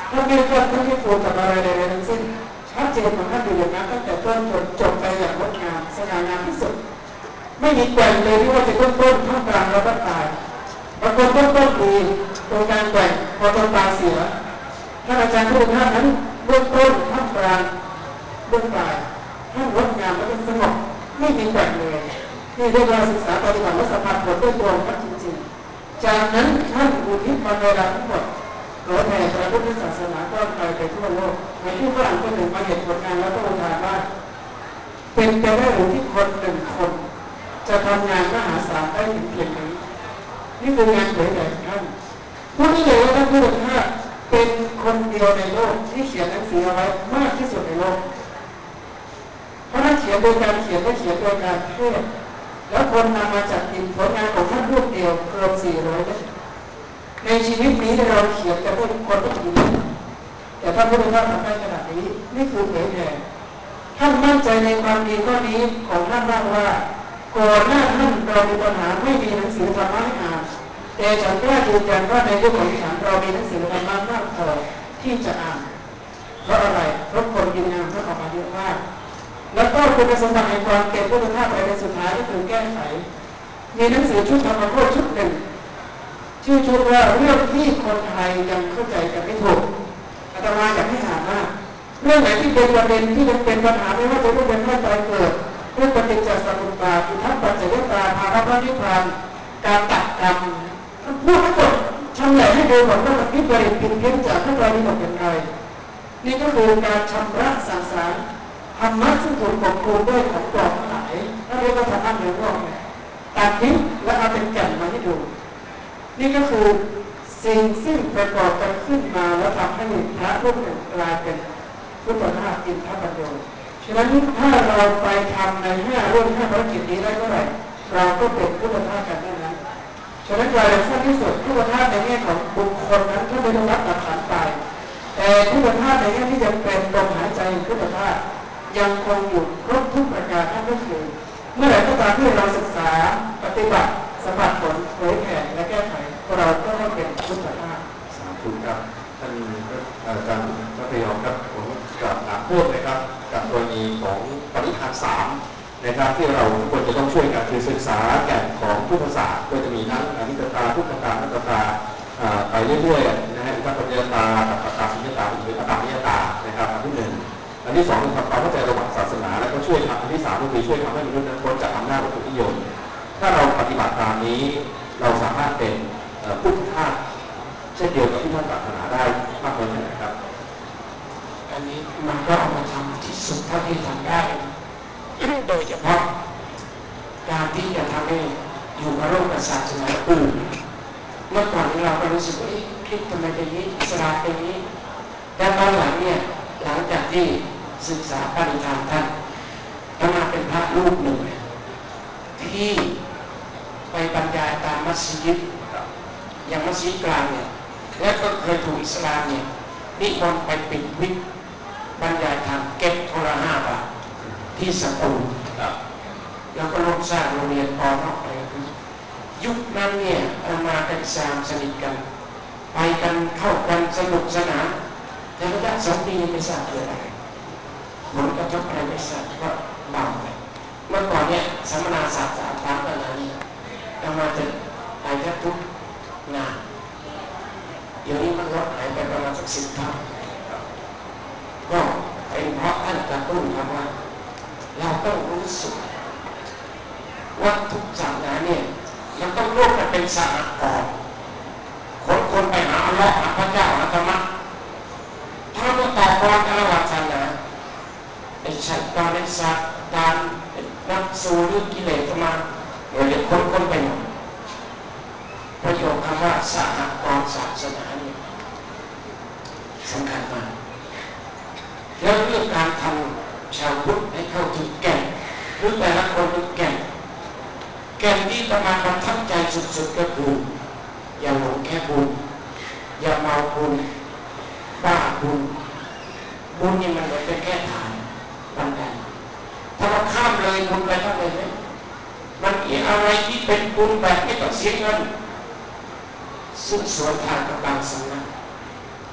C: ท่านไม่เกิดท่านไม่ฟูกับอะไรใดๆทั้งสิ้นชัดเจนของท่านอยู่อย่างนั้นตั้งแต่ต้นจนจบไปอย่างงดงามสง่างามที่สุดไม่มีแกว่งเลยที่ว่าจะต้นต้นท่ามกลางแล้วก็ตายบางคนต้นต้นดีโดยการแกว่งพอต้นตายเสียท่านอาจารย์ทุกท่านนั้นเบื้องต้นท่ามกลางเบื้องปลายท่านงดงามและเป็นสงบไม่มีแกว่งเลยนี่เรียกว่าศึกษาปฏิบัติและสัมผัสผลด้วยตัวท่านจริงๆจากนั้นท่านอุทิศวันเวลาทั้งหมดเผยแผ่พระพุทธศาสนาก้อนไปไปทั่วโลกในที่ฝรั่งคนหนึ่งมาเห็นผลงานแล้วก็อุทานว่าเป็นไปได้หรือที่คนหนึ่งคนจะทำงานมหาศาลได้ถึงเพียงนี้นี่คืองานเผยแผ่ของท่านพูดได้เลยว่าท่านพุทธทาสเป็นคนเดียวในโลกที่เขียนหนังสือเอาไว้มากที่สุดในโลกเพราะท่านเขียนโดยการเขียนและเขียนโดยการเทศแล้วคนนำมาจัดพิมพ์ผลงานของท่านรูปเดียวเกือบสี่ร้อยเล่มในชีวิตนี้เราเขียนกันด้วยคนไม่กี่เล่มแต่ท่านพุทธทาสทำได้ขนาดนี้นี่คือเผยแผ่ท่านมั่นใจในความดีข้อนี้ของท่านมากว่าก่อนหน้าท่านเรามีปัญหาไม่มีหนังสือธรรมะให้อ่านแต่ฉันกล้ายืนยันว่าในยุคของฉันเรามีหนังสือธรรมะมากพอที่จะอ่านเพราะอะไรเพราะคนกินงานท่านออกมาเยอะมากแล้วก็คุณสมบัติในความเก็บพุทธทาสไปในสุดท้ายก็คือแก้ไขมีหนังสือชุดธรรมะโคตรชุดหนึ่งชื่อชุดว่าเรื่องที่คนไทยยังเข้าใจกันไม่ถูกอาตมาอยากให้อ่านมากเรื่องไหนที่เป็นประเด็นที่ยังเป็นปัญหาไม่ว่าจะเรื่องเป็นเรื่องตายเกิดเรื่องปฏิจจสมุปบาทอิทัปปัจจยตาภาวะพระนิพพานการตัดกรรมพูดทั้งหมดทำใหญ่ให้ดูหมดว่ามันวิปริตผิดเพี้ยนจากพระไตรปิฎกอย่างไรนี่ก็คือการชำระสังสารธรรมะซึ่งถูกปกคลุมด้วยของปลอมทั้งหลายนั่นเรียกว่าธรรมะเหนืองอกเนี่ยตัดทิ้งและเอาเป็นแก่นมาให้ดูนี่ก็คือสิ่งซึ่งประกอบกันขึ้นมาแล้วทำให้พระรูปหนึ่งกลายเป็นพุทธทาสอินทปัญโยฉะนั้นถ้าเราไปทำในห้าเรื่องห้าภารกิจนี้ได้เมื่อไหร่เราก็เป็นพุทธทาสกันนั้นฉะนั้นรายละเอียดที่สุดพุทธทาสในแง่ของบุคคลนั้นถ้าไม่ต้องรับตัดขันไปแต่พุทธทาสในแง่ที่จะเป็นลมหายใจพุทธทาสยังคงอยู่ครบทุกประการทั้งนั้นคือเมื่อไหร่ก็ตามที่เราศึกษาปฏิบัติสัมผัสผลเผยแผ่และแก้ไขเราก็ได้เป็นพุทธทาส
A: สาธุครับท่านอาจารย์พระพยอมครับผมกลับถามเพิ่มเลยครับกับกรณีของปณิธานสามนะครับที่เราทุกคนจะต้องช่วยกันคือศึกษาแก่นของพุทธศาสตร์โดยจะมีทั้งอนิจจตาทุกขตาอนัตตาไปเรื่อยๆนะฮะอุปปัญญาตาตัปปตาสุญญตาหรืออตตานิยตานะครับอันที่หนึ่งอันที่สองคือความเข้าใจระหว่างศาสนาแล้วก็ช่วยทำอันที่สามก็คือช่วยทำให้มนุษย์นั้นพ้นจากอำนาจวัตถุนิยมถ้าเราปฏิบัติตามนี้เราสามารถเป็นพุทธทาสเช่นเดียวกับที่ท่านปรารถนาได้มากน้อยแค่ไหนครับ
E: อันนี้มันก็เอามาทำที่สุดเท่าที่ทำได้โดยเฉพาะการที่จะทำให้อยู่กับโลกกับศาสนาอื่นเมื่อก่อนเราก็รู้สึกว่าคริสต์ทำไมเป็นนี้อิสลามเป็นนี้แต่ตอนหลังเนี่ยหลังจากที่ศึกษาปฏิธานท่านก็มาเป็นพระรูปหนึ่งที่ไปบรรยายตามมัสยิดอย่างมัสยิดกลางเนี่ยและก็เคยถูกอิสลามเนี่ยนิมนต์ไปปิดวิกบรรยายธรรมเก็บคนละห้าบาทที่สตูลแล้วก็ร่วมสร้างโรงเรียนปอนอกไปยุคนั้นเนี่ยอามากับอิสลามสนิทกันไปกันเข้ากันสนุกสนานแต่ระยะสองปีไม่ทราบเกิดอะไรผลกระทบอะไรไม่ทราบก็เบาไปเมื่อก่อนเนี่ยสัมมนาศาสตร์สามพันกว่านานี่อามาจะไปแทบทุกงานเดี๋ยวนี้มันลดหายไปประมาณสักสิบเท่าก็เป็นเพราะท่านกระตุ้นครับว่าเราต้องรู้สึกว่าทุกศาสนาเนี่ยมันต้องร่วมกันเป็นสหกรณ์คนคนไปหาอัลลอฮ์หาพระเจ้าหาธรรมะถ้าเราต่อกรกันระหว่างศาสนาไอ้ชัยตอนไอ้สัตว์ตานนักสู้หรือกิเลสมาเดี๋ยวเดี๋ยวคนคนไปหมดประโยคคำว่าสหกรณ์ศาสนาเนี่ยสำคัญมากแล้วเรื่องการทำชาวพุทธให้เข้าถึงแก่นหรือแต่ละคนถึงแก่นแก่นที่ประมาณประทับใจสุดๆก็คืออย่าหลงแค่บุญอย่าเมาบุญบ้าบุญบุญนี่มันเหมือนเป็นแค่ฐานบันไดถ้าเราข้ามเลยบุญไปทั้งเลยเนี่ยมันมีอะไรที่เป็นบุญแบบไม่ต้องเสียเงินซึ่งสวนทางกับบางสำนักบ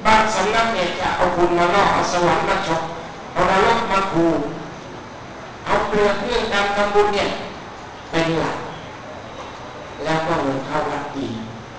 E: างสำนักเนี่ยจะเอาบุญมาล่อเอาสวรรค์มาฉกเอานรกมาคูเอาเปลือกเรื่องการทำบุญเนี่ยเป็นหลักแล้วก็เลยเข้าวัดดี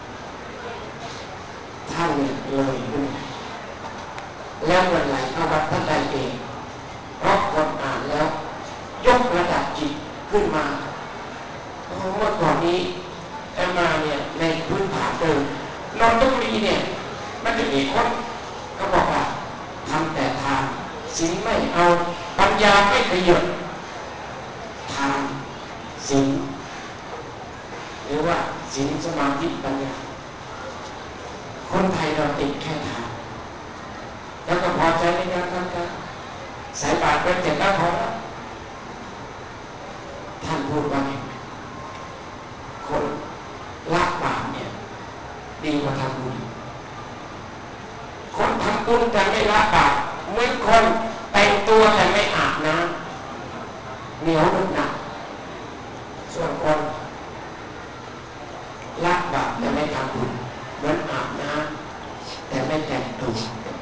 E: ท่านเนี่ยเลยขึ้นแล้ววันไหลเข้าวัดท่านได้เองเพราะคนอ่านแล้วยกระดับจิตขึ้นมาเมื่อก่อนนี้แอมมาเนี่ยในพื้นฐานเดิมนนทบุรีเนี่ยมันจะมีคนก็บอกว่าทำแต่ทานศีลไม่เอาปัญญาไม่ขยับทานศีลหรือว่าศีลสมาธิปัญญาคนไทยเราติดแค่ทานแล้วก็พอใจในการทำการสายบาตรเป็นเจ็ดแล้วพอแล้วท่านพูดว่าไงคนละบาปเนี่ยดีกว่าทำบุญคนทำบุญแต่ไม่ละบาปเหมือนคนแต่งตัวแต่ไม่อาบน้ำเหนียวหนึบหนักส่วนคนละบาปแต่ไม่ทำบุญเหมือนอาบน้ำแต่ไม่แต่งตัว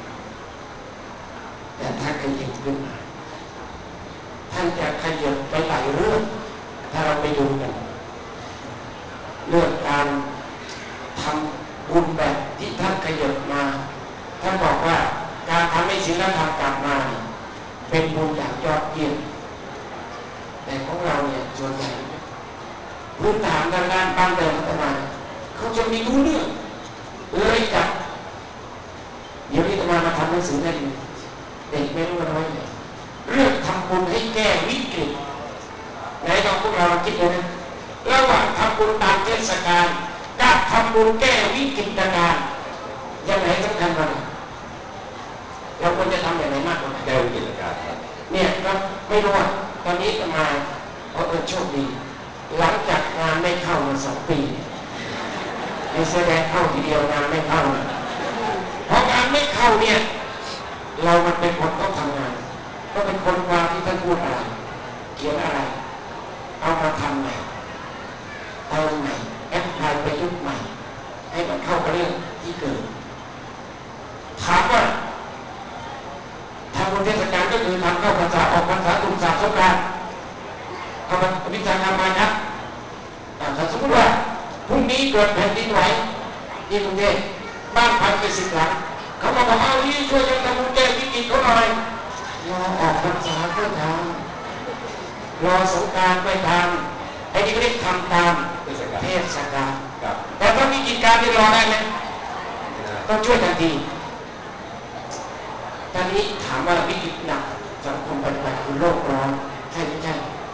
E: แต่ถ้าขยับขึ้นมาท่านจะขยับไปหลายเรื่องถ้าเราไปดูกันเรื่องการทำบุญแบบที่ท่านขยับมาท่านบอกว่าการทำให้ศีลธรรมกลับมาเป็นบุญอย่างยอดเยี่ยมแต่ของเราเนี่ยส่วนใหญ่พื้นฐานด้านด้านบ้านเดิมพัฒนาเขาจะมีรู้เรื่องเลยจับเดี๋ยวนี้จะมามาทำหนังสือได้เลยเด็กไม่รู้อะไรเลยเรื่องทำบุญให้แก้วิกฤตไหนลองพวกเราคิดดูนะระหว่างทำบุญตามเทศกาลกับทำบุญแก้วิกฤตการณ์ยังไงสำคัญกว่าเราควรจะทำอย่างไรมากกว่าแก้วิกฤตการณ์เนี่ยก็ไม่รู้ว่าตอนนี้จะมาเอาเออโชคดีหลังจากงานไม่เข้ามาสองปีไม่แสดงเข้าทีเดียวงานไม่เข้าเพราะงานไม่เข้าเนี่ยเรามันเป็นคนต้องทำงานก็เป็นคนวางที่ท่านพูดอะไรเขียนอะไรเอามาทำใหม่เติมใหม่แอปพลายประยุกต์ใหม่ให้มันเข้ากับเรื่องที่เกิดถามว่าทำบุญเทศกาลก็คือทำเข้าพรรษาออกพรรษาตุลาสงกรานต์เอามาวิจารณ์ทำมาครับถ้าสมมติว่าพรุ่งนี้เกิดแผ่นดินไหวที่กรุงเทพบ้านพังไปสิบหลังเขาบอกว่าเอาที่ช่วยกันทำบุญแก้วิกฤตเขาหน่อยรอออกพรรษาก็ทำรอสงกรานต์ไม่ทำไอ้นี่ก็เรียกทำตามเทศกาลแต่ถ้ามีกิจการที่รอได้ไหมต้องช่วยทันทีตอนนี้ถามว่าวิกฤตหนักสังคมปัจจุบันคือโลกร้อนใช่ไม่ใช่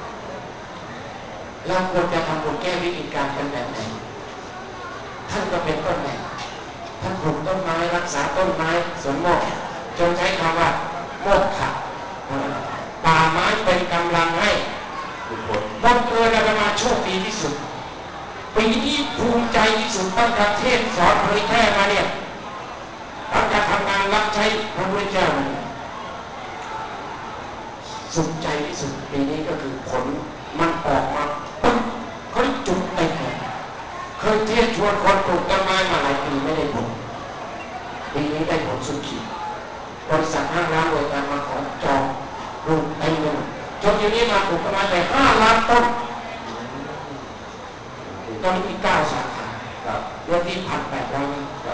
E: เราควรจะทำบุญแก้วิกฤตการเป็นแบบไหนท่านก็เป็นต้นแบบท่านปลูกต้นไม้รักษาต้นไม้สวนโมกจนใช้คำว่าโมกขะป่าไม้เป็นกำลังให้บังเอิญอาตมาโชคดีที่สุดปีนี้ภูมิใจที่สุดตั้งแต่เทศสอนเผยแพร่มาเนี่ยตั้งแต่ทำงานรับใช้พระพุทธเจ้าสุขใจที่สุดปีนี้ก็คือผลมันออกมาปึ๊บเขาจุดเต็มเคยเทศชวนคนปลูกต้นไม้มาหลายปีไม่ได้ผลปีนี้ได้ผลสุดขีดบริษัทห้างร้านโดยการมาขอจองปลูกเต็มเลยจนอยู่นี้มาปลูกประมาณแต่ห้าล้านต้นตอนนี้มีเก้าสาขาเรื่องที่พันแปดร้อย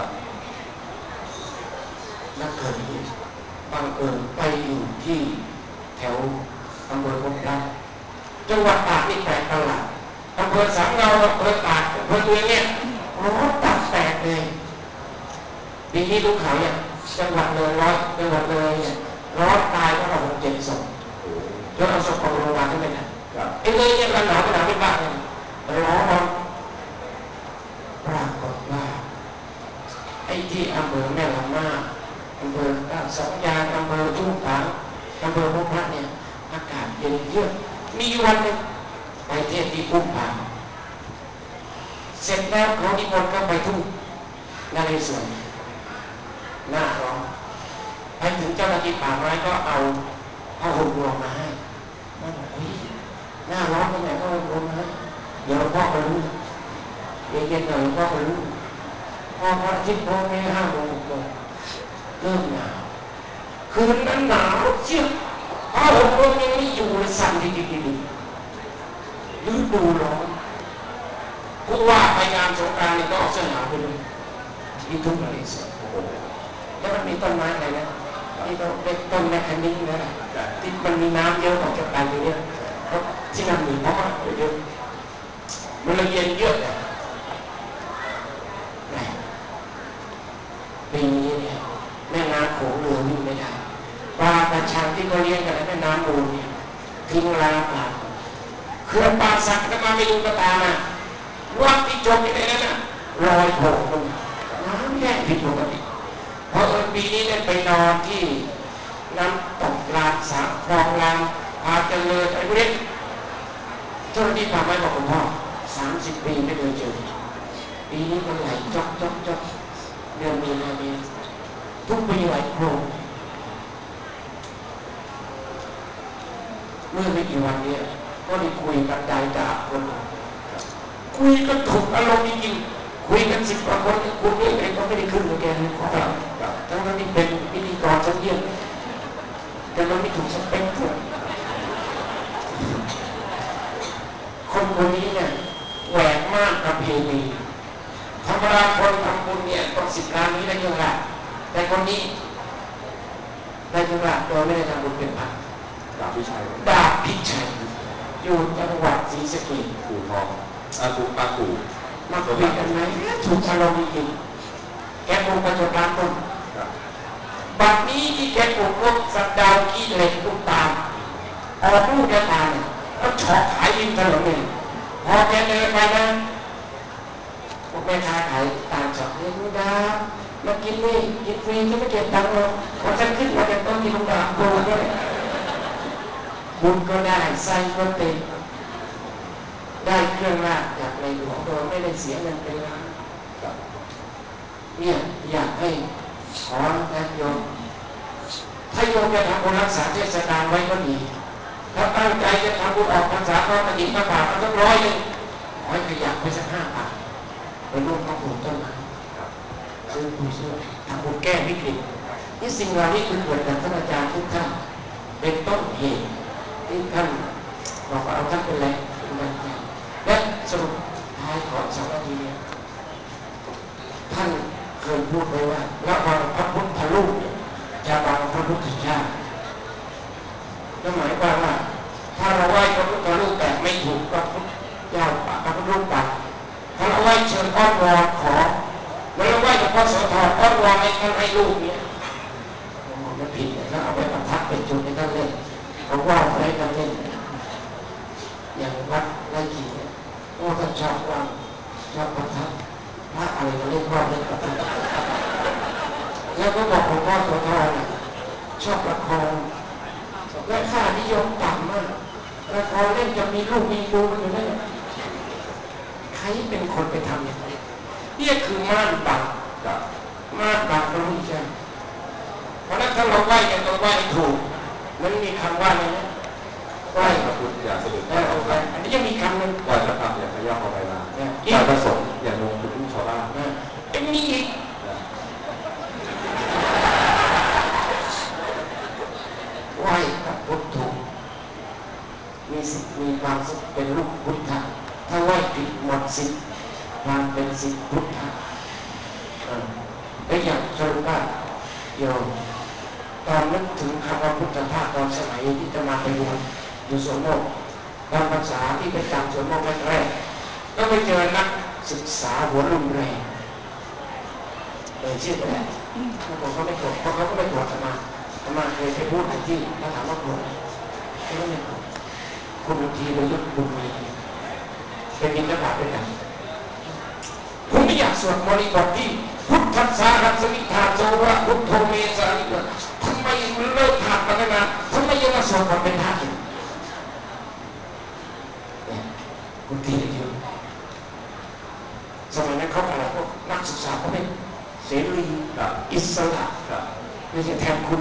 E: นักเกิดที่บังเอิญไปอยู่ที่แถวอำเภอพบพระจังหวัดตากนี่แปลกประหลาดอำเภอสังเงาอำเภอตากอำเภอตัวเนี่ยร้อนตัดแตกเลยปีนี้ลูกเขาเนี่ยจังหวัดเลยร้อนจังหวัดเลยเนี่ยร้อนตายก็เราหกเจ็ดศพจนเอาศพของโรงพยาบาลขึ้นไปนะไอ้เลยเนี่ยมันหนาวมันหนาวไม่บ้างเลยร้อนปรากฏว่าไอ้ที่อำเภอแม่ลำมาอำเภอสองยางอำเภอทุ่งฝางอำเภอพบพระเนี่ยอากาศเย็นเยือกมีวันหนึ่งไปเทศที่พุ่มพางเสร็จแล้วเขานิมนต์เข้าไปทุ่งนาเรศวรหน้าร้อนไปถึงเจ้าหน้าที่ป่าไม้ก็เอาผ้าห่มรวมมาให้มาบอกเฮ้ยหน้าร้อนทำไมก็รวมมาให้เดี๋ยวพ่อก็รู้เย็นๆหน่อยพ่อก็รู้พ่อพระอาทิตย์พ่อแม่ห้าโมงหกโมงเริ่มหนาวคืนนั้นหนาวเจี๊ยบผ้าห่มลมยังไม่อยู่เลยสั่นดิดิดิดิฤดูร้อนผู้ว่าไปงานสงกรานต์นี่ก็เอาเสื้อหนาวไปด้วยที่ทุ่งนาเสร็จแล้วมันมีต้นไม้อะไรนะที่เขาเรียกต้นแมคคานิงนะที่มันมีน้ำเยอะกว่าจะตายไปเนี่ยเพราะที่นั่นมีเพราะว่าเยอะมันละเอียดเยอะเลยปีนี้เนี่ยแม่น้ำโขงเรือวิ่งไม่ได้ปลากระชังที่เขาเลี้ยงกันในแม่น้ำมูลเนี่ยทิ้งร้างปลาเครือปลาสักก็มาไปดูกระตามาวัดที่จมอยู่ในนั้นน่ะลอยโผล่ขึ้นมาน้ำแห้งผิดปกติเพราะเออปีนี้ได้ไปนอนที่น้ำตกลานสามคลองลานพาเจริญไอ้พวกนี้เจ้าหน้าที่ป่าไม้บอกคุณพ่อสามสิบปีไม่เคยเจอปีนี้มันไหลจ๊อกจ๊อกจ๊อกเดือนมีนาเมษทุกปีไหลโผล่เมื่อไม่กี่วันนี้ก็ได้คุยกับนายดาบคนคุยกันถูกอารมณ์จริงๆคุยกันสิบกว่าคนคุณนี่เองก็ไม่ได้ขึ้นกับแกเลยขอไปทั้งนั้นที่เป็นพิธีกรชั้นเยี่ยมแต่มันไม่ถูกสเปคเลยคนคนนี้เนี่ยแหวกมากประเพณีธรรมดาคนทำบุญเนี่ยต้องสิบล้านนี้ได้เยอะละแต่คนนี้ได้เยอะละโดยไม่ได้ทำบุญเป็นพัน
A: ดาบพิชัย
E: ดาบพิชัยอยู่จังหวัดศรีสะเกษ
A: ปู่ทองอาปู่อาปู่
E: มาคุยกันไหมถูกอารมณ์จริงแกปลูกกระจกร้านต้นบัดนี้ที่แกปลูกต้นสัตว์ดาวขี้เหล็กลูกตาลออกลูกแกตาเนี่ยก็เฉาะขายริมถนนเลยพอแกเดินไปนะพวกแม่ค้าขายตาลเฉาะเนี่ยลูกดามากินนี่กินฟรีจะไม่เก็บตังค์หรอกพอฉันขึ้นมาจากต้นที่ลูกดาโดนด้วยบุญก็ได้ไส้ก็เต็มได้เครื่องราชจากในหลวงโดยไม่ได้เสียเงินเป็นล้านเนี่ยอยากให้ขอญาติโยมถ้าโยมจะทำบุญรักษาเทศกาลไว้ก็ดีถ้าตั้งใจจะทำบุญออกพรรษาก็มาหยิบมาฝากมาสักร้อยหนึ่งขอให้ขยับไปสักห้าบาทไปร่วมทำบุญต้นไม้ซื้อปุ๋ยซื้อทำบุญแก้วิกฤตนี่สิ่งเหล่านี้คือเกิดจากท่านอาจารย์ทุกท่านเป็นต้นเหตุที่ท่านบอกว่าเอาท่านเป็นแหล่งเป็นกำลังใจและสรุปท้ายของสองนาทีนี้ท่านเคยพูดไว้ว่าระวังพระพุทธรูปจะบังพระพุทธเจ้านั่นหมายความว่าถ้าเราไหว้พระพุทธรูปแต่ไม่ถูกพระพุทธเจ้าปะพระพุทธรูปปัดถ้าเราไหว้เชิญอ้อนวอนขอแล้วเราไหว้หลวงพ่อโสธรอ้อนวอนให้ท่านให้ลูกเนี่ยมันผิดแล้วเอาไปประทับเป็นจุดในท่านเล่นเขาว่าไว้ท่านเล่นอย่างวัดไร่ขิงเนี่ยโอ้ท่านชอบว่าชอบประทับพระอะไรก็เล่นว่าเล่นประทับแล้วก็บอกหลวงพ่อโสธรชอบละครและค่านิยมต่ำมากละครเล่นจะมีลูกมีดูมันอยู่นั่นใครเป็นคนไปทำอย่างนี้นี่คือม่านบังม่านบังพระพุทธเจ้าเพราะนั้นถ้าเราไหว้กันต้องไหว้ถูกมันมีคำว่าอะไรนะไหว้
A: พระพุทธอย่าเสด็จ
E: อันนี้ยังมีคำหนึ่ง
A: ไหว้พระธรรมอย่าขย่ำเอาไปมาไหว้พระสงฆ์อย่าลงทุนชาวบ้าน
E: ยังมีอีกไหว้พระพุทธมีสิทธิ์มีความสุขเป็นลูกพุทธะถ้าไหว้ผิดหมดสิทธิ์ความเป็นสิทธิ์พุทธะก็อย่างสรุปว่าโยมตอนนึกถึงคำว่าพุทธภาคตอนสมัยที่จะมาไปบวชอยู่สวนโมกตอนภาษาที่ไปจำสวนโมกแรกๆก็ไปเจอนักศึกษาหัวรุนแรงเออชื่ออะไรเขาบอกเขาไม่โกรธเพราะเขาก็ไม่โกรธมาธรรมาเคยไปพูดที่ถ้าถามว่าโกรธเขาไม่โกรธคุณบุญทีประยุทธ์บุญมีเป็นมิตรภาพด้วยกันผมไม่อยากสวดมนต์บทที่พุทธัสสะหัสมิทาโสวะพุทโธเมสานิกะทำไมมันเลิกขาดมาตั้งนานทำไมยังมาสวดบทเป็นท่าอยู่เนี่ยคุณทีได้ยินสมัยนั้นเขาอะไรพวกนักศึกษาเขาเป็นเสรีอิสระไม่ใช่แทนคุณ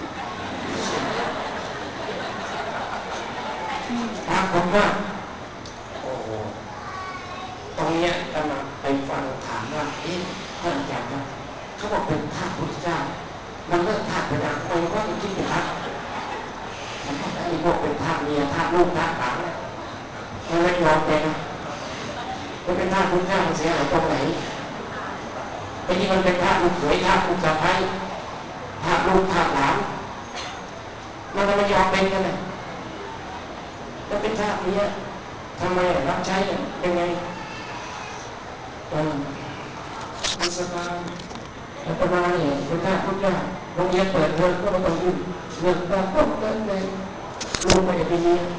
E: ปรากฏว่าโอ้โหตรงนี้กำลังไปฟังถามว่าเอ๊ะท่านอาจารย์ครับเขาบอกเป็นพระพุทธเจ้ามันเลิกธาตุพยาไปว่าจริงๆนะครับผมว่าไอ้พวกเป็นธาตุเมียธาตุลูกธาตุหลานเนี่ยมันไม่ยอมเป็นมันเป็นธาตุคุณค่ามันเสียหายตรงไหนไอ้ที่มันเป็นธาตุลูกเขยธาตุลูกสะใภ้ธาตุลูกธาตุหลานมันไม่ยอมเป็นกันเลยแล้วเป็นธาตุเมียทำไมรับใช้ยังไงเออมันสบายแล้วประมาณนี้เป็นธาตุทุกอย่างโรงเรียนเปิดเทอมก็ไม่ต้องยุ่งเรื่องการป้องกันเลยลูกไม่ได้ไปเรียน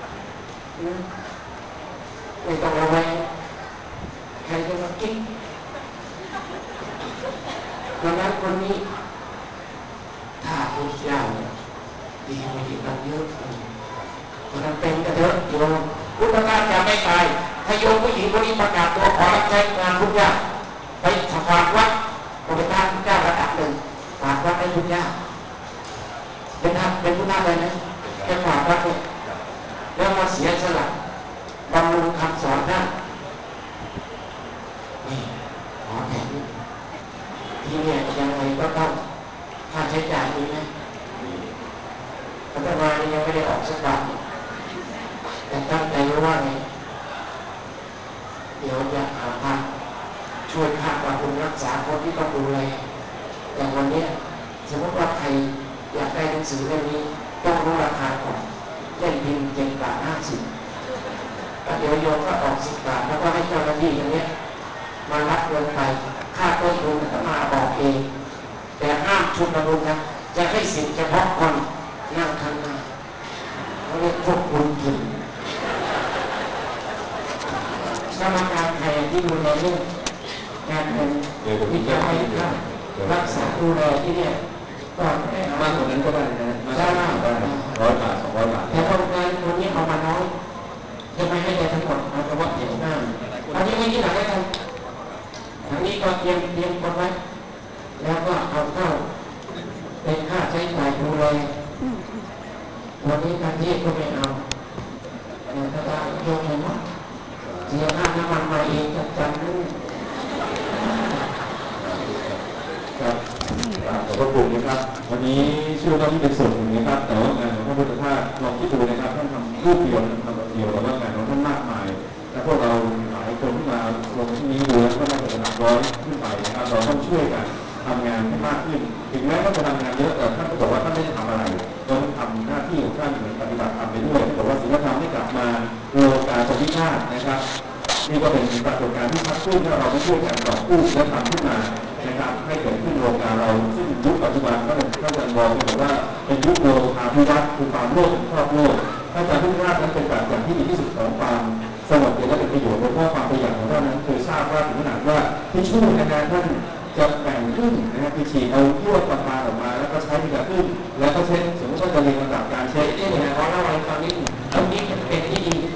E: ไม่ต้องระแวงใครจะมากิ๊กดังนั้นคนนี้ถ้าพุทธเจ้าดีกว่าที่ตั้งเยอะมันเป็นกระเถอะโยมพุทธการจะไม่ตายถ้าโยมผู้หญิงคนนี้ประกาศตัวขอรับใช้งานพุทธเจ้าไปถวายวัดก็เป็นท่านพุทธเจ้าระดับหนึ่งฝากวัดให้พุทธเจ้าเป็นท่านเป็นพุทธเจ้าเลยนะแค่ฝากวัดเนี่ยแล้วมาเสียสละบำรุงคำสอนท่านนี่ขอแผ่นี้ที่เนี่ยยังไงก็ต้องค่าใช้จ่ายมีไหมอาตมายังไม่ได้ออกสักบาทแต่ตั้งใจว่าไงเดี๋ยวจะหาทางช่วยค่าบำรุงรักษาคนที่ต้องดูแลอย่างวันนี้สมมติว่าใครอยากได้หนังสือเล่มนี้ต้องรู้ราคาก่อนเล่มพิมพ์เจ็ดบาทห้าสิบเดี๋ยวโยมก็ออกสิบบาทแล้วก็ให้เจ้าหน้าที่ตรงนี้มารับเงินไปค่าต้นทุนก็มาออกเองแต่ห้ามชุมนุมนะจะให้สิทธิ์เฉพาะคนนั่งข้างหน้าเขาเรียกพวกบุญถึงกรรมการไทยที่ดูแลเรื่องงานเงินวิจัยค่ารักษาดูแลที่เนี่ยก็มากกว่านั้นก็ได้นะได้ร้อยบาทสองร้อยบาทแต่คนงานคนนี้เอามาน้อยจะไม่ให้ได้ทั้งหมดเอาเฉพาะเห็นหน้าอันนี้ไม่ที่ไหนได้กันทางนี้ก็เตรียมเตรียมคนไว้แล้วก็เอาเข้าเป็นค่าใช้จ่ายดูแลวันนี้การเทศก็ไม่เอาแต่ถ้าได้โยมเห็นว่าเสียค่าน้ำมันมาเองจัดจันนู่น
D: ครับขอบพระคุณนะครับวันนี้เชื่อว่าที่เป็นส่วนหนึ่งนะครับแต่ว่างานของพระพุทธทาสลองคิดดูนะครับท่านทำรูปเดียวทำแบบเดียวแต่ว่างานของท่านมากมายและพวกเราหลายคนที่มาลงที่นี้ดูแล้วก็น่าจะหลักร้อยขึ้นไปนะครับเราต้องช่วยกันทำงานให้มากขึ้นถึงแม้ว่าจะทำงานเยอะแต่ท่านก็บอกว่าท่านไม่ได้ทำอะไรเราต้องทำหน้าที่ของท่านเหมือนปฏิบัติธรรมไปด้วยท่านบอกว่าศีลธรรมไม่กลับมาโลกาปฏิฆานะครับนี่ก็เป็นปรากฏการณ์ที่ชัดขึ้นถ้าเราไม่ช่วยกันต่อสู้และทำขึ้นมานะครับให้เกิดขึ้นโลกาเราซึ่งยุคปัจจุบันก็เป็นท่านอาจารย์บอกบอกว่าเป็นยุคโลกาภิวัตน์คือความโลภเป็นครอบโลกท่านอาจารย์พุทธทาสนั้นเป็นแบบอย่างที่ดีที่สุดของความสงบเย็นและเป็นประโยชน์โดยเฉพาะความประหยัดของท่านนั้นเคยทราบว่าถึงขนาดว่าที่ช่วยนะฮะท่านจะแบ่งครึ่งนะครับคือฉีดเอายวดปลาออกมาแล้วก็ใช้ทีละครึ่งแล้วก็เช็ด